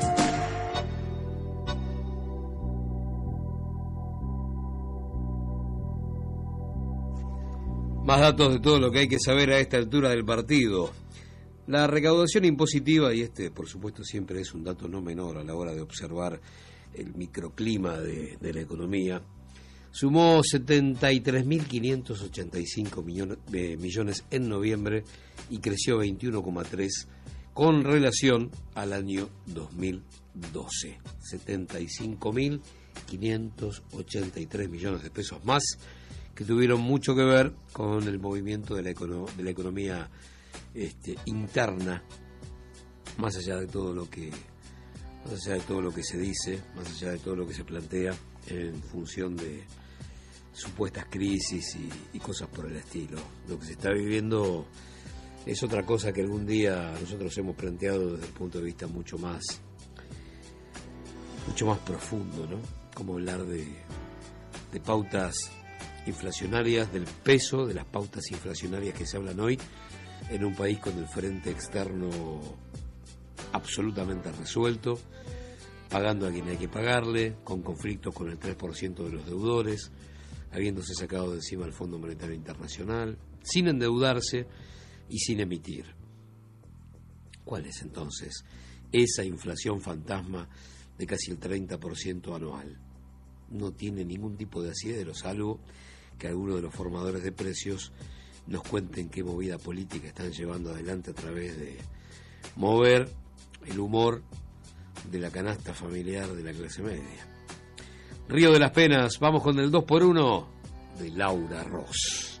Más datos de todo lo que hay que saber a esta altura del partido. La recaudación impositiva, y este por supuesto siempre es un dato no menor a la hora de observar el microclima de, de la economía, sumó setenta y tres mil quinientos ochenta y cinco millones, eh, millones en noviembre y creció veintiuno coma tres con relación al año dos mil doce. setenta y cinco mil quinientos ochenta y tres millones de pesos más, que tuvieron mucho que ver con el movimiento de la, econo- de la economía este, interna, más allá de todo lo que más allá de todo lo que se dice, más allá de todo lo que se plantea en función de supuestas crisis y, y cosas por el estilo. Lo que se está viviendo es otra cosa que algún día nosotros hemos planteado desde el punto de vista mucho más mucho más profundo, ¿no? Como hablar de, de pautas inflacionarias, del peso de las pautas inflacionarias que se hablan hoy en un país con el frente externo absolutamente resuelto, pagando a quien hay que pagarle, con conflictos con el tres por ciento de los deudores, habiéndose sacado de encima el Fondo Monetario Internacional, sin endeudarse y sin emitir. ¿Cuál es entonces esa inflación fantasma de casi el treinta por ciento anual? No tiene ningún tipo de asidero, salvo que algunos de los formadores de precios nos cuenten qué movida política están llevando adelante a través de mover el humor de la canasta familiar de la clase media. Río de las Penas, vamos con el dos por uno de Laura Ross.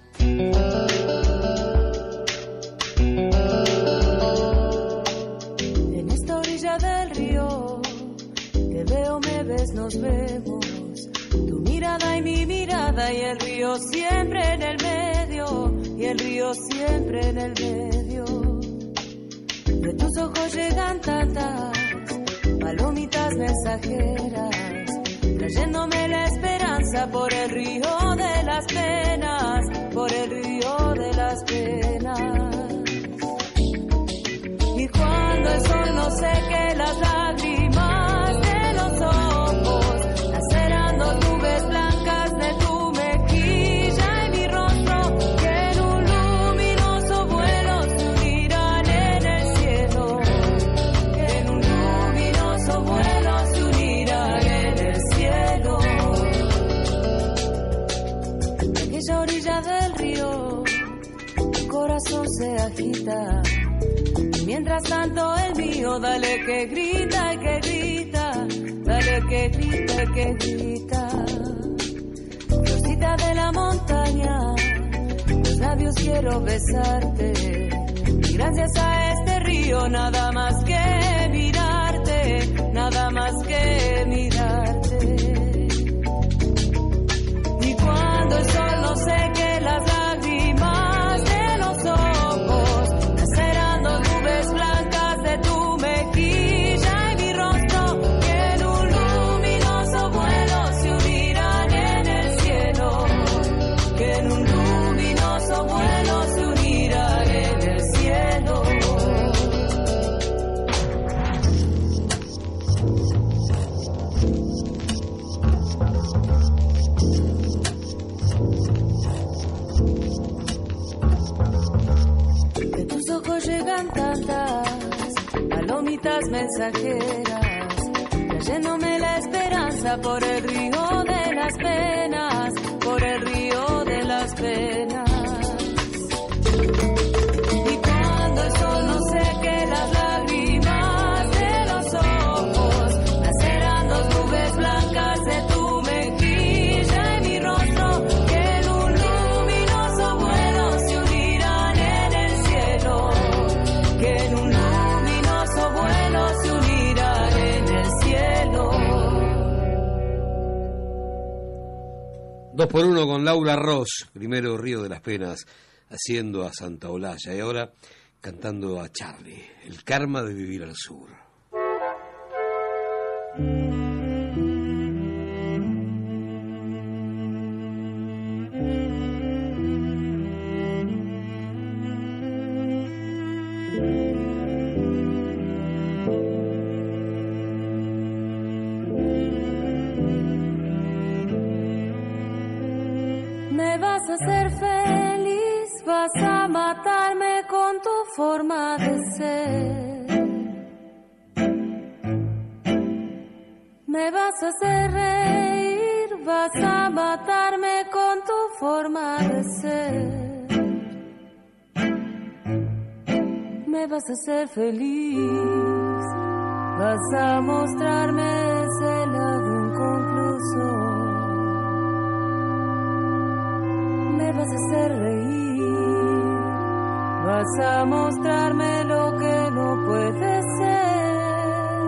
En esta orilla del río, te veo, me ves, nos vemos. Tu mirada y mi mirada y el río siempre en el medio, y el río siempre en el medio. De tus ojos llegan tantas palomitas mensajeras, trayéndome la esperanza por el río de las penas, por el río de las penas. Y cuando el sol no seque las lágrimas de los ojos, nacerán dos nubes blancas de tu mejilla y mi rostro, que en un luminoso vuelo se unirán en el cielo, que en un luminoso vuelo se unirán en el cielo. En aquella orilla del río, tu corazón se agita. Mientras tanto el mío, dale que grita y que grita, dale que grita y que grita. Rosita de la montaña, los labios quiero besarte. Y gracias a este río nada más que mirarte, nada más que mirarte. Y cuando el sol no seque las lágrimas de los ojos, nacerán dos nubes blancas de tu mejilla y mi rostro, que en un luminoso vuelo se unirán en el cielo, que en un luminoso vuelo se unirán en el cielo. De tus ojos llegan tantas palomitas mensajeras, trayéndome la esperanza por el río de las penas, por el río de las penas. Y cuando el sol no seque las lágrimas de los ojos, nacerán dos nubes blancas de tu mejilla y mi rostro, que en un luminoso vuelo se unirán en el cielo, que en un luminoso vuelo se unirán en el cielo. Dos por uno con Laura Ross, primero Río de las Penas, haciendo a Santa Olalla, y ahora cantando a Charlie, el karma de vivir al sur. Me vas a hacer feliz, vas a matarme con tu forma de ser. Me vas a hacer reír, vas a matarme con tu forma de ser. Me vas a hacer feliz, vas a mostrarme ese lado inconcluso. Me vas a hacer reír, vas a mostrarme lo que no puede ser.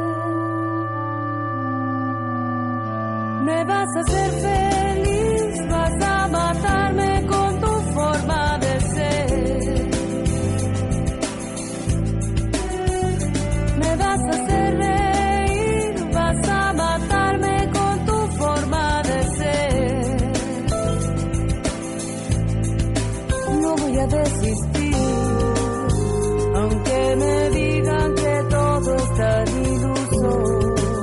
Me vas a hacer feliz, vas a matarme con tu forma de ser. Me vas a hacer reír, vas a matarme con tu forma de ser. No voy a desistir, aunque me digan que todo es tan iluso.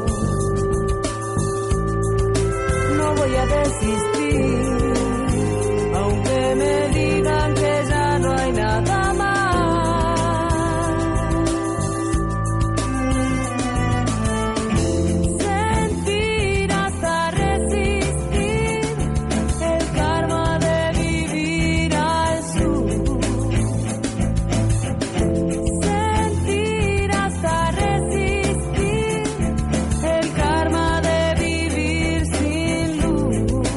No voy a desistir, aunque me digan que ya no hay nada más. Sentir hasta resistir el karma de vivir al sur. Sentir hasta resistir el karma de vivir sin luz.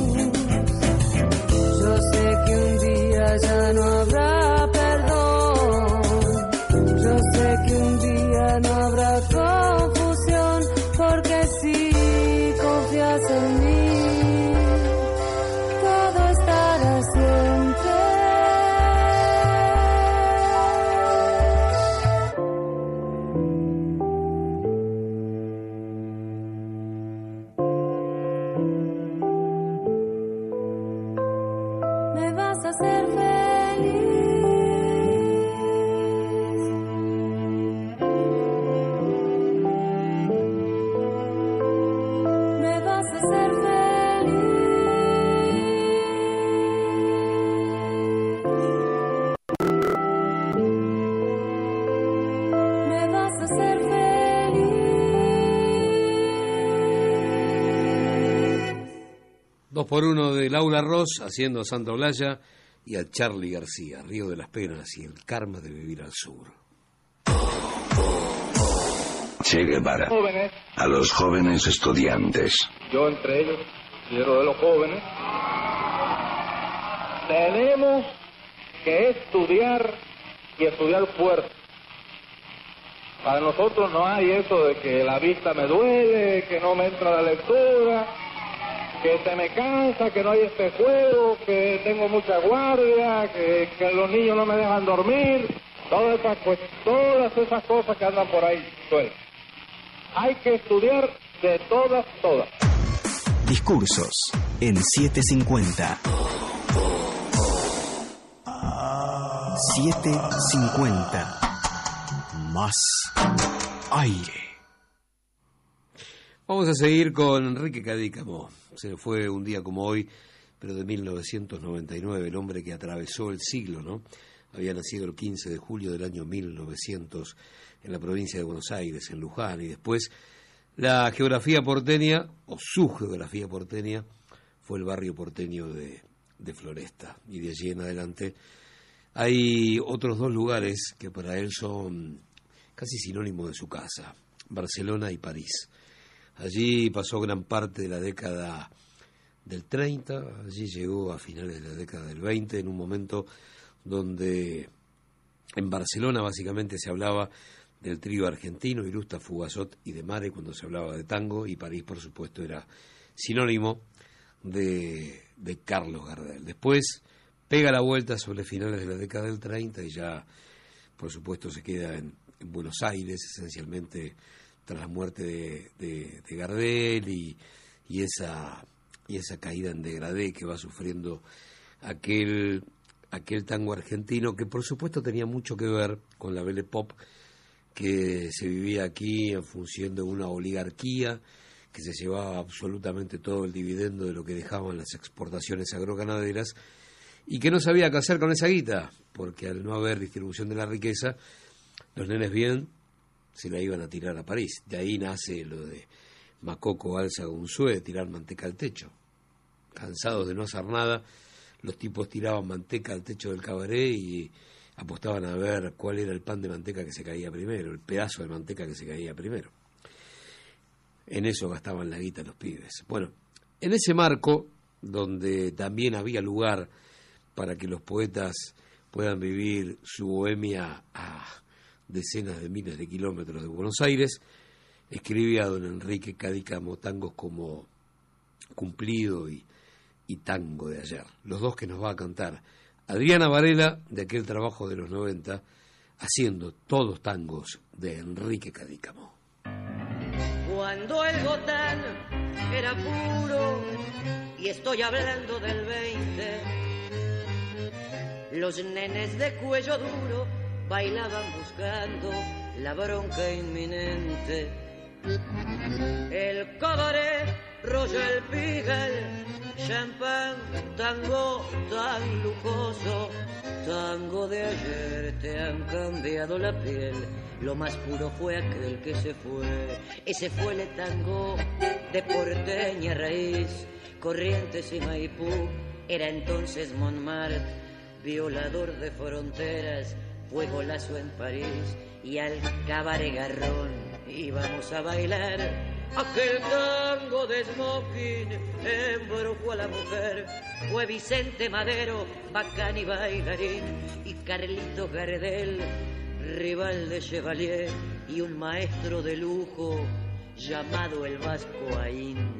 Yo sé que un día ya no habrá perdón. Yo sé que un día no habrá confusión, porque si confías en mí, todo estará siempre. Me vas a hacer feliz. Me vas a hacer feliz. Me vas a hacer feliz. Dos por uno de Laura Ross haciendo a Santa Olalla y a Charlie García, Río de las Penas y el karma de vivir al sur. Che Guevara. Jóvenes, A los jóvenes estudiantes. yo entre ellos, líder de los jóvenes, tenemos que estudiar y estudiar fuerte. Para nosotros no hay eso de que la vista me duele, que no me entra la lectura. que se me cansa, que no hay espejuelo, que tengo mucha guardia, que, que los niños no me dejan dormir, todas esas, pues, todas esas cosas que andan por ahí sueltas. Hay que estudiar de todas, todas. Discursos en setecientos cincuenta. setecientos cincuenta. Más aire. Vamos a seguir con Enrique Cadícamo. Se fue un día como hoy, pero de mil novecientos noventa y nueve, el hombre que atravesó el siglo, ¿no? Había nacido el quince de julio del año mil novecientos en la provincia de Buenos Aires, en Luján, y después la geografía porteña, o su geografía porteña, fue el barrio porteño de, de Floresta, y de allí en adelante hay otros dos lugares que para él son casi sinónimos de su casa, Barcelona y París. Allí pasó gran parte de la década del treinta, allí llegó a finales de la década del veinte, en un momento donde en Barcelona básicamente se hablaba del trío argentino, Irusta, Fugazot y De Mare, cuando se hablaba de tango, y París, por supuesto, era sinónimo de, de Carlos Gardel. Después pega la vuelta sobre finales de la década del treinta y ya, por supuesto, se queda en, en Buenos Aires, esencialmente tras la muerte de, de, de Gardel y, y, esa, y esa caída en degradé que va sufriendo aquel, aquel tango argentino, que por supuesto tenía mucho que ver con la Belle Pop que se vivía aquí en función de una oligarquía que se llevaba absolutamente todo el dividendo de lo que dejaban las exportaciones agroganaderas y que no sabía qué hacer con esa guita, porque al no haber distribución de la riqueza, los nenes bien se la iban a tirar a París. De ahí nace lo de Macoco, Álzaga, Unzué, tirar manteca al techo. Cansados de no hacer nada, los tipos tiraban manteca al techo del cabaret y apostaban a ver cuál era el pan de manteca que se caía primero, el pedazo de manteca que se caía primero. En eso gastaban la guita los pibes. Bueno, en ese marco, donde también había lugar para que los poetas puedan vivir su bohemia a decenas de miles de kilómetros de Buenos Aires, escribía don Enrique Cadícamo tangos como Cumplido y, y Tango de Ayer, los dos que nos va a cantar Adriana Varela, de aquel trabajo de los noventa, haciendo todos tangos de Enrique Cadícamo. Cuando el gotán era puro, y estoy hablando del veinte, los nenes de cuello duro bailaban buscando la bronca inminente. El cabaret, Royal Pigal, champán, tango tan lujoso, tango de ayer te han cambiado la piel. Lo más puro fue aquel que se fue, ese fue el tango de porteña raíz, Corrientes y Maipú, era entonces Montmartre, violador de fronteras, fue golazo en París y al cabaret Garrón íbamos a bailar aquel tango de smoking, embrujó a la mujer, fue Vicente Madero, bacán y bailarín, y Carlitos Gardel, rival de Chevalier, y un maestro de lujo llamado el Vasco Aín.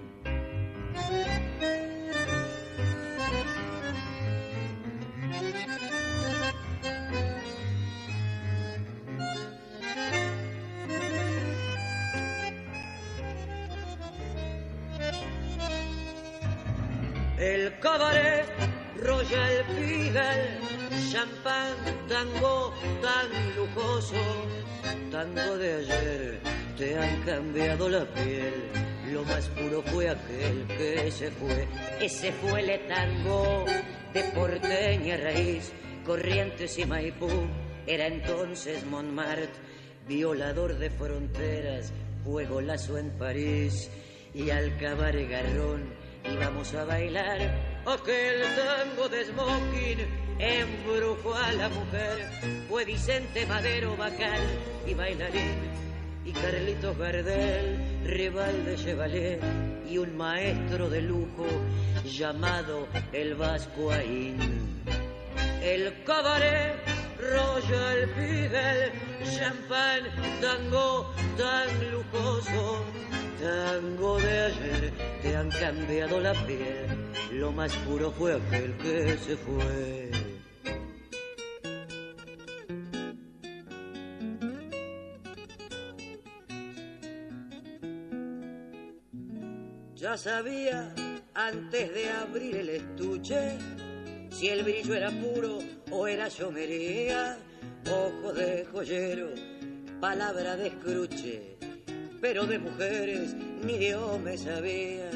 El cabaret, Royal Pigal, champán, tango tan lujoso, tango de ayer te han cambiado la piel. Lo más puro fue aquel que se fue, ese fue el tango de porteña raíz, Corrientes y Maipú, era entonces Montmartre, violador de fronteras, fue golazo en París y al cabaret Garrón íbamos a bailar aquel tango de smoking, embrujó a la mujer, fue Vicente Madero, bacán y bailarín, y Carlitos Gardel, rival de Chevalier, y un maestro de lujo llamado el Vasco Aín. El cabaret, Royal Pigal, champán, tango tan lujoso, tango de ayer, te han cambiado la piel, lo más puro fue aquel que se fue. Ya sabía antes de abrir el estuche si el brillo era puro o era llomería, ojo de joyero, palabra de escruche, pero de mujeres ni Dios me sabía.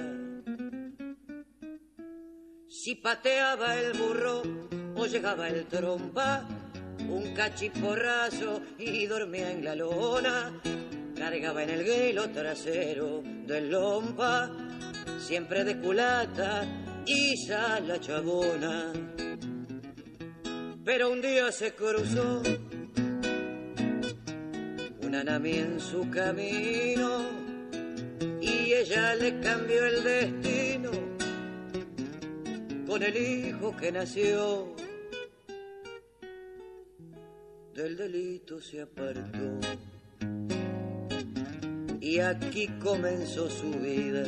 Si pateaba el burro o llegaba el trompa, un cachiporrazo y dormía en la lona, cargaba en el grilo trasero del lompa, siempre de culata y la chabona. Pero un día se cruzó una nami en su camino y ella le cambió el destino con el hijo que nació. Del delito se apartó y aquí comenzó su vida.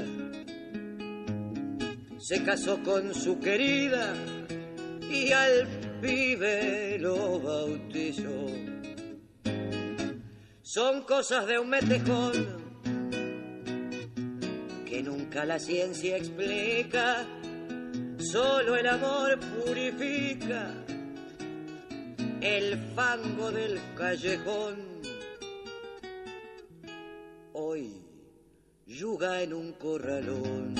Se casó con su querida y al pibe lo bautizó. Son cosas de un metejón que nunca la ciencia explica, solo el amor purifica el fango del callejón. Hoy yuga en un corralón,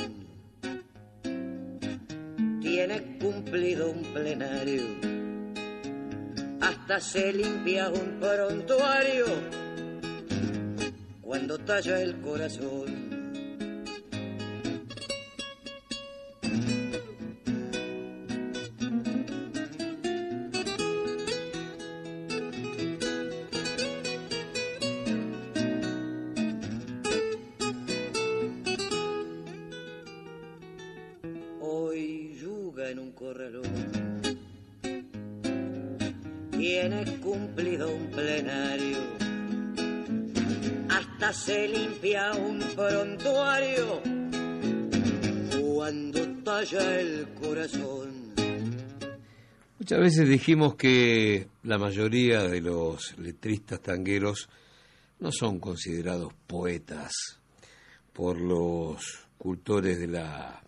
tiene cumplido un plenario, hasta se limpia un prontuario cuando talla el corazón. Tiene cumplido un plenario, hasta se limpia un prontuario cuando talla el corazón. Muchas veces dijimos que la mayoría de los letristas tangueros no son considerados poetas por los cultores de la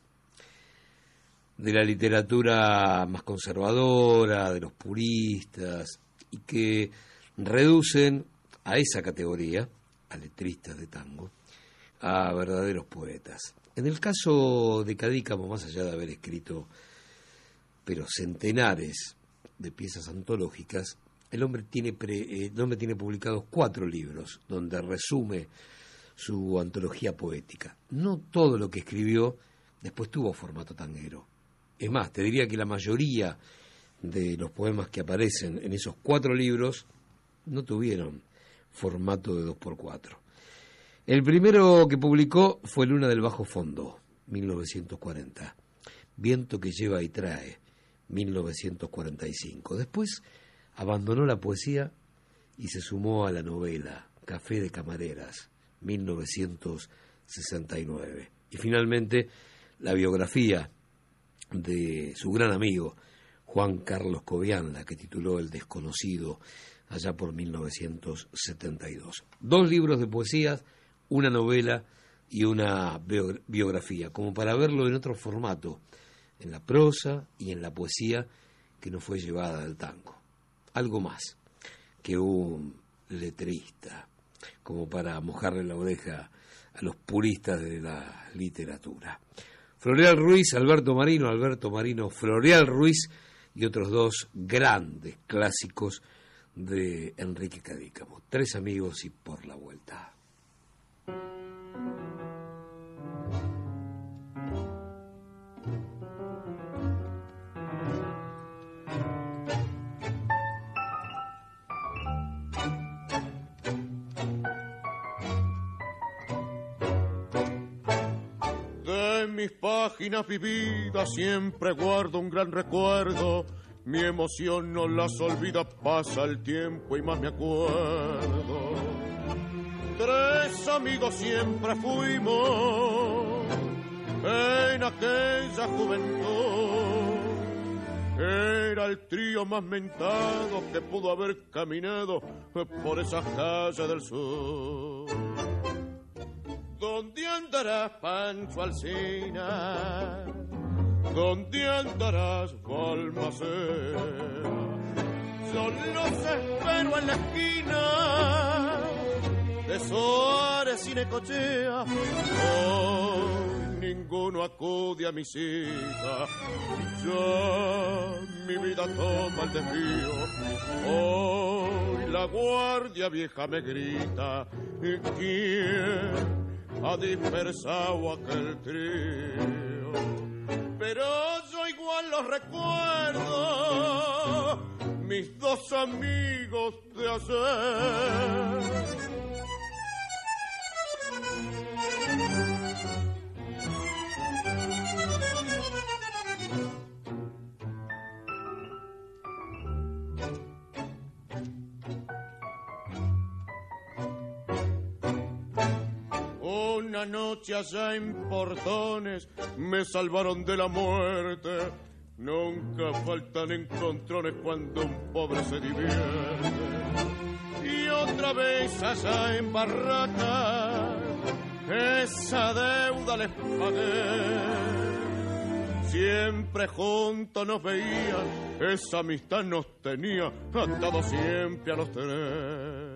de la literatura más conservadora, de los puristas, y que reducen a esa categoría, a letristas de tango, a verdaderos poetas. En el caso de Cadícamo, más allá de haber escrito pero centenares de piezas antológicas, el hombre tiene, pre, eh, el hombre tiene publicados cuatro libros donde resume su antología poética. No todo lo que escribió después tuvo formato tanguero. Es más, te diría que la mayoría de los poemas que aparecen en esos cuatro libros no tuvieron formato de dos por cuatro. El primero que publicó fue Luna del Bajo Fondo, mil novecientos cuarenta. Viento que lleva y trae, mil novecientos cuarenta y cinco. Después abandonó la poesía y se sumó a la novela Café de Camareras, mil novecientos sesenta y nueve. Y finalmente la biografía de su gran amigo Juan Carlos Cobianla, que tituló El Desconocido, allá por mil novecientos setenta y dos. Dos libros de poesías, una novela y una biografía, como para verlo en otro formato, en la prosa y en la poesía que no fue llevada al tango. Algo más que un letrista, como para mojarle la oreja a los puristas de la literatura. Floreal Ruiz, Alberto Marino, Alberto Marino, Floreal Ruiz y otros dos grandes clásicos de Enrique Cadícamo. Tres amigos y por la vuelta. Mis páginas vividas siempre guardo un gran recuerdo. Mi emoción no las olvida, pasa el tiempo y más me acuerdo. Tres amigos siempre fuimos en aquella juventud. Era el trío más mentado que pudo haber caminado por esas calles del sur. ¿Dónde andarás, Pancho Alsina? ¿Dónde andarás, Balmaceda? Yo los espero en la esquina de Suárez y Necochea. Hoy ninguno acude a mi cita, ya mi vida toma el desvío. Hoy la guardia vieja me grita, ¿quién ha dispersado aquel trío? Pero yo igual los recuerdo, mis dos amigos de ayer. Una noche allá en Portones me salvaron de la muerte. Nunca faltan encontrones cuando un pobre se divierte. Y otra vez allá en Barracas esa deuda les pagué. Siempre juntos nos veían, esa amistad nos tenía atados siempre a los tres.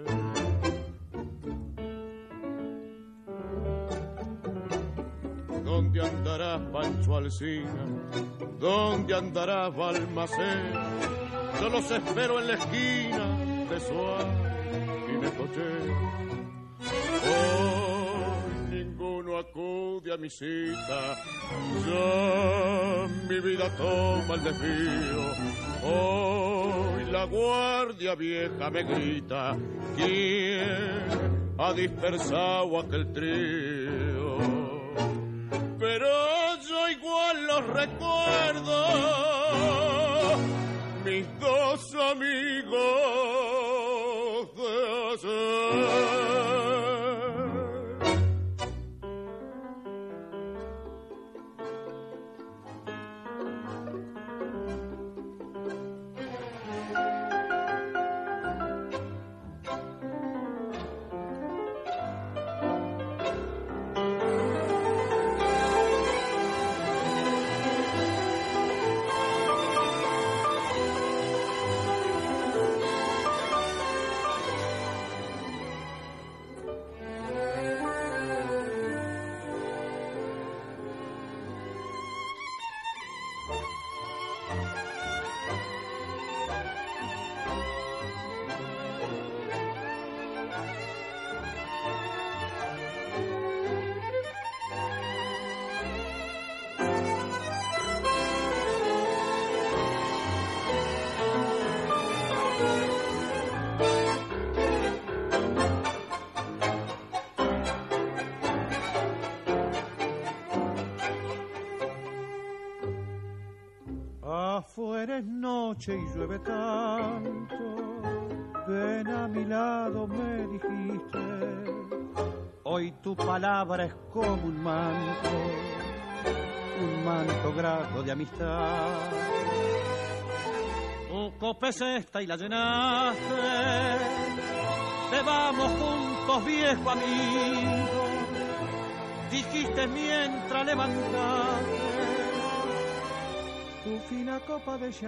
¿Dónde andarás, Pancho Alsina? ¿Dónde andarás, Balmaceda? Yo los espero en la esquina de Suárez y Necochea. Hoy ninguno acude a mi cita, ya mi vida toma el desvío. Hoy la guardia vieja me grita, ¿quién ha dispersado aquel trío? Pero yo igual los recuerdo, mis dos amigos de ayer. Afuera es noche y llueve tanto, ven a mi lado me dijiste, hoy tu palabra es como un manto, un manto grato de amistad. Tu copa es esta y la llenaste, bebamos juntos viejo amigo, dijiste mientras levantaste tu fina copa de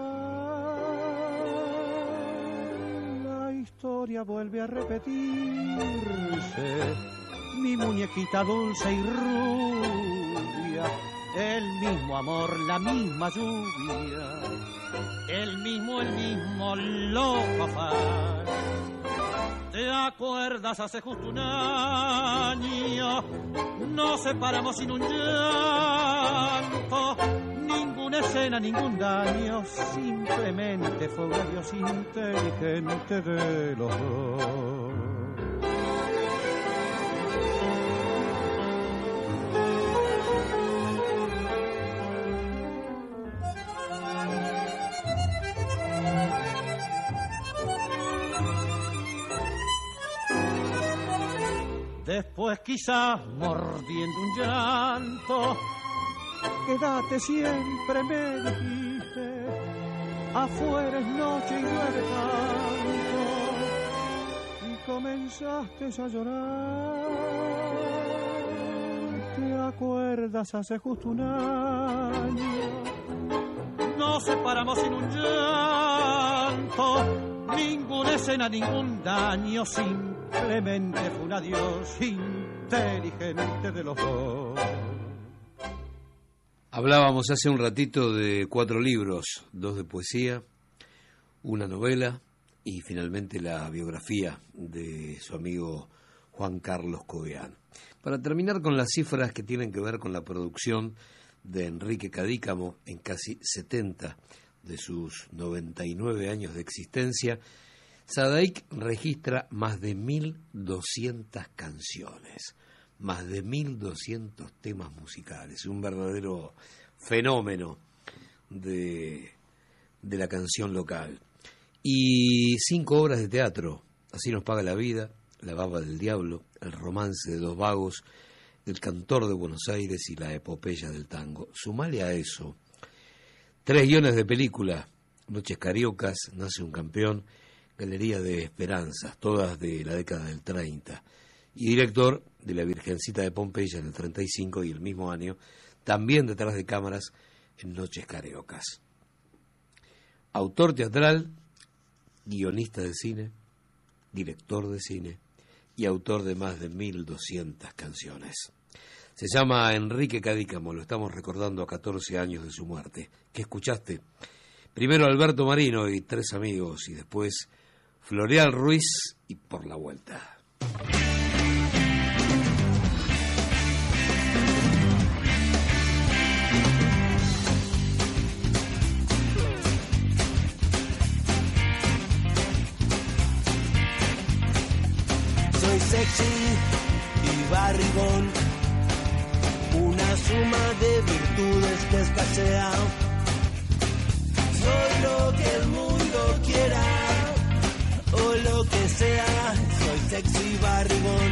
champán. La historia vuelve a repetirse, mi muñequita dulce y rubia, el mismo amor, la misma lluvia, el mismo, el mismo loco afán. ¿Te acuerdas? Hace justo un año nos separamos sin un llanto, ninguna escena, ningún daño, simplemente fue un adiós inteligente de los dos. después quizás mordiendo un llanto. Quédate siempre, me dijiste, afuera es noche y llueve tanto, y comenzaste a llorar. ¿Te acuerdas? Hace justo un año nos separamos sin un llanto, ninguna escena, ningún daño, simplemente fue un adiós inteligente de los dos. Hablábamos hace un ratito de cuatro libros, dos de poesía, una novela y finalmente la biografía de su amigo Juan Carlos Cobean. Para terminar con las cifras que tienen que ver con la producción de Enrique Cadícamo en casi setenta de sus noventa y nueve años de existencia, Sadaic registra más de mil doscientas canciones, más de mil doscientos temas musicales, un verdadero fenómeno de, de la canción local. Y cinco obras de teatro, Así nos paga la vida, La baba del diablo, El romance de dos vagos, El cantor de Buenos Aires y La epopeya del tango. Sumale a eso tres guiones de película, Noches cariocas, Nace un campeón, Galería de esperanzas, todas de la década del treinta, y director de La Virgencita de Pompeya en el treinta y cinco y el mismo año, también detrás de cámaras en Noches cariocas. Autor teatral, guionista de cine, director de cine y autor de más de mil doscientas canciones. Se llama Enrique Cadícamo, lo estamos recordando a catorce años de su muerte. ¿Qué escuchaste? Primero Alberto Marino y Tres amigos, y después Floreal Ruiz y Por la vuelta. Soy sexy y barrigón, una suma de virtudes que escasea. Soy lo que el mundo quiera, o lo que sea. Soy sexy y barrigón.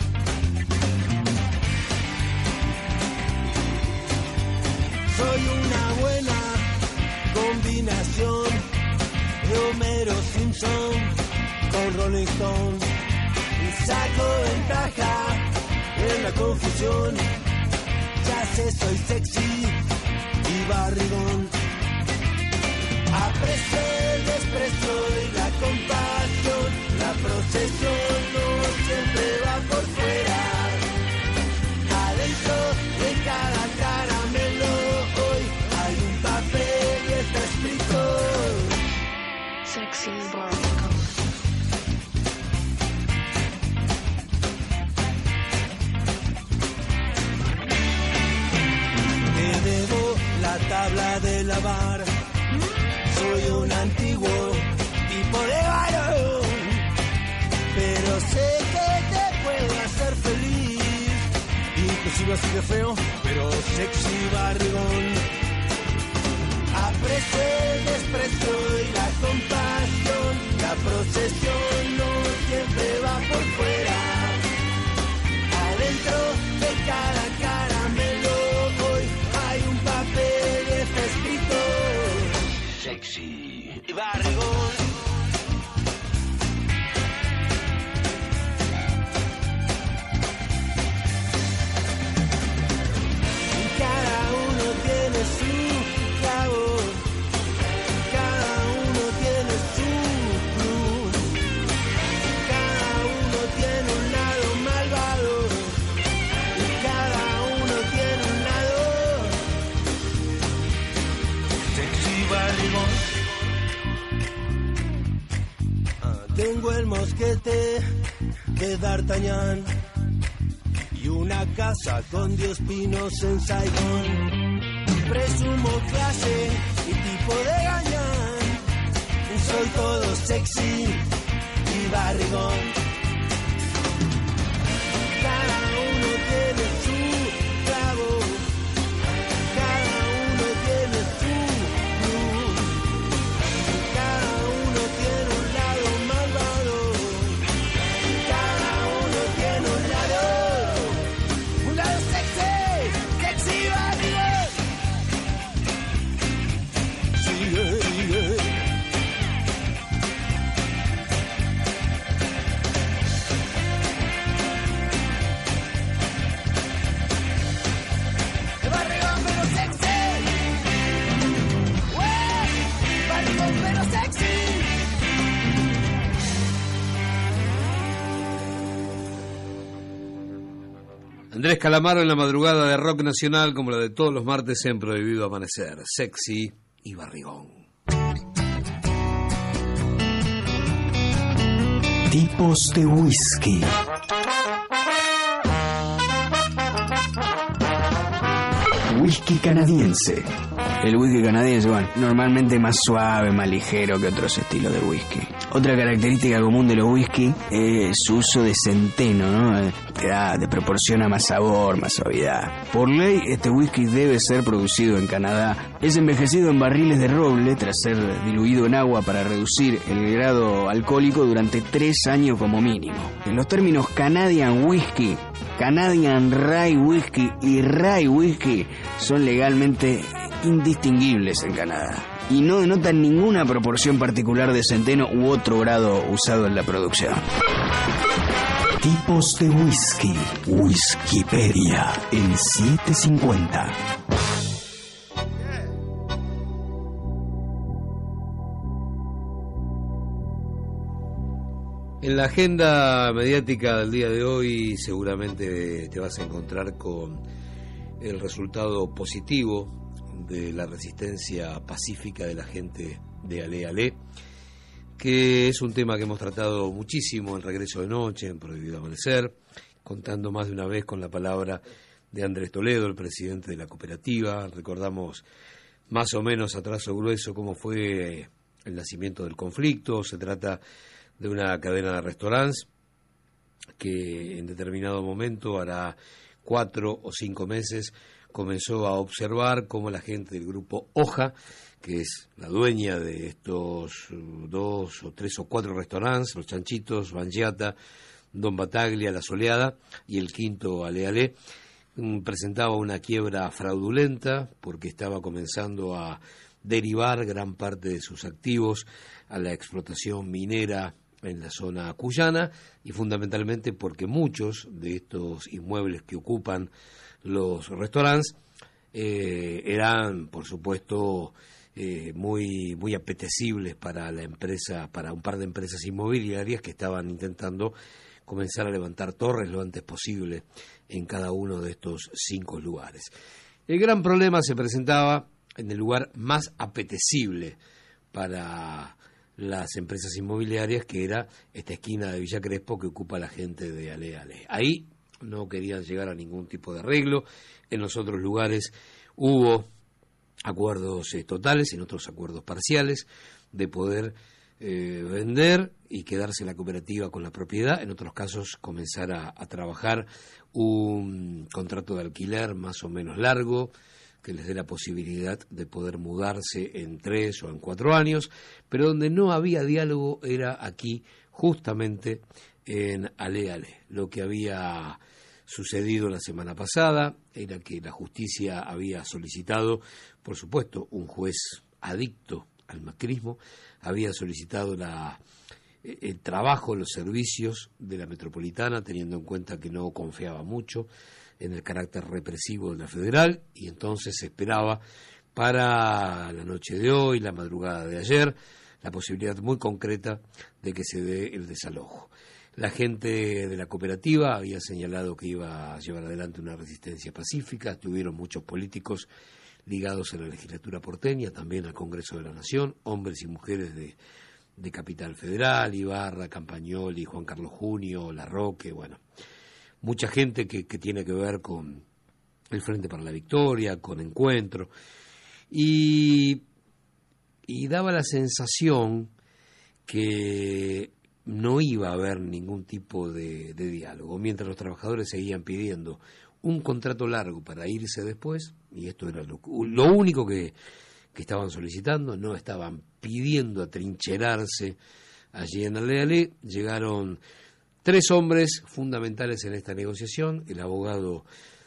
Soy una buena combinación de Homero Simpson con Rolling Stone. Y saco ventaja en la confusión. Ya sé, soy sexy y barrigón. Aprecio el desprecio y la compasión. La procesión no siempre va por fuera. Adentro de cada caramelo hoy hay un papel y está escrito sexy barrigón. Te debo la tabla de lavar. Soy un antiguo tipo de varón, pero sé que te puedo hacer feliz, inclusive así de feo, pero sexy barrigón. Aprecio el desprecio y la compasión. La procesión no siempre va por fuera. Adentro de cada caramelo hoy hay un papel y está escrito sexy y barrigón. Y cada uno tiene su cabo, cada uno tiene su cruz, cada uno tiene un lado malvado, y cada uno tiene un lado sexy barrigón. Tengo el mosquete de D'Artagnan y una casa con diez pinos en Saigón. Presumo clase y tipo de gañán. Soy todo sexy y barrigón. Cada uno tiene su clavo, cada uno tiene su cruz, cada uno tiene un lado malvado, cada uno tiene un lado Andrés Calamaro en la madrugada de rock nacional, como la de todos los martes en Prohibido Amanecer. Sexy y barrigón. Tipos de whisky. Whisky canadiense. El whisky canadiense, bueno, normalmente más suave, más ligero que otros estilos de whisky. Otra característica común de los whisky es su uso de centeno, ¿no? Te da, te proporciona más sabor, más suavidad. Por ley, este whisky debe ser producido en Canadá. Es envejecido en barriles de roble tras ser diluido en agua para reducir el grado alcohólico durante tres años como mínimo. En los términos Canadian Whisky, Canadian Rye Whisky y Rye Whisky son legalmente indistinguibles en Canadá y no denotan ninguna proporción particular de centeno u otro grado usado en la producción. Tipos de whisky. Whiskypedia en setecientos cincuenta. En la agenda mediática del día de hoy seguramente te vas a encontrar con el resultado positivo de la resistencia pacífica de la gente de Ale Ale, que es un tema que hemos tratado muchísimo en Regreso de Noche, en Prohibido Amanecer, contando más de una vez con la palabra de Andrés Toledo, el presidente de la cooperativa. Recordamos más o menos a trazo grueso cómo fue el nacimiento del conflicto. Se trata de una cadena de restaurantes que en determinado momento, hará cuatro o cinco meses, comenzó a observar cómo la gente del grupo Hoja, que es la dueña de estos dos o tres o cuatro restaurantes, Los Chanchitos, Bangiata, Don Bataglia, La Soleada y el quinto Ale Ale, presentaba una quiebra fraudulenta porque estaba comenzando a derivar gran parte de sus activos a la explotación minera en la zona cuyana, y fundamentalmente porque muchos de estos inmuebles que ocupan los restaurantes eh, eran, por supuesto, eh, muy muy apetecibles para la empresa, para un par de empresas inmobiliarias que estaban intentando comenzar a levantar torres lo antes posible en cada uno de estos cinco lugares. El gran problema se presentaba en el lugar más apetecible para las empresas inmobiliarias, que era esta esquina de Villa Crespo que ocupa la gente de Ale Ale. Ahí no querían llegar a ningún tipo de arreglo. En los otros lugares hubo acuerdos eh, totales, en otros acuerdos parciales, de poder eh, vender y quedarse la cooperativa con la propiedad. En otros casos comenzar a, a trabajar un contrato de alquiler más o menos largo, que les dé la posibilidad de poder mudarse en tres o en cuatro años, pero donde no había diálogo era aquí, justamente en Ale Ale. Lo que había sucedido la semana pasada era que la justicia había solicitado, por supuesto, un juez adicto al macrismo, había solicitado la, el trabajo, los servicios de la metropolitana, teniendo en cuenta que no confiaba mucho en el carácter represivo de la federal, y entonces se esperaba para la noche de hoy, la madrugada de ayer, la posibilidad muy concreta de que se dé el desalojo. La gente de la cooperativa había señalado que iba a llevar adelante una resistencia pacífica. Estuvieron muchos políticos ligados a la legislatura porteña, también al Congreso de la Nación, hombres y mujeres de, de Capital Federal, Ibarra, Campagnoli, Juan Carlos Junio, Larroque, bueno, mucha gente que, que tiene que ver con el Frente para la Victoria, con Encuentro, y, y daba la sensación que no iba a haber ningún tipo de, de diálogo, mientras los trabajadores seguían pidiendo un contrato largo para irse después, y esto era lo, lo único que, que estaban solicitando. No estaban pidiendo atrincherarse allí en Ale Ale. Llegaron tres hombres fundamentales en esta negociación: el abogado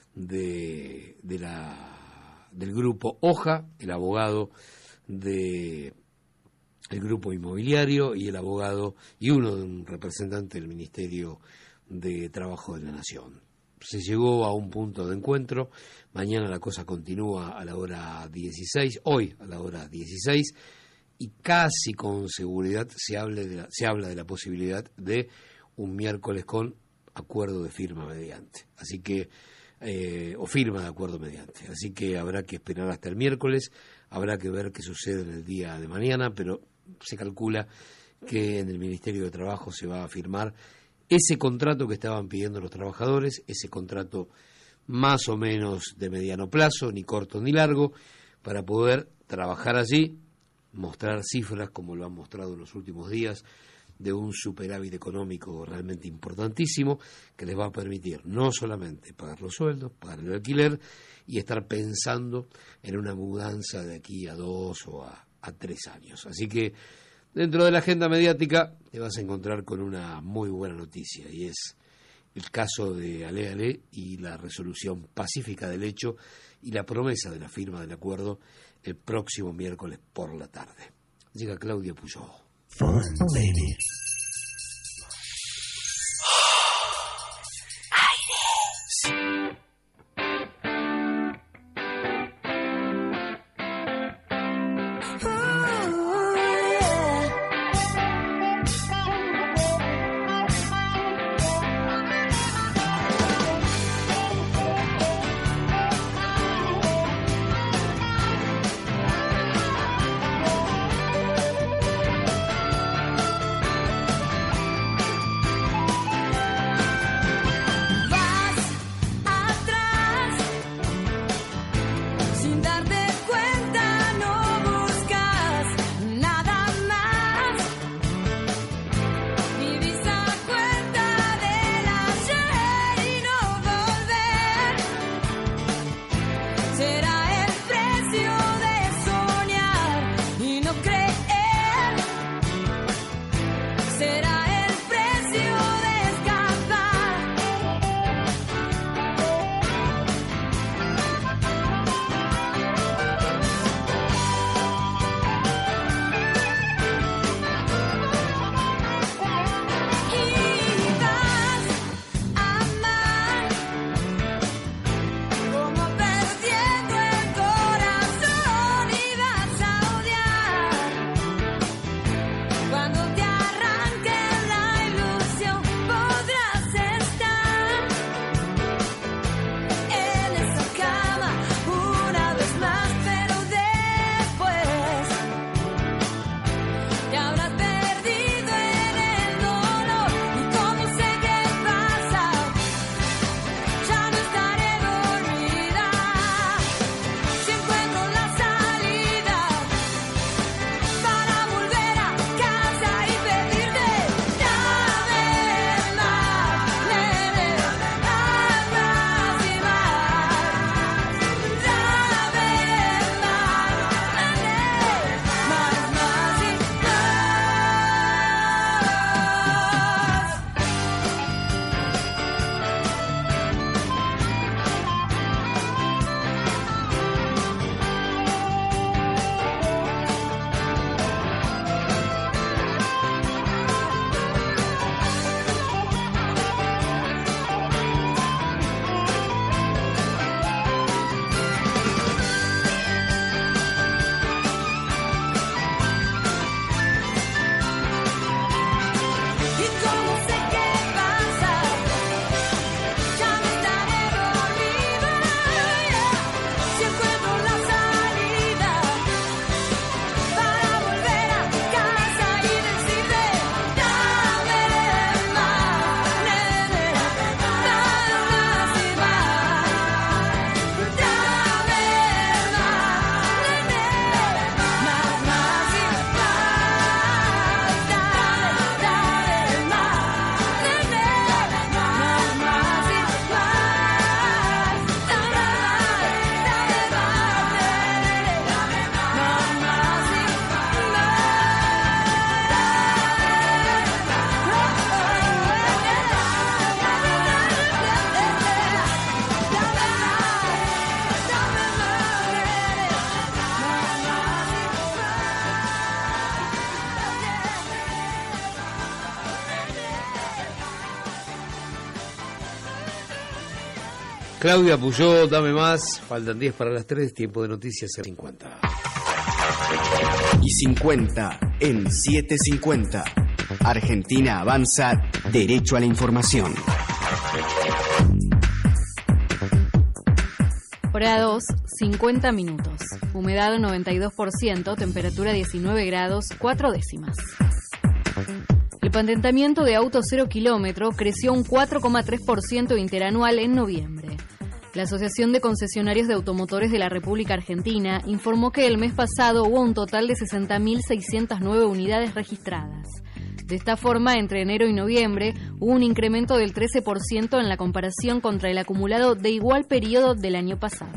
de, de la, del grupo Hoja, el abogado de el grupo inmobiliario y el abogado y uno de un representante del Ministerio de Trabajo de la Nación. Se llegó a un punto de encuentro. Mañana la cosa continúa a la hora dieciséis, hoy a la hora dieciséis, y casi con seguridad se habla de la, se habla de la posibilidad de un miércoles con acuerdo de firma mediante. Así que eh, o firma de acuerdo mediante. Así que habrá que esperar hasta el miércoles, habrá que ver qué sucede en el día de mañana, pero se calcula que en el Ministerio de Trabajo se va a firmar ese contrato que estaban pidiendo los trabajadores, ese contrato más o menos de mediano plazo, ni corto ni largo, para poder trabajar allí, mostrar cifras como lo han mostrado en los últimos días, de un superávit económico realmente importantísimo, que les va a permitir no solamente pagar los sueldos, pagar el alquiler y estar pensando en una mudanza de aquí a dos o a, a tres años. Así que dentro de la agenda mediática te vas a encontrar con una muy buena noticia, y es el caso de Ale Ale y la resolución pacífica del hecho y la promesa de la firma del acuerdo el próximo miércoles por la tarde. Llega Claudia Puyó. Fun, baby. Claudia Puyó, dame más. Faltan diez para las tres, tiempo de noticias cincuenta. Y cincuenta en setecientos cincuenta. Argentina avanza derecho a la información. Prados, cincuenta minutos. Humedad noventa y dos por ciento, temperatura diecinueve grados, cuatro décimas. El patentamiento de autos cero kilómetro creció un cuatro coma tres por ciento interanual en noviembre. La Asociación de Concesionarios de Automotores de la República Argentina informó que el mes pasado hubo un total de sesenta mil seiscientas nueve unidades registradas. De esta forma, entre enero y noviembre, hubo un incremento del trece por ciento en la comparación contra el acumulado de igual periodo del año pasado.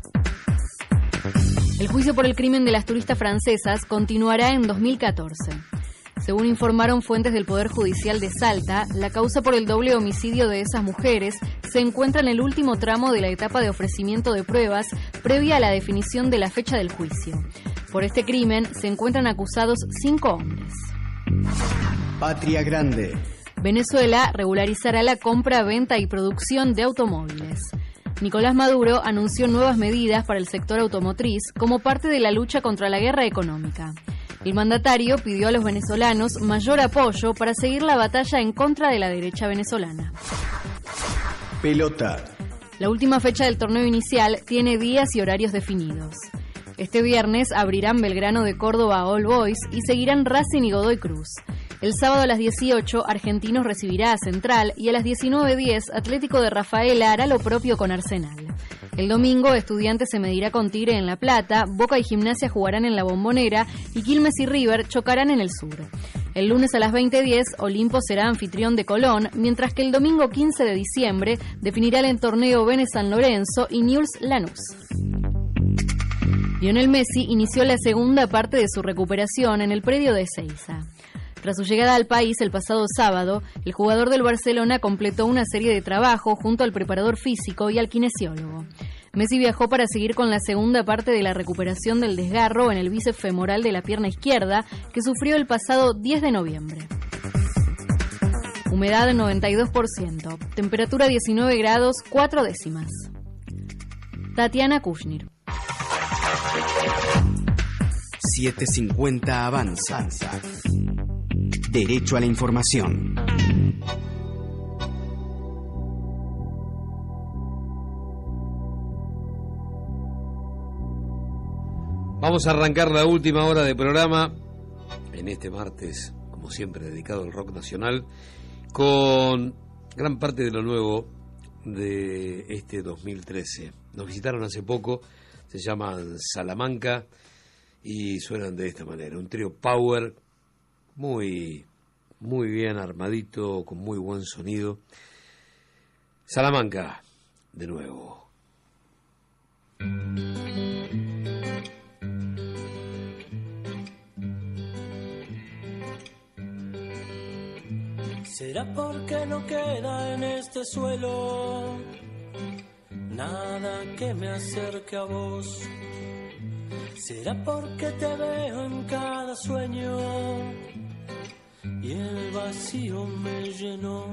El juicio por el crimen de las turistas francesas continuará en dos mil catorce. Según informaron fuentes del Poder Judicial de Salta, la causa por el doble homicidio de esas mujeres se encuentra en el último tramo de la etapa de ofrecimiento de pruebas previa a la definición de la fecha del juicio. Por este crimen se encuentran acusados cinco hombres. Patria Grande. Venezuela regularizará la compra, venta y producción de automóviles. Nicolás Maduro anunció nuevas medidas para el sector automotriz como parte de la lucha contra la guerra económica. El mandatario pidió a los venezolanos mayor apoyo para seguir la batalla en contra de la derecha venezolana. Pelota. La última fecha del torneo inicial tiene días y horarios definidos. Este viernes abrirán Belgrano de Córdoba All Boys y seguirán Racing y Godoy Cruz. El sábado a las dieciocho, Argentinos recibirá a Central y a las diecinueve diez, Atlético de Rafaela hará lo propio con Arsenal. El domingo, Estudiantes se medirá con Tigre en La Plata, Boca y Gimnasia jugarán en La Bombonera y Quilmes y River chocarán en el sur. El lunes a las veinte diez, Olimpo será anfitrión de Colón, mientras que el domingo quince de diciembre definirá el torneo Vélez San Lorenzo y Newell's Lanús. Lionel Messi inició la segunda parte de su recuperación en el predio de Ezeiza. Tras su llegada al país el pasado sábado, el jugador del Barcelona completó una serie de trabajo junto al preparador físico y al kinesiólogo. Messi viajó para seguir con la segunda parte de la recuperación del desgarro en el bíceps femoral de la pierna izquierda que sufrió el pasado diez de noviembre. Humedad noventa y dos por ciento, temperatura diecinueve grados, cuatro décimas. Tatiana Kushnir. setecientos cincuenta Avanza. Derecho a la información. Vamos a arrancar la última hora de programa en este martes, como siempre, dedicado al rock nacional, con gran parte de lo nuevo de este dos mil trece. Nos visitaron hace poco, se llaman Salamanca y suenan de esta manera, un trío power muy, muy bien armadito, con muy buen sonido. Salamanca, de nuevo. ¿Será porque no queda en este suelo nada que me acerque a vos? ¿Será porque te veo en cada sueño y el vacío me llenó?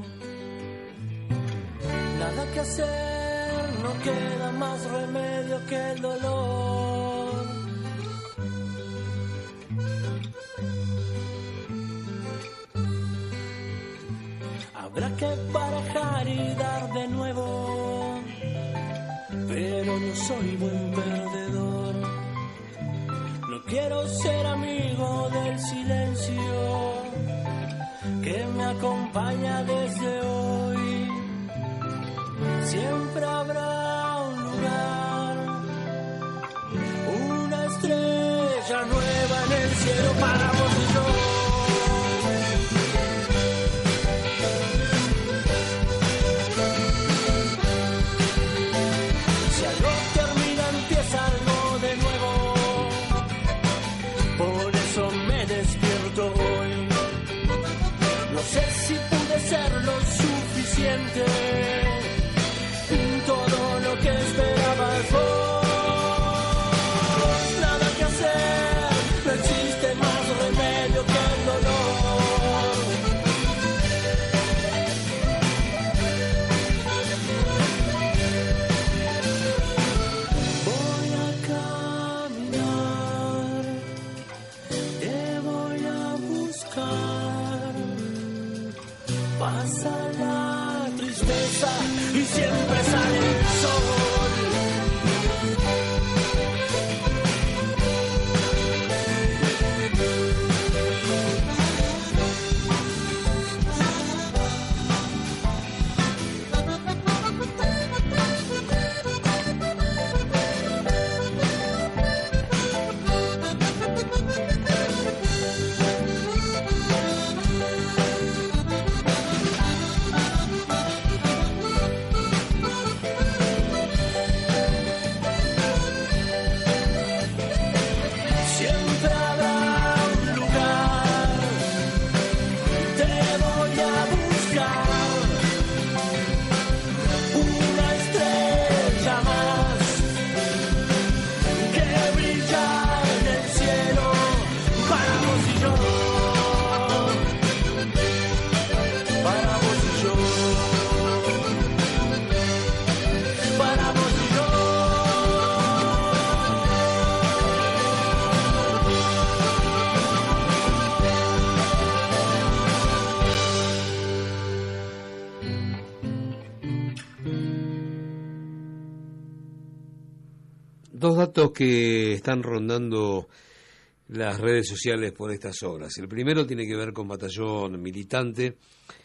Nada que hacer, no queda más remedio que el dolor. Habrá que barajar y dar de nuevo, pero no soy buen perdedor. No quiero ser amigo del silencio que me acompaña desde hoy. Siempre habrá un lugar, una estrella nueva en el cielo para vos y yo. Si algo termina, empieza algo de nuevo. Por eso me despierto hoy. No sé si pude ser lo suficiente, todo lo que esperabas vos. Nada que hacer, no existe más remedio que el dolor. Voy a caminar, te voy a buscar. Pasa la tristeza y siempre sale el sol. dos datos que están rondando las redes sociales por estas horas. El primero tiene que ver con Batallón Militante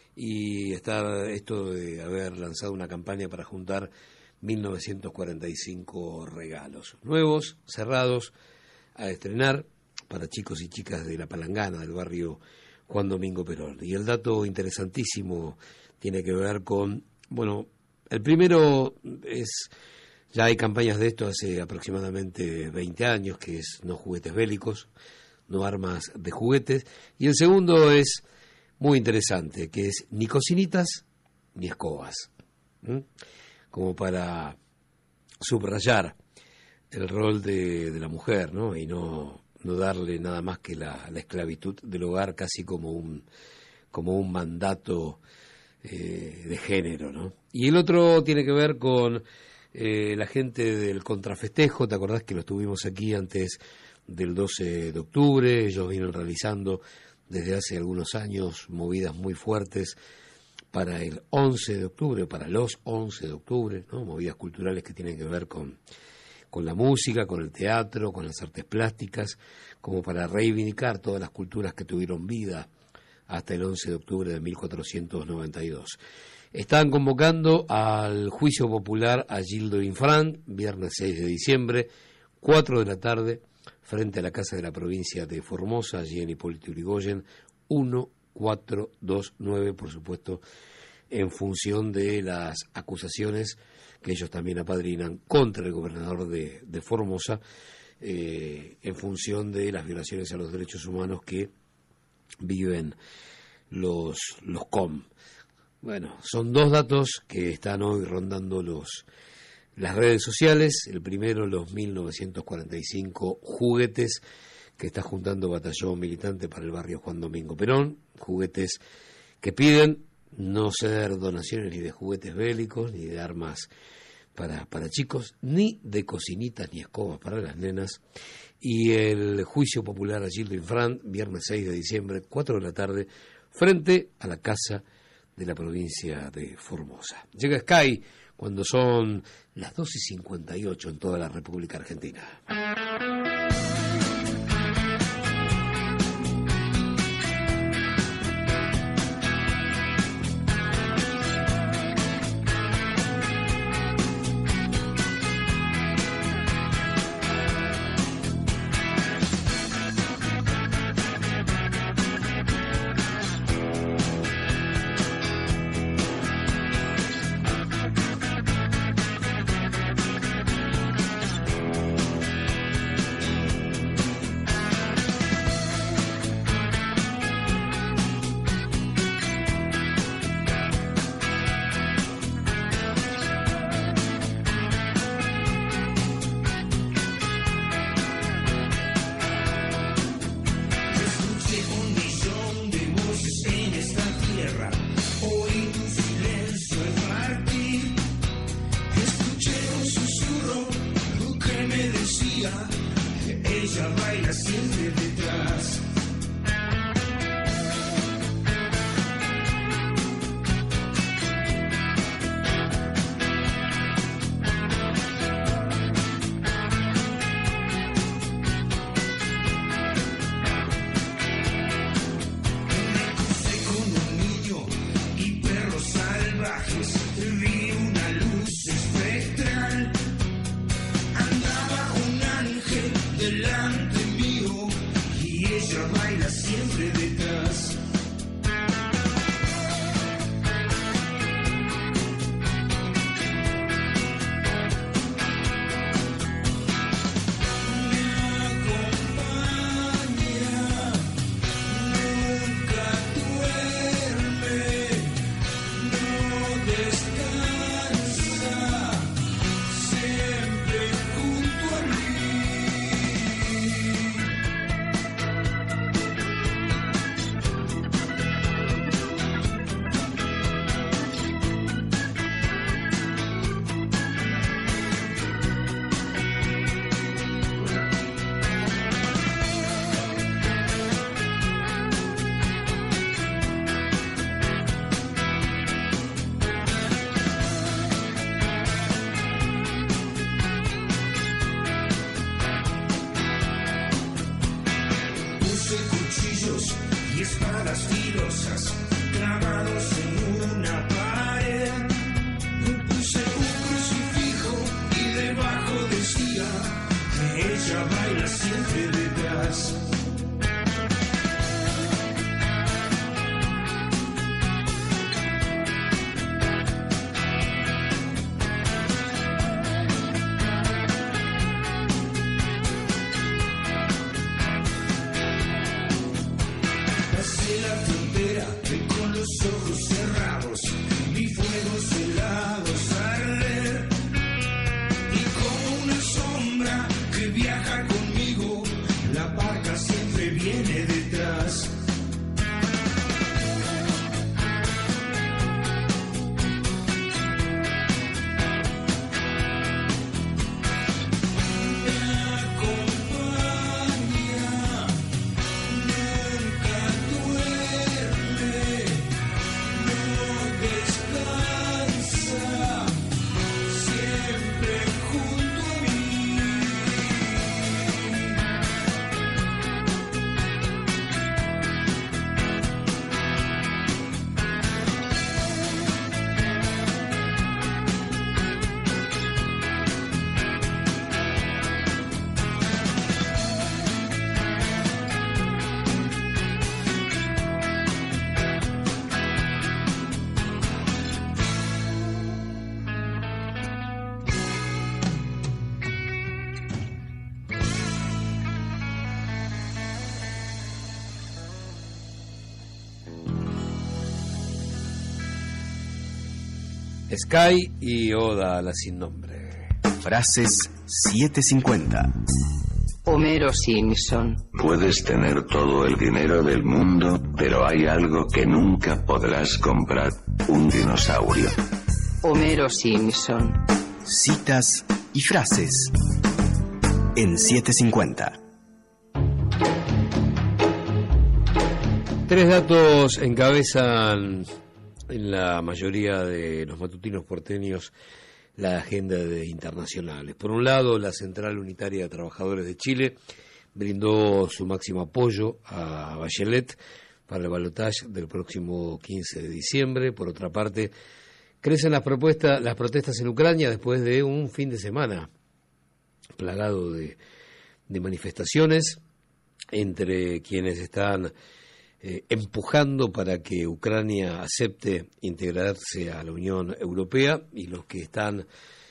y está esto de haber lanzado una campaña para juntar mil novecientos cuarenta y cinco regalos nuevos, cerrados, a estrenar para chicos y chicas de La Palangana, del barrio Juan Domingo Perón. Y el dato interesantísimo tiene que ver con, bueno, el primero es, ya hay campañas de esto hace aproximadamente veinte años, que es no juguetes bélicos, no armas de juguetes, y el segundo es muy interesante, que es ni cocinitas ni escobas, ¿Mm? como para subrayar el rol de, de la mujer, ¿no? Y no, no darle nada más que la, la esclavitud del hogar casi como un, como un mandato eh, de género, ¿no? Y el otro tiene que ver con eh, la gente del contrafestejo. ¿Te acordás que lo tuvimos aquí antes del doce de octubre? Ellos vienen realizando desde hace algunos años movidas muy fuertes para el once de octubre, para los once de octubre, ¿no? Movidas culturales que tienen que ver con, con la música, con el teatro, con las artes plásticas, como para reivindicar todas las culturas que tuvieron vida hasta el once de octubre de mil cuatrocientos noventa y dos. Están convocando al juicio popular a Gildo Infran, viernes seis de diciembre, cuatro de la tarde, frente a la Casa de la Provincia de Formosa, allí en Hipólito Yrigoyen, uno cuatro dos nueve, por supuesto, en función de las acusaciones que ellos también apadrinan contra el gobernador de, de Formosa, eh, en función de las violaciones a los derechos humanos que viven los, los C O M. Bueno, son dos datos que están hoy rondando los las redes sociales. El primero, los mil novecientos cuarenta y cinco juguetes que está juntando Batallón Militante para el barrio Juan Domingo Perón, juguetes que piden no ser donaciones ni de juguetes bélicos, ni de armas para, para chicos, ni de cocinitas ni escobas para las nenas. Y el juicio popular a Gildo Infran, viernes seis de diciembre, cuatro de la tarde, frente a la Casa de la Provincia de Formosa. Llega Sky cuando son las doce y cincuenta y ocho en toda la República Argentina. espadas filosas clavados en una pared. Puse un crucifijo y debajo decía que ella baila siempre detrás. Ojos cerrados, vi fuegos helados arder, y como una sombra que viaja conmigo, la barca siempre viene detrás. Sky y Oda a la sin nombre. Frases setecientos cincuenta. Homero Simpson. Puedes tener todo el dinero del mundo, pero hay algo que nunca podrás comprar: un dinosaurio. Homero Simpson. Citas y frases en setecientos cincuenta. Tres datos encabezan en la mayoría de los matutinos porteños la agenda de internacionales. Por un lado, la Central Unitaria de Trabajadores de Chile brindó su máximo apoyo a Bachelet para el balotaje del próximo quince de diciembre. Por otra parte, crecen las propuestas, las protestas en Ucrania después de un fin de semana plagado de, de manifestaciones entre quienes están Eh, empujando para que Ucrania acepte integrarse a la Unión Europea y los que están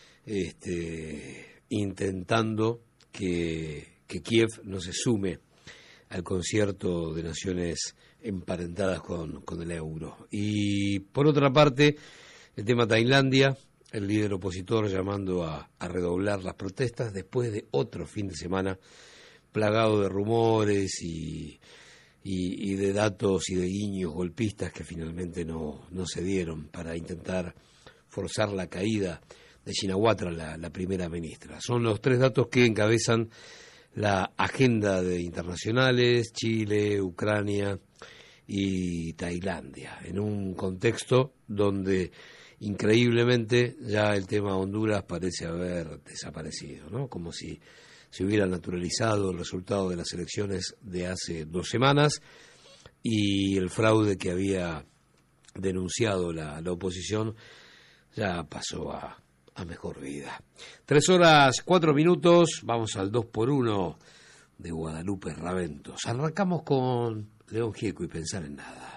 este, intentando que, que Kiev no se sume al concierto de naciones emparentadas con, con el euro. Y por otra parte, el tema Tailandia, el líder opositor llamando a, a redoblar las protestas después de otro fin de semana plagado de rumores y Y, y de datos y de guiños golpistas que finalmente no, no se dieron para intentar forzar la caída de Shinawatra, la, la primera ministra. Son los tres datos que encabezan la agenda de internacionales: Chile, Ucrania y Tailandia, en un contexto donde increíblemente ya el tema Honduras parece haber desaparecido, ¿no? Como si se hubiera naturalizado el resultado de las elecciones de hace dos semanas y el fraude que había denunciado la, la oposición ya pasó a, a mejor vida. Tres horas, cuatro minutos, vamos al dos por uno de Guadalupe Raventos. Arrancamos con León Gieco y Pensar en Nada.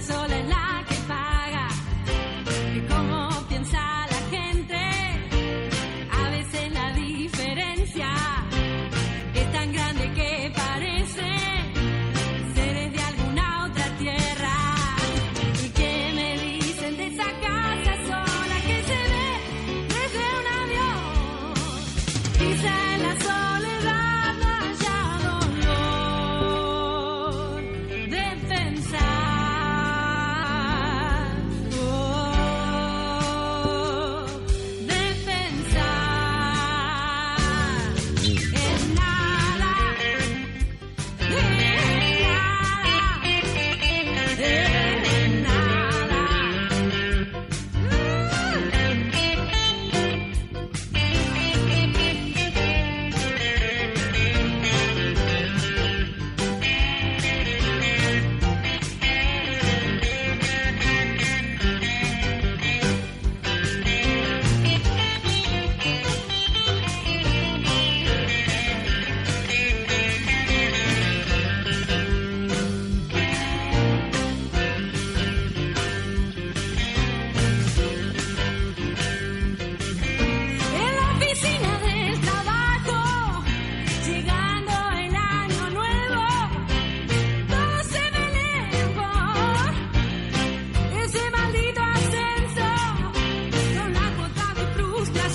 Piensa la gente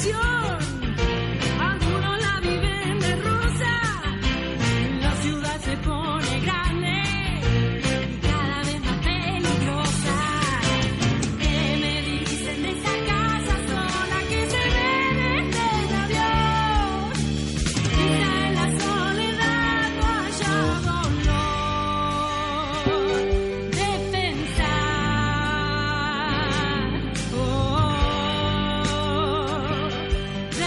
pasión. Algunos la viven de rosa, la ciudad se pone grande y cada vez más peligrosa. ¿Qué me dicen de esa casa sola que se ve desde el avión? Quizá en la soledad no haya dolor de pensar, oh, de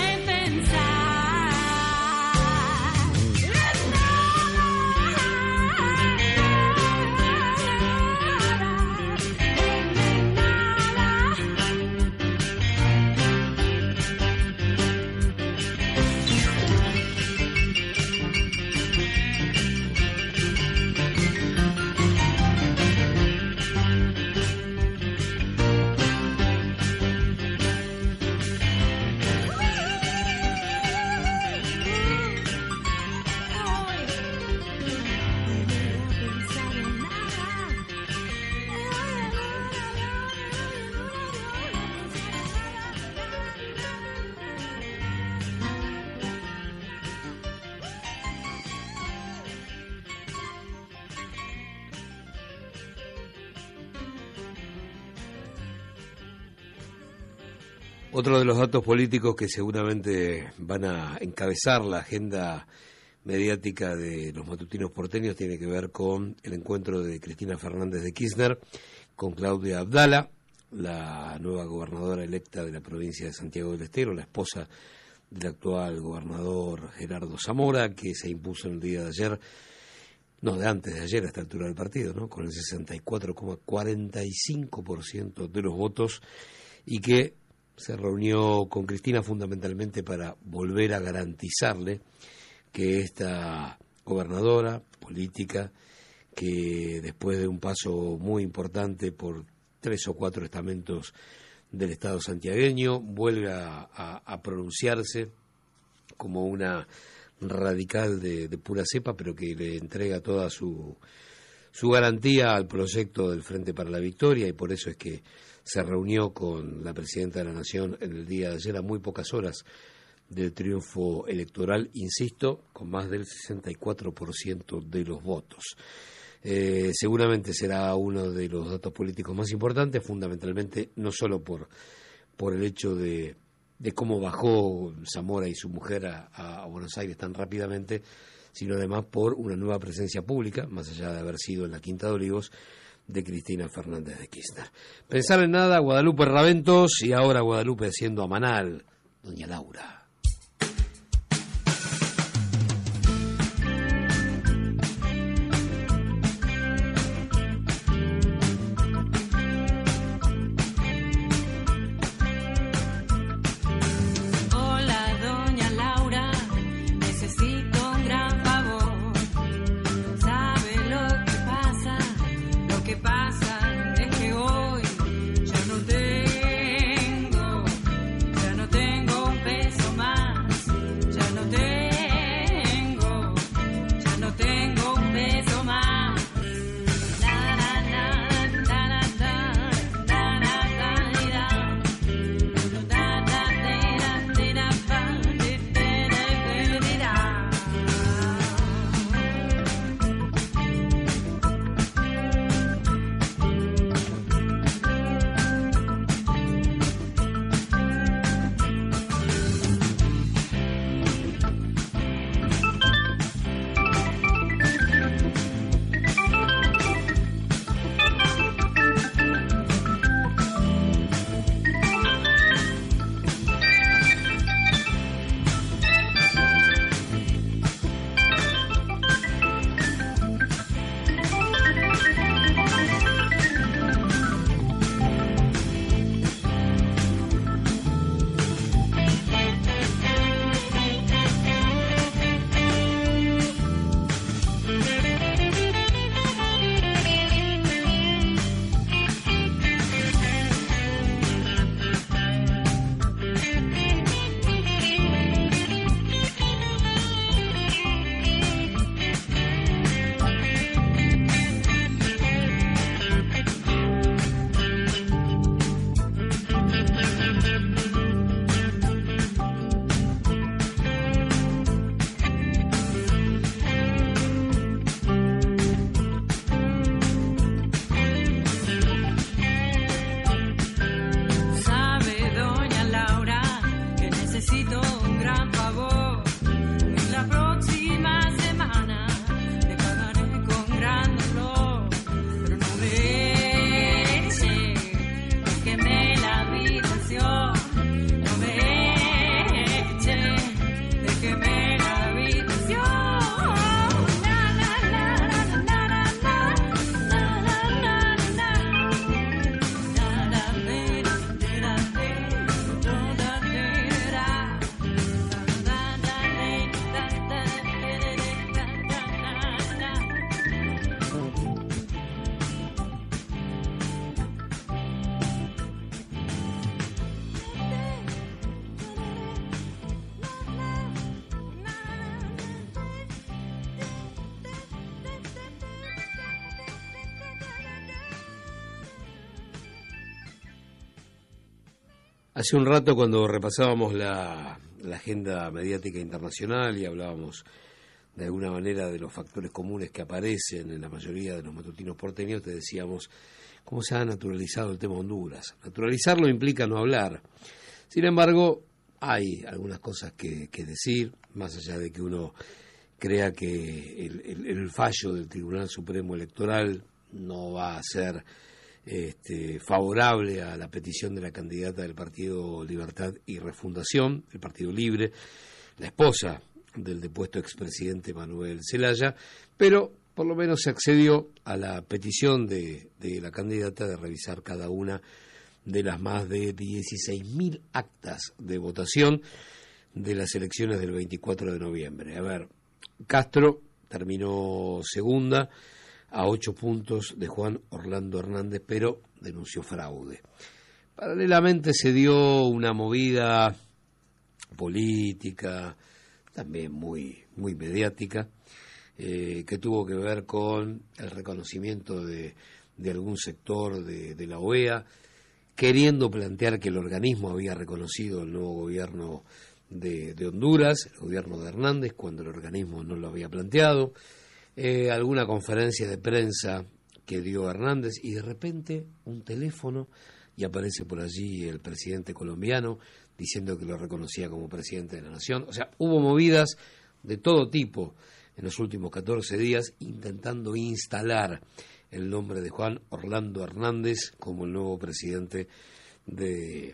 Otro de los datos políticos que seguramente van a encabezar la agenda mediática de los matutinos porteños tiene que ver con el encuentro de Cristina Fernández de Kirchner con Claudia Abdala, la nueva gobernadora electa de la provincia de Santiago del Estero, la esposa del actual gobernador Gerardo Zamora, que se impuso en el día de ayer, no, de antes de ayer a esta altura del partido, ¿no?, con el sesenta y cuatro coma cuarenta y cinco por ciento de los votos, y que se reunió con Cristina fundamentalmente para volver a garantizarle que esta gobernadora política, que después de un paso muy importante por tres o cuatro estamentos del Estado santiagueño, vuelva a, a pronunciarse como una radical de, de pura cepa, pero que le entrega toda su, su garantía al proyecto del Frente para la Victoria, y por eso es que se reunió con la presidenta de la Nación en el día de ayer a muy pocas horas del triunfo electoral, insisto, con más del sesenta y cuatro por ciento de los votos. Eh, seguramente será uno de los datos políticos más importantes, fundamentalmente no solo por, por el hecho de, de cómo bajó Zamora y su mujer a, a Buenos Aires tan rápidamente, sino además por una nueva presencia pública, más allá de haber sido en la Quinta de Olivos, de Cristina Fernández de Kirchner. Pensar en nada, Guadalupe Raventos, y ahora Guadalupe haciendo a Manal, Doña Laura. Tengo, ya no tengo un peso más. necesito un gran favor. En la próxima semana te pagaré con gran dolor, pero no me eches, queme la habitación. No me eches, queme la habitación. Hace un rato, cuando repasábamos la, la agenda mediática internacional y hablábamos de alguna manera de los factores comunes que aparecen en la mayoría de los matutinos porteños, te decíamos cómo se ha naturalizado el tema Honduras. Naturalizarlo implica no hablar. Sin embargo, hay algunas cosas que, que decir, más allá de que uno crea que el, el, el fallo del Tribunal Supremo Electoral no va a ser Este, favorable a la petición de la candidata del Partido Libertad y Refundación, el Partido Libre, la esposa del depuesto expresidente Manuel Zelaya, pero por lo menos se accedió a la petición de, de la candidata de revisar cada una de las más de dieciséis mil actas de votación de las elecciones del veinticuatro de noviembre. A ver, Castro terminó segunda, a ocho puntos de Juan Orlando Hernández, pero denunció fraude. Paralelamente se dio una movida política, también muy, muy mediática, eh, que tuvo que ver con el reconocimiento de, de algún sector de, de la O E A, queriendo plantear que el organismo había reconocido el nuevo gobierno de, de Honduras, el gobierno de Hernández, cuando el organismo no lo había planteado. Eh, alguna conferencia de prensa que dio Hernández y de repente un teléfono y aparece por allí el presidente colombiano diciendo que lo reconocía como presidente de la nación. O sea, hubo movidas de todo tipo en los últimos catorce días intentando instalar el nombre de Juan Orlando Hernández como el nuevo presidente de,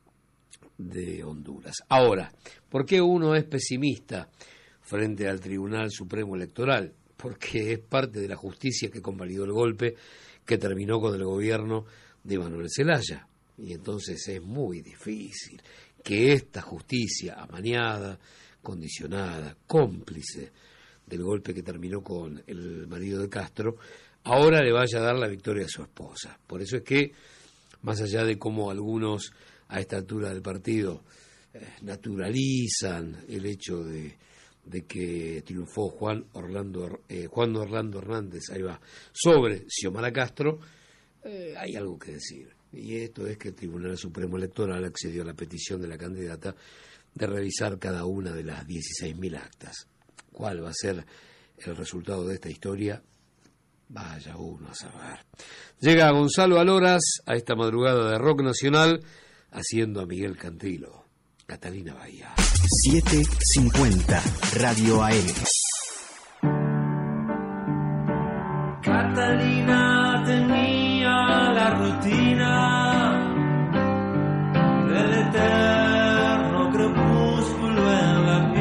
de Honduras. Ahora, ¿por qué uno es pesimista frente al Tribunal Supremo Electoral? Porque es parte de la justicia que convalidó el golpe que terminó con el gobierno de Manuel Zelaya. Y entonces es muy difícil que esta justicia amañada, condicionada, cómplice del golpe que terminó con el marido de Castro, ahora le vaya a dar la victoria a su esposa. Por eso es que, más allá de cómo algunos a esta altura del partido eh, naturalizan el hecho de de que triunfó Juan Orlando eh, Juan Orlando Hernández, ahí va, sobre Xiomara Castro, eh, hay algo que decir. Y esto es que el Tribunal Supremo Electoral accedió a la petición de la candidata de revisar cada una de las dieciséis mil actas. ¿Cuál va a ser el resultado de esta historia? Vaya uno a saber. Llega Gonzalo Aloras a esta madrugada de Rock Nacional haciendo a Miguel Cantilo. Catalina Bahía. siete cincuenta Radio A M. Catalina tenía la rutina del eterno crepúsculo en la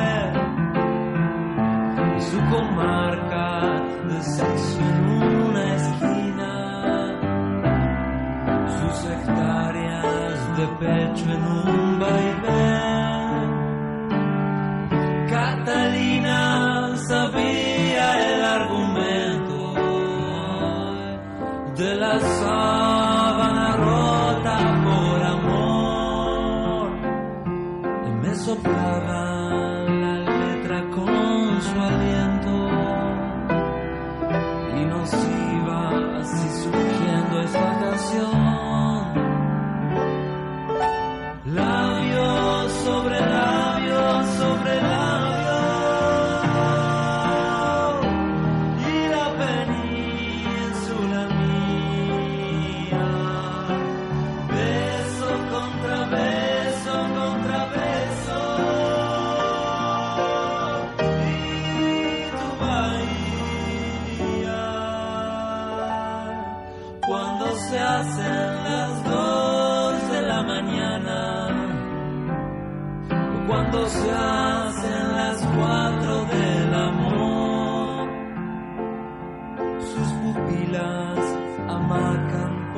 piel y su comarca de sexo en una esquina, sus hectáreas de pecho en un vaivén. Catalina sabía el argumento de la sábana rota por amor, y me soplaba la letra con su aliento y nos iba así surgiendo esta canción. Labios sobre labios sobre labios, y la península mía, beso contra beso contra beso, cuando se hacen las cuatro del amor, sus pupilas amacan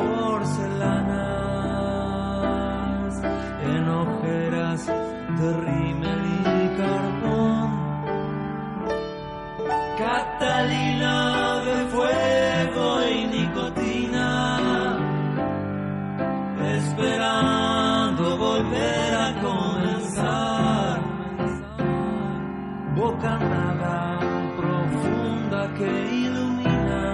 porcelanas en ojeras de rímel y carbón. Catalina de fuego y nicotina, esperando volver a comenzar. Bocanada profunda que ilumina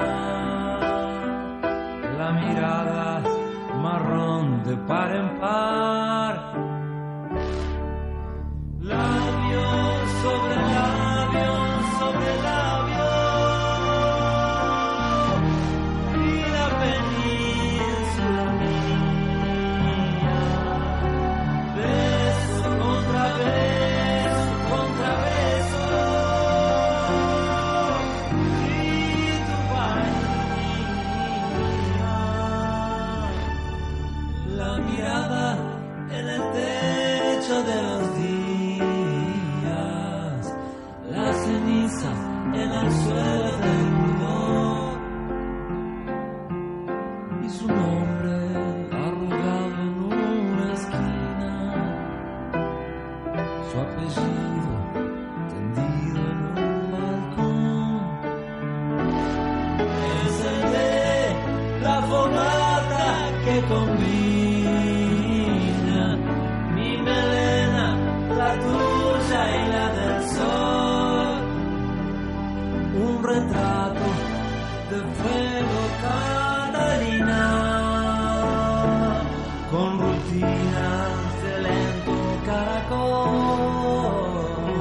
la mirada marrón de par en par. Labios sobre labios sobre labio, y la península mía, beso contra beso contra beso, y tu vaina, la mirada en el techo de los días, la ceniza en el suelo del burdón, y su nombre arrugado en una esquina, su apellido tendido en un balcón. Es el de la fogata que combina mi melena, la tuya y la del sol. Un retrato de fuego, Catalina, con rutinas de lento caracol.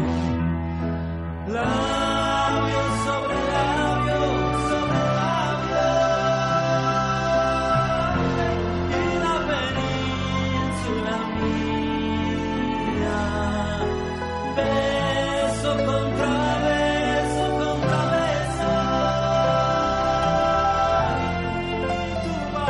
Labios sobre labios sobre labios, y la península mía, beso contra beso contra beso, tu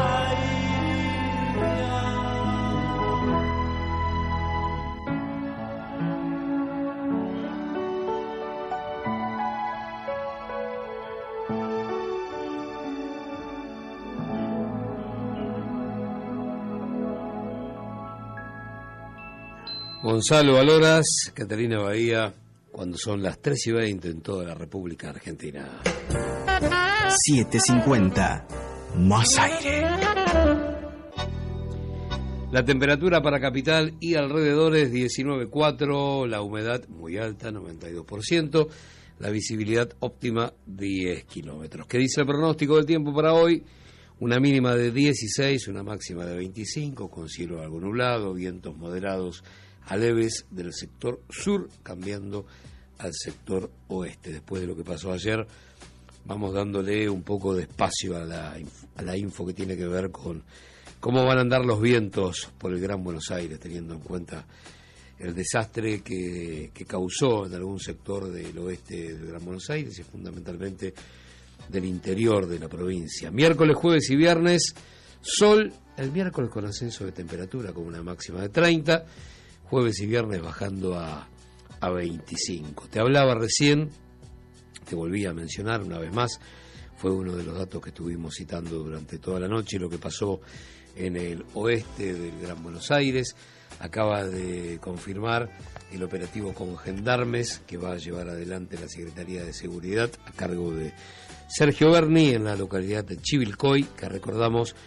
Gonzalo Valoras, Catalina Bahía, cuando son las tres y veinte en toda la República Argentina. siete cincuenta, más aire. La temperatura para capital y alrededores diecinueve coma cuatro, la humedad muy alta, noventa y dos por ciento, la visibilidad óptima diez kilómetros. ¿Qué dice el pronóstico del tiempo para hoy? Una mínima de dieciséis, una máxima de veinticinco, con cielo algo nublado, vientos moderados a leves del sector sur, cambiando al sector oeste. Después de lo que pasó ayer, vamos dándole un poco de espacio a la, a la info que tiene que ver con cómo van a andar los vientos por el Gran Buenos Aires, teniendo en cuenta el desastre que, que causó en algún sector del oeste del Gran Buenos Aires y fundamentalmente del interior de la provincia. Miércoles, jueves y viernes, sol, el miércoles con ascenso de temperatura con una máxima de treinta, jueves y viernes bajando a, a veinticinco. Te hablaba recién, te volví a mencionar una vez más, fue uno de los datos que estuvimos citando durante toda la noche, lo que pasó en el oeste del Gran Buenos Aires. Acaba de confirmar el operativo con gendarmes que va a llevar adelante la Secretaría de Seguridad a cargo de Sergio Berni en la localidad de Chivilcoy, que recordamos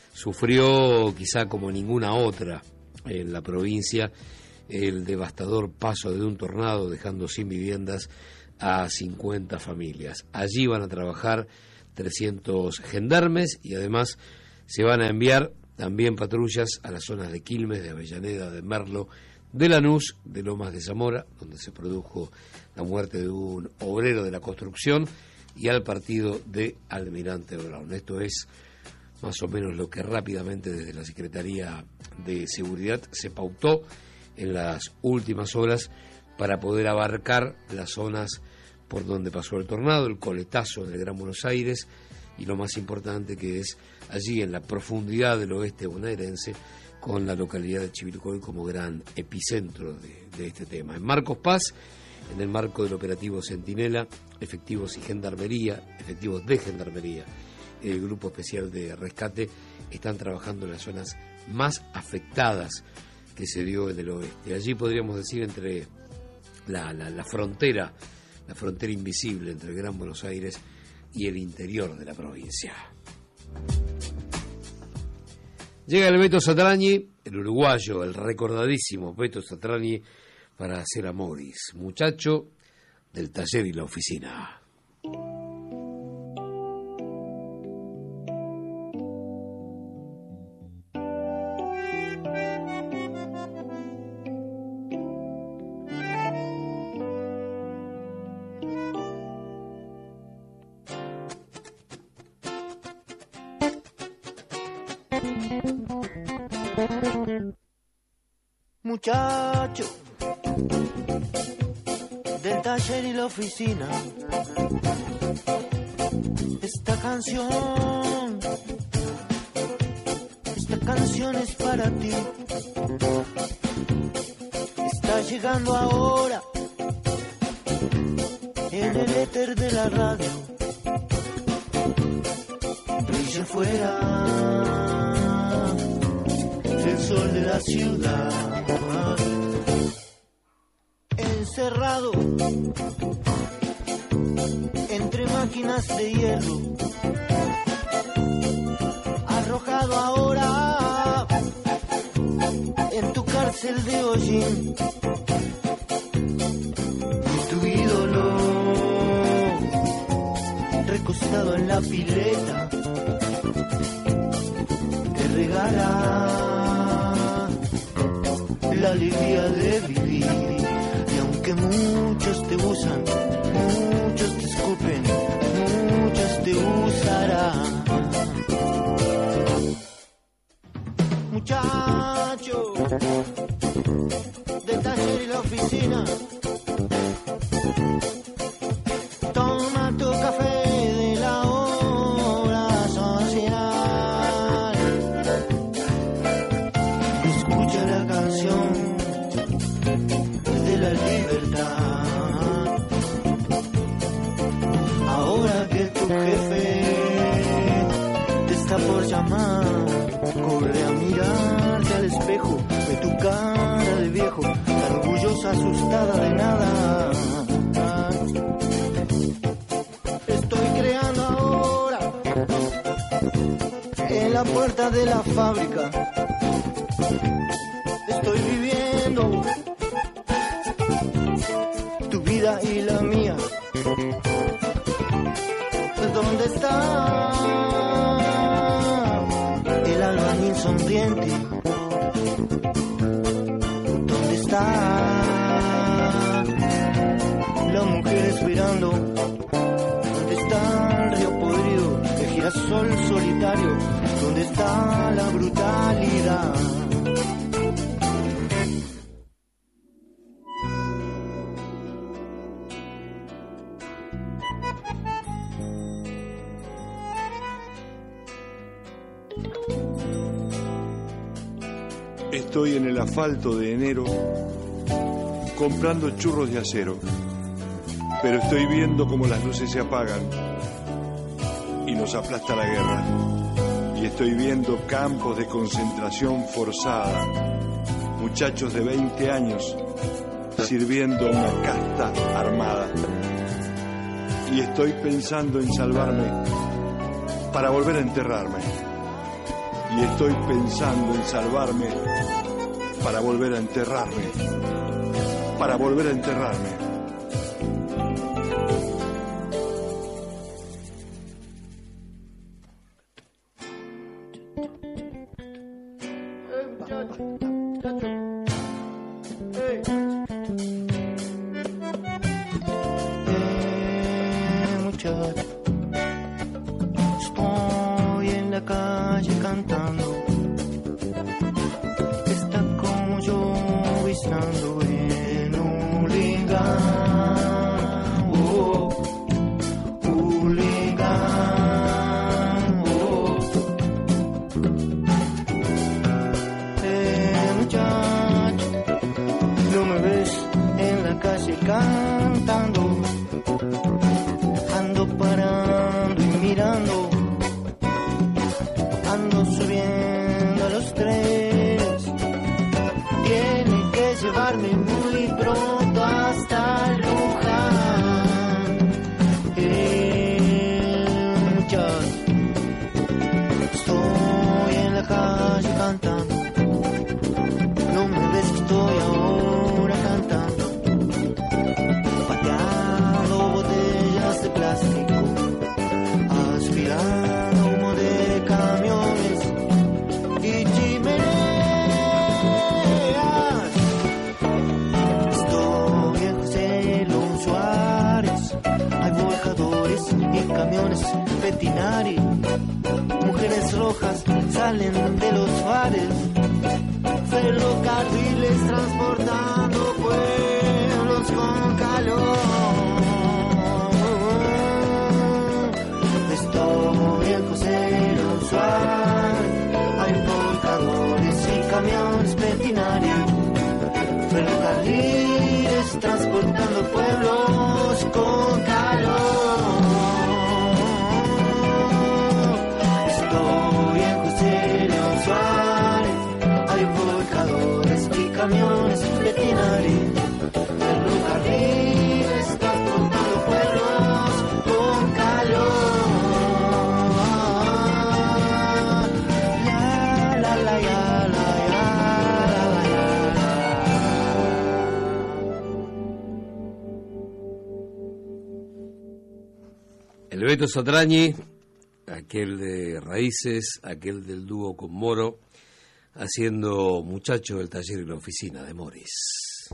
sufrió quizá como ninguna otra en la provincia el devastador paso de un tornado, dejando sin viviendas a cincuenta familias. Allí van a trabajar trescientos gendarmes y además se van a enviar también patrullas a las zonas de Quilmes, de Avellaneda, de Merlo, de Lanús, de Lomas de Zamora, donde se produjo la muerte de un obrero de la construcción, y al partido de Almirante Brown. Esto es más o menos lo que rápidamente desde la Secretaría de Seguridad se pautó en las últimas horas para poder abarcar las zonas por donde pasó el tornado, el coletazo del Gran Buenos Aires, y lo más importante que es allí en la profundidad del oeste bonaerense, con la localidad de Chivilcoy como gran epicentro de, de este tema. En Marcos Paz, en el marco del operativo Centinela, efectivos y gendarmería, efectivos de gendarmería, el Grupo Especial de Rescate, están trabajando en las zonas más afectadas que se dio en el oeste. Allí podríamos decir entre la, la, la frontera, la frontera invisible entre el Gran Buenos Aires y el interior de la provincia. Llega el Beto Satrañi, el uruguayo, el recordadísimo Beto Satrañi, para hacer Amoris, muchacho del taller y la oficina. Muchacho del taller y la oficina, esta canción, esta canción es para ti. Está llegando ahora en el éter de la radio. Brilla fuera el sol de la ciudad. Encerrado entre máquinas de hierro, arrojado ahora en tu cárcel de hollín. Y tu ídolo recostado en la pileta te regala la alegría de vivir. Y aunque muchos te usan, muchos te escupen, muchos te usarán. Muchacho del taller y la oficina, toma tu café de la hora social. Escucha la canción de la libertad. Ahora que tu jefe te está por llamar, corre a mirarte al espejo, ve tu cara de viejo, tan orgullosa, asustada de nada. Estoy creando ahora en la puerta de la fábrica. Estoy viviendo tu vida y la mía. ¿Dónde está el albañil sonriente? ¿Dónde está la mujer esperando? ¿Dónde está el río podrido, el girasol solitario? ¿Dónde está la brutalidad? Estoy en el asfalto de enero comprando churros de acero, pero estoy viendo cómo las luces se apagan y nos aplasta la guerra. Y estoy viendo campos de concentración forzada, muchachos de veinte años sirviendo una casta armada. Y estoy pensando en salvarme para volver a enterrarme. Y estoy pensando en salvarme para volver a enterrarme, para volver a enterrarme. Estoy en la calle cantando. Está como yo visitando en un lingam. No me ves en la calle cantando, ando parando y mirando, ando subiendo a los trenes. Tiene que llevarme muy pronto hasta Luján. Eh, muchachos, estoy en la calle cantando. No me ves que estoy ahora cantando, pateando botellas de plástico, aspirando humo de camiones y chimeneas. Estoy en José Luis Suárez, hay volcadores y camiones Petinari. Mujeres rojas salen de los bares, ferrocarriles transportando pueblos con calor. Estoy en José Luis Suárez, hay volcadores y camiones Petinari, ferrocarriles transportando pueblos con calor. Estoy en José Luis Suárez, hay volcadores y camiones Petinari, ferrocarriles transportando pueblos con calor. La, la, la, ya, la, ya, la, la, ya, El Beto Satrañi, aquel de Raíces, aquel del dúo con Moro, haciendo Muchacho del taller y la oficina de Morris.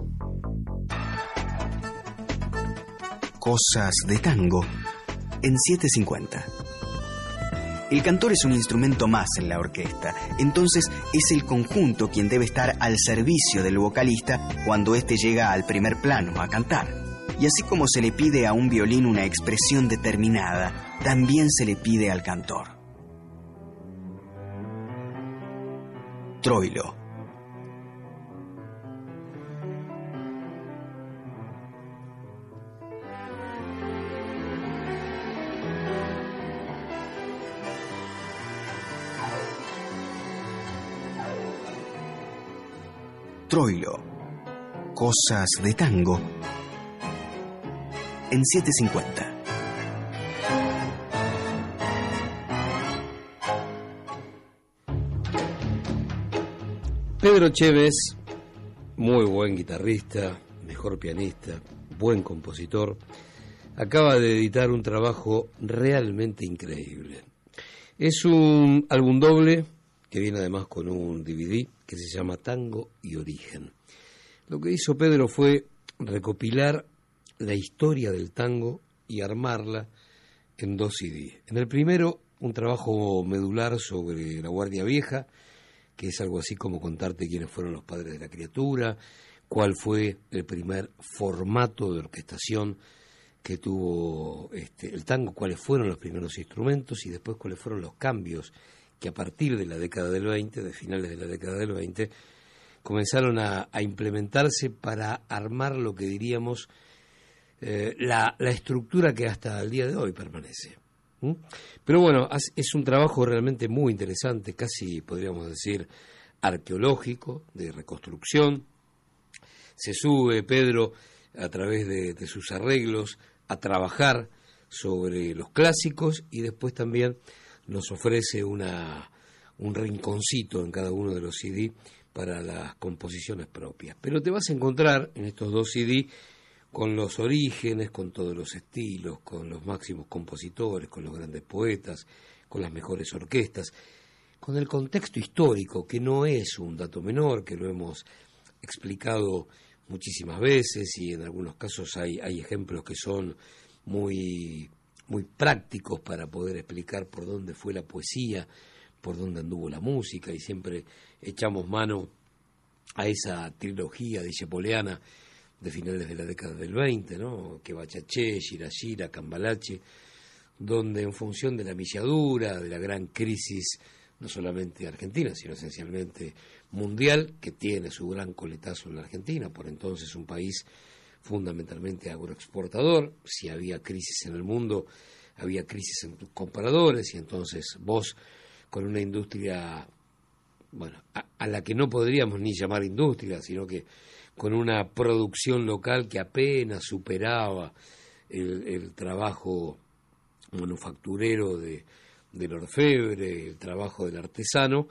Cosas de tango en setecientos cincuenta. El cantor es un instrumento más en la orquesta, entonces es el conjunto quien debe estar al servicio del vocalista cuando éste llega al primer plano a cantar. Y así como se le pide a un violín una expresión determinada, también se le pide al cantor. Troilo. Troilo. Cosas de tango en setecientos cincuenta. Pedro Chévez, muy buen guitarrista, mejor pianista, buen compositor, acaba de editar un trabajo realmente increíble. Es un álbum doble que viene además con un D V D que se llama Tango y Origen. Lo que hizo Pedro fue recopilar la historia del tango y armarla en dos C D. En el primero, un trabajo medular sobre la Guardia Vieja, que es algo así como contarte quiénes fueron los padres de la criatura, cuál fue el primer formato de orquestación que tuvo este, el tango, cuáles fueron los primeros instrumentos y después cuáles fueron los cambios que a partir de la década del veinte, de finales de la década del veinte, comenzaron a, a implementarse para armar lo que diríamos eh, la, la estructura que hasta el día de hoy permanece. ¿Mm? Pero bueno, es un trabajo realmente muy interesante, casi podríamos decir arqueológico, de reconstrucción. Se sube Pedro a través de, de sus arreglos a trabajar sobre los clásicos y después también nos ofrece una, un rinconcito en cada uno de los C D para las composiciones propias. Pero te vas a encontrar en estos dos C D con los orígenes, con todos los estilos, con los máximos compositores, con los grandes poetas, con las mejores orquestas, con el contexto histórico, que no es un dato menor, que lo hemos explicado muchísimas veces y en algunos casos hay, hay ejemplos que son muy, muy prácticos para poder explicar por dónde fue la poesía, por dónde anduvo la música, y siempre echamos mano a esa trilogía dicepoleana de finales de la década del veinte, ¿no? Que Bachaché, Shirashira, Cambalache, donde en función de la milladura, de la gran crisis, no solamente argentina, sino esencialmente mundial, que tiene su gran coletazo en la Argentina, por entonces un país fundamentalmente agroexportador. Si había crisis en el mundo, había crisis en tus compradores, y entonces vos, con una industria, bueno, a, a la que no podríamos ni llamar industria, sino que con una producción local que apenas superaba el, el trabajo manufacturero de, del orfebre, el trabajo del artesano,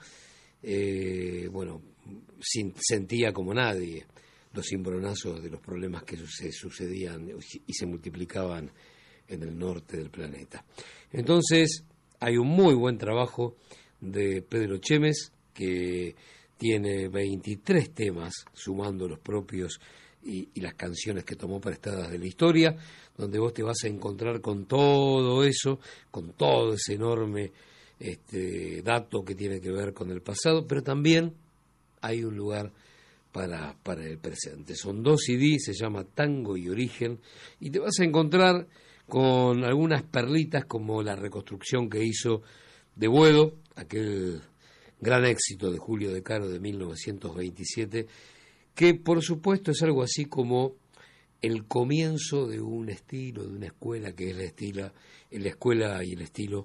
eh, bueno, sin, sentía como nadie los cimbronazos de los problemas que se sucedían y se multiplicaban en el norte del planeta. Entonces, hay un muy buen trabajo de Pedro Chemes, que tiene veintitrés temas, sumando los propios y, y las canciones que tomó prestadas de la historia, donde vos te vas a encontrar con todo eso, con todo ese enorme este, dato que tiene que ver con el pasado, pero también hay un lugar para, para el presente. Son dos C D, se llama Tango y Origen, y te vas a encontrar con algunas perlitas como la reconstrucción que hizo de Buedo, aquel gran éxito de Julio De Caro de mil novecientos veintisiete, que por supuesto es algo así como el comienzo de un estilo, de una escuela que es la, estila, la escuela y el estilo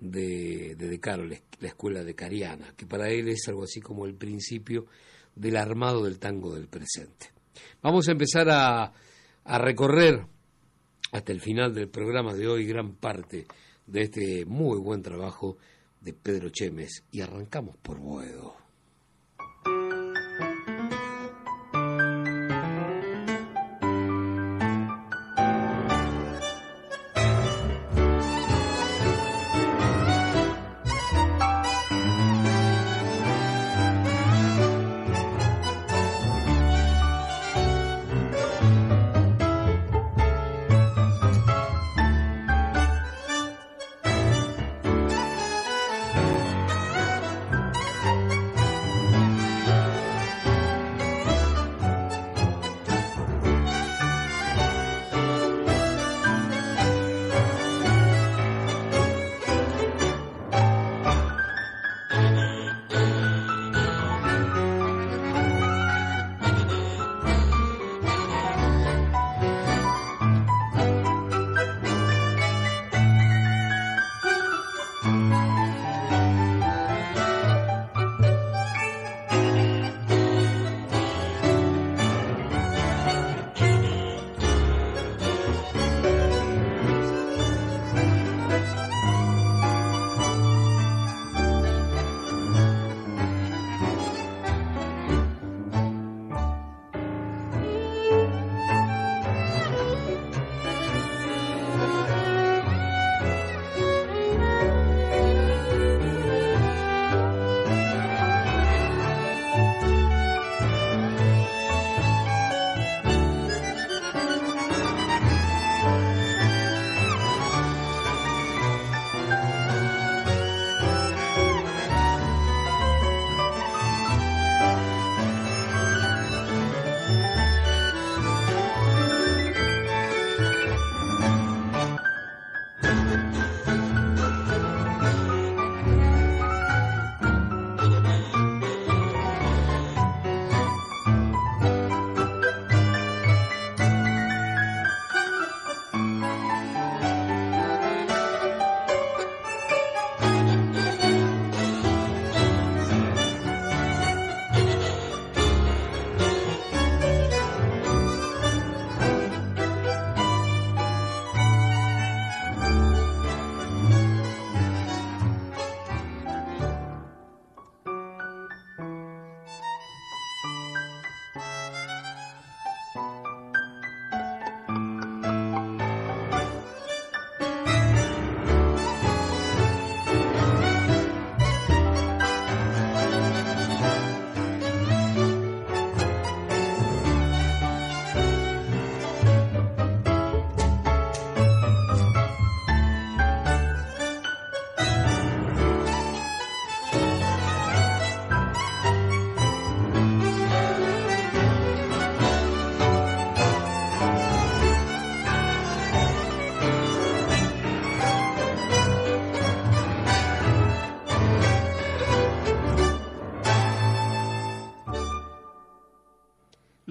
de De, de Caro, la, la escuela decariana, que para él es algo así como el principio del armado del tango del presente. Vamos a empezar a, a recorrer hasta el final del programa de hoy gran parte de este muy buen trabajo de Pedro Chemes, y arrancamos por Buedo. Thank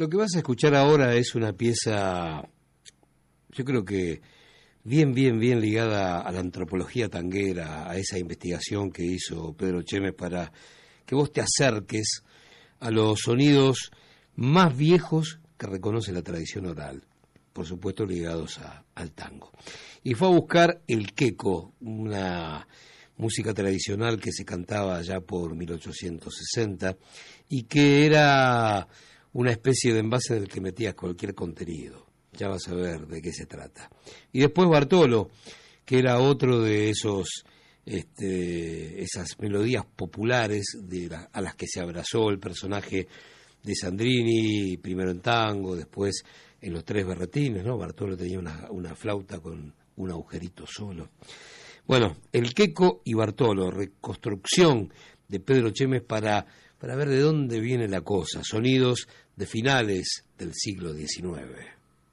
Lo que vas a escuchar ahora es una pieza, yo creo que bien, bien, bien ligada a la antropología tanguera, a esa investigación que hizo Pedro Chemes para que vos te acerques a los sonidos más viejos que reconoce la tradición oral, por supuesto ligados a, al tango. Y fue a buscar el queco, una música tradicional que se cantaba allá por mil ochocientos sesenta y que era una especie de envase en el que metías cualquier contenido. Ya vas a ver de qué se trata. Y después Bartolo, que era otro de esos este, esas melodías populares de la, a las que se abrazó el personaje de Sandrini, primero en tango, después en Los Tres Berretines, ¿no? Bartolo tenía una, una flauta con un agujerito solo. Bueno, el queco y Bartolo, reconstrucción de Pedro Chemes para, para ver de dónde viene la cosa, sonidos de finales del siglo diecinueve.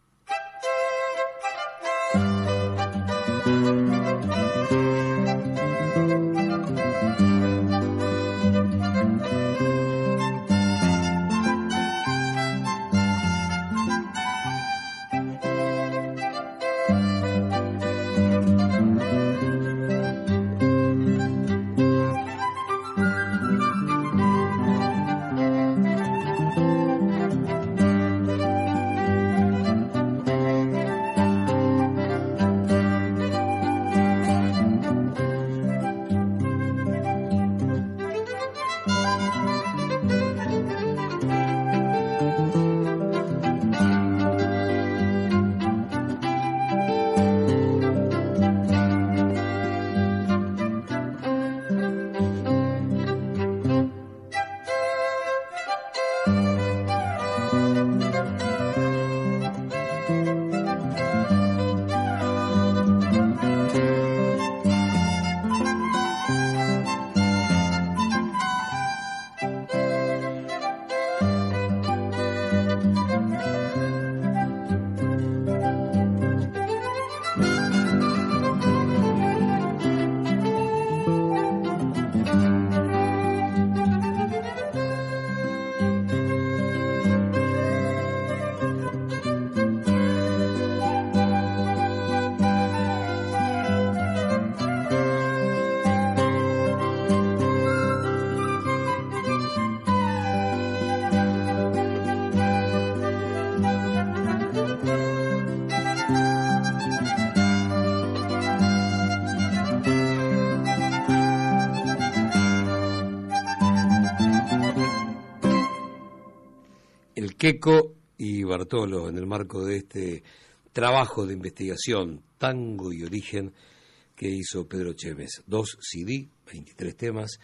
Queco y Bartolo, en el marco de este trabajo de investigación, Tango y Origen, que hizo Pedro Chemes. Dos C D, veintitrés temas,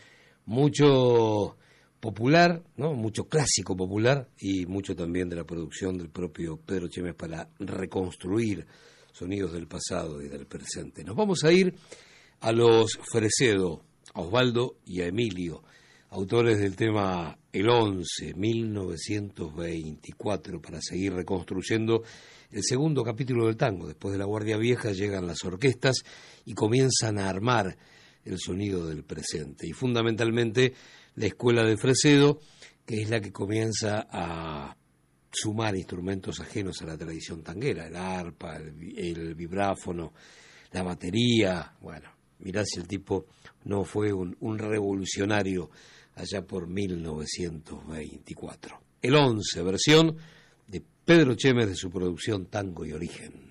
mucho popular, ¿no? Mucho clásico popular y mucho también de la producción del propio Pedro Chemes para reconstruir sonidos del pasado y del presente. Nos vamos a ir a los Fresedo, a Osvaldo y a Emilio, autores del tema El once, mil novecientos veinticuatro, para seguir reconstruyendo el segundo capítulo del tango. Después de La Guardia Vieja llegan las orquestas y comienzan a armar el sonido del presente. Y fundamentalmente la escuela de Fresedo, que es la que comienza a sumar instrumentos ajenos a la tradición tanguera, el arpa, el, el vibráfono, la batería. Bueno, mirá si el tipo no fue un, un revolucionario allá por mil novecientos veinticuatro. El once, versión de Pedro Chemes de su producción Tango y Origen.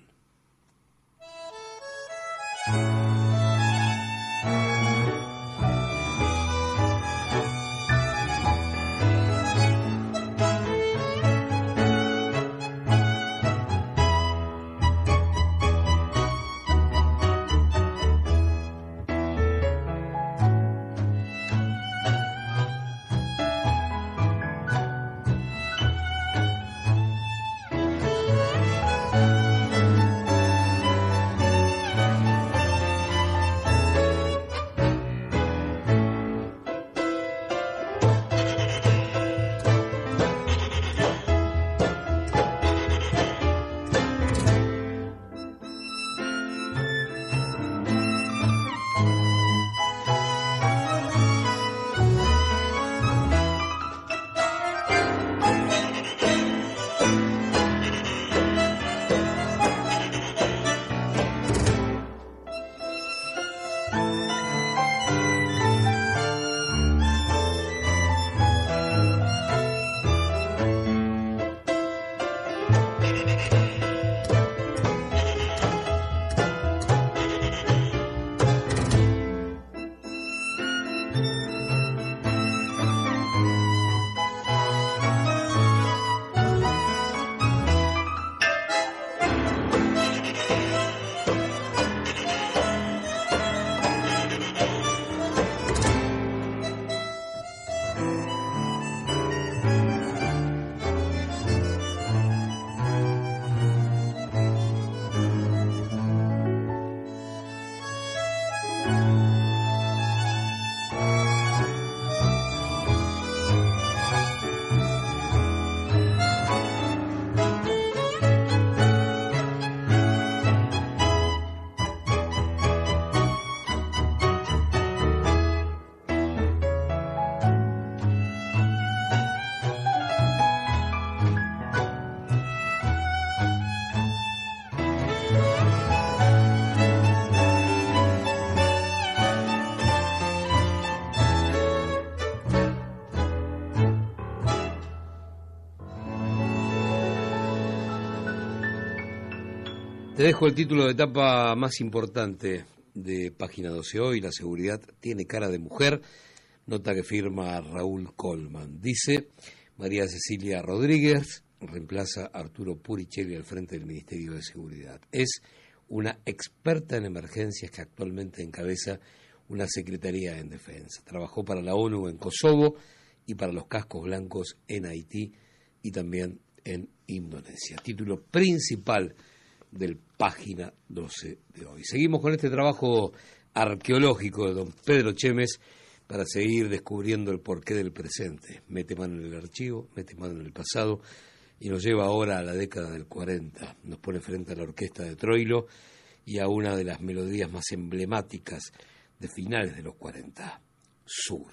Te dejo el título de etapa más importante de Página doce hoy: la seguridad tiene cara de mujer, nota que firma Raúl Colman. Dice: María Cecilia Rodríguez reemplaza a Arturo Puricelli al frente del Ministerio de Seguridad. Es una experta en emergencias que actualmente encabeza una Secretaría en Defensa. Trabajó para la ONU en Kosovo y para los cascos blancos en Haití y también en Indonesia. Título principal del Página doce de hoy. Seguimos con este trabajo arqueológico de don Pedro Chemes para seguir descubriendo el porqué del presente. Mete mano en el archivo, mete mano en el pasado y nos lleva ahora a la década del cuarenta. Nos pone frente a la orquesta de Troilo y a una de las melodías más emblemáticas de finales de los cuarenta, Sur.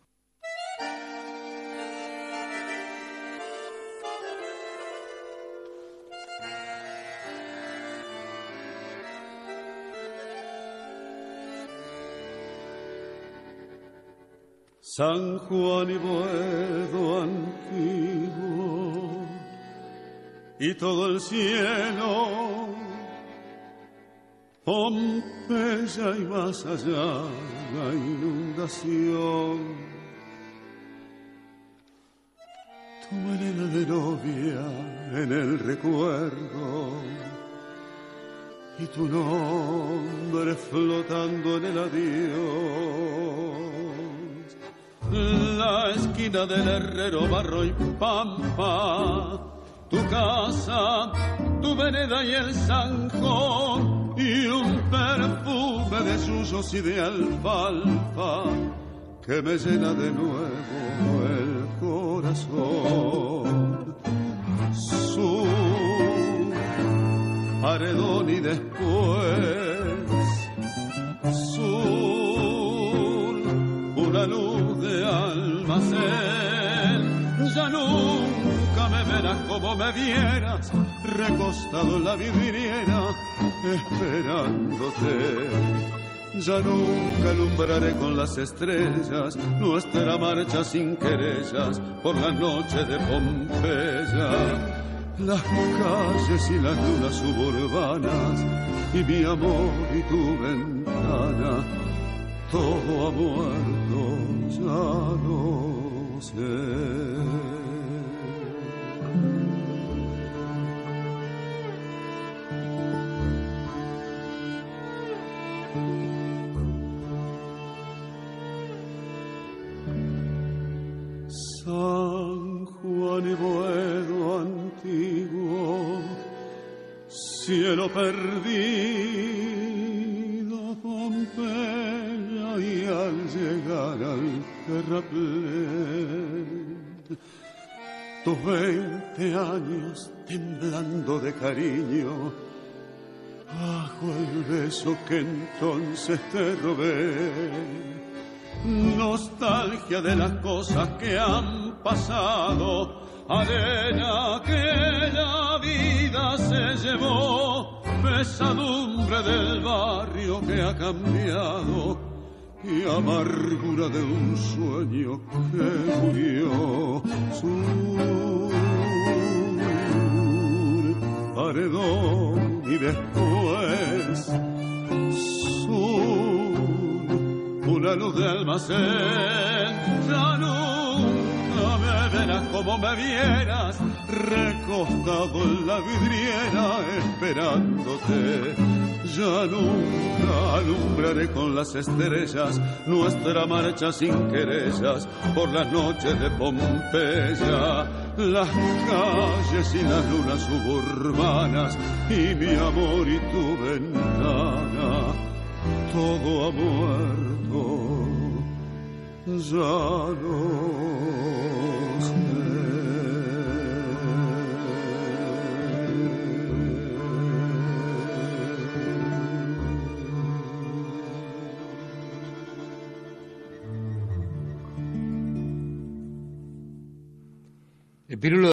San Juan y Boedo antiguo y todo el cielo, Pompeya y más allá la inundación, tu melena de novia en el recuerdo y tu nombre flotando en el adiós. La esquina del herrero, barro y pampa, tu casa, tu vereda y el zanjón, y un perfume de yuyos y de alfalfa que me llena de nuevo el corazón. Su paredón y después su una luz de almacén. Ya nunca me verás como me vieras, recostado en la vidriera, esperándote. Ya nunca alumbraré con las estrellas nuestra marcha sin querellas por la noche de Pompeya. Las calles y las lunas suburbanas y mi amor y tu ventana, todo ha muerto, ya no sé. San Juan y Boedo antiguo, cielo perdido, Pompeya, y al llegar al terraplén, tus veinte años temblando de cariño, bajo el beso que entonces te robé. Nostalgia de las cosas que han pasado, arena que la vida se llevó, pesadumbre del barrio que ha cambiado y amargura de un sueño que murió. Sur, paredón y después una luz de almacén. Ya nunca me verás como me vieras, recostado en la vidriera esperándote. Ya nunca alumbraré con las estrellas nuestra marcha sin querellas por las noches de Pompeya, las calles y las lunas suburbanas y mi amor y tu ventana. Todo ha muerto, ya no sé. El Pirulo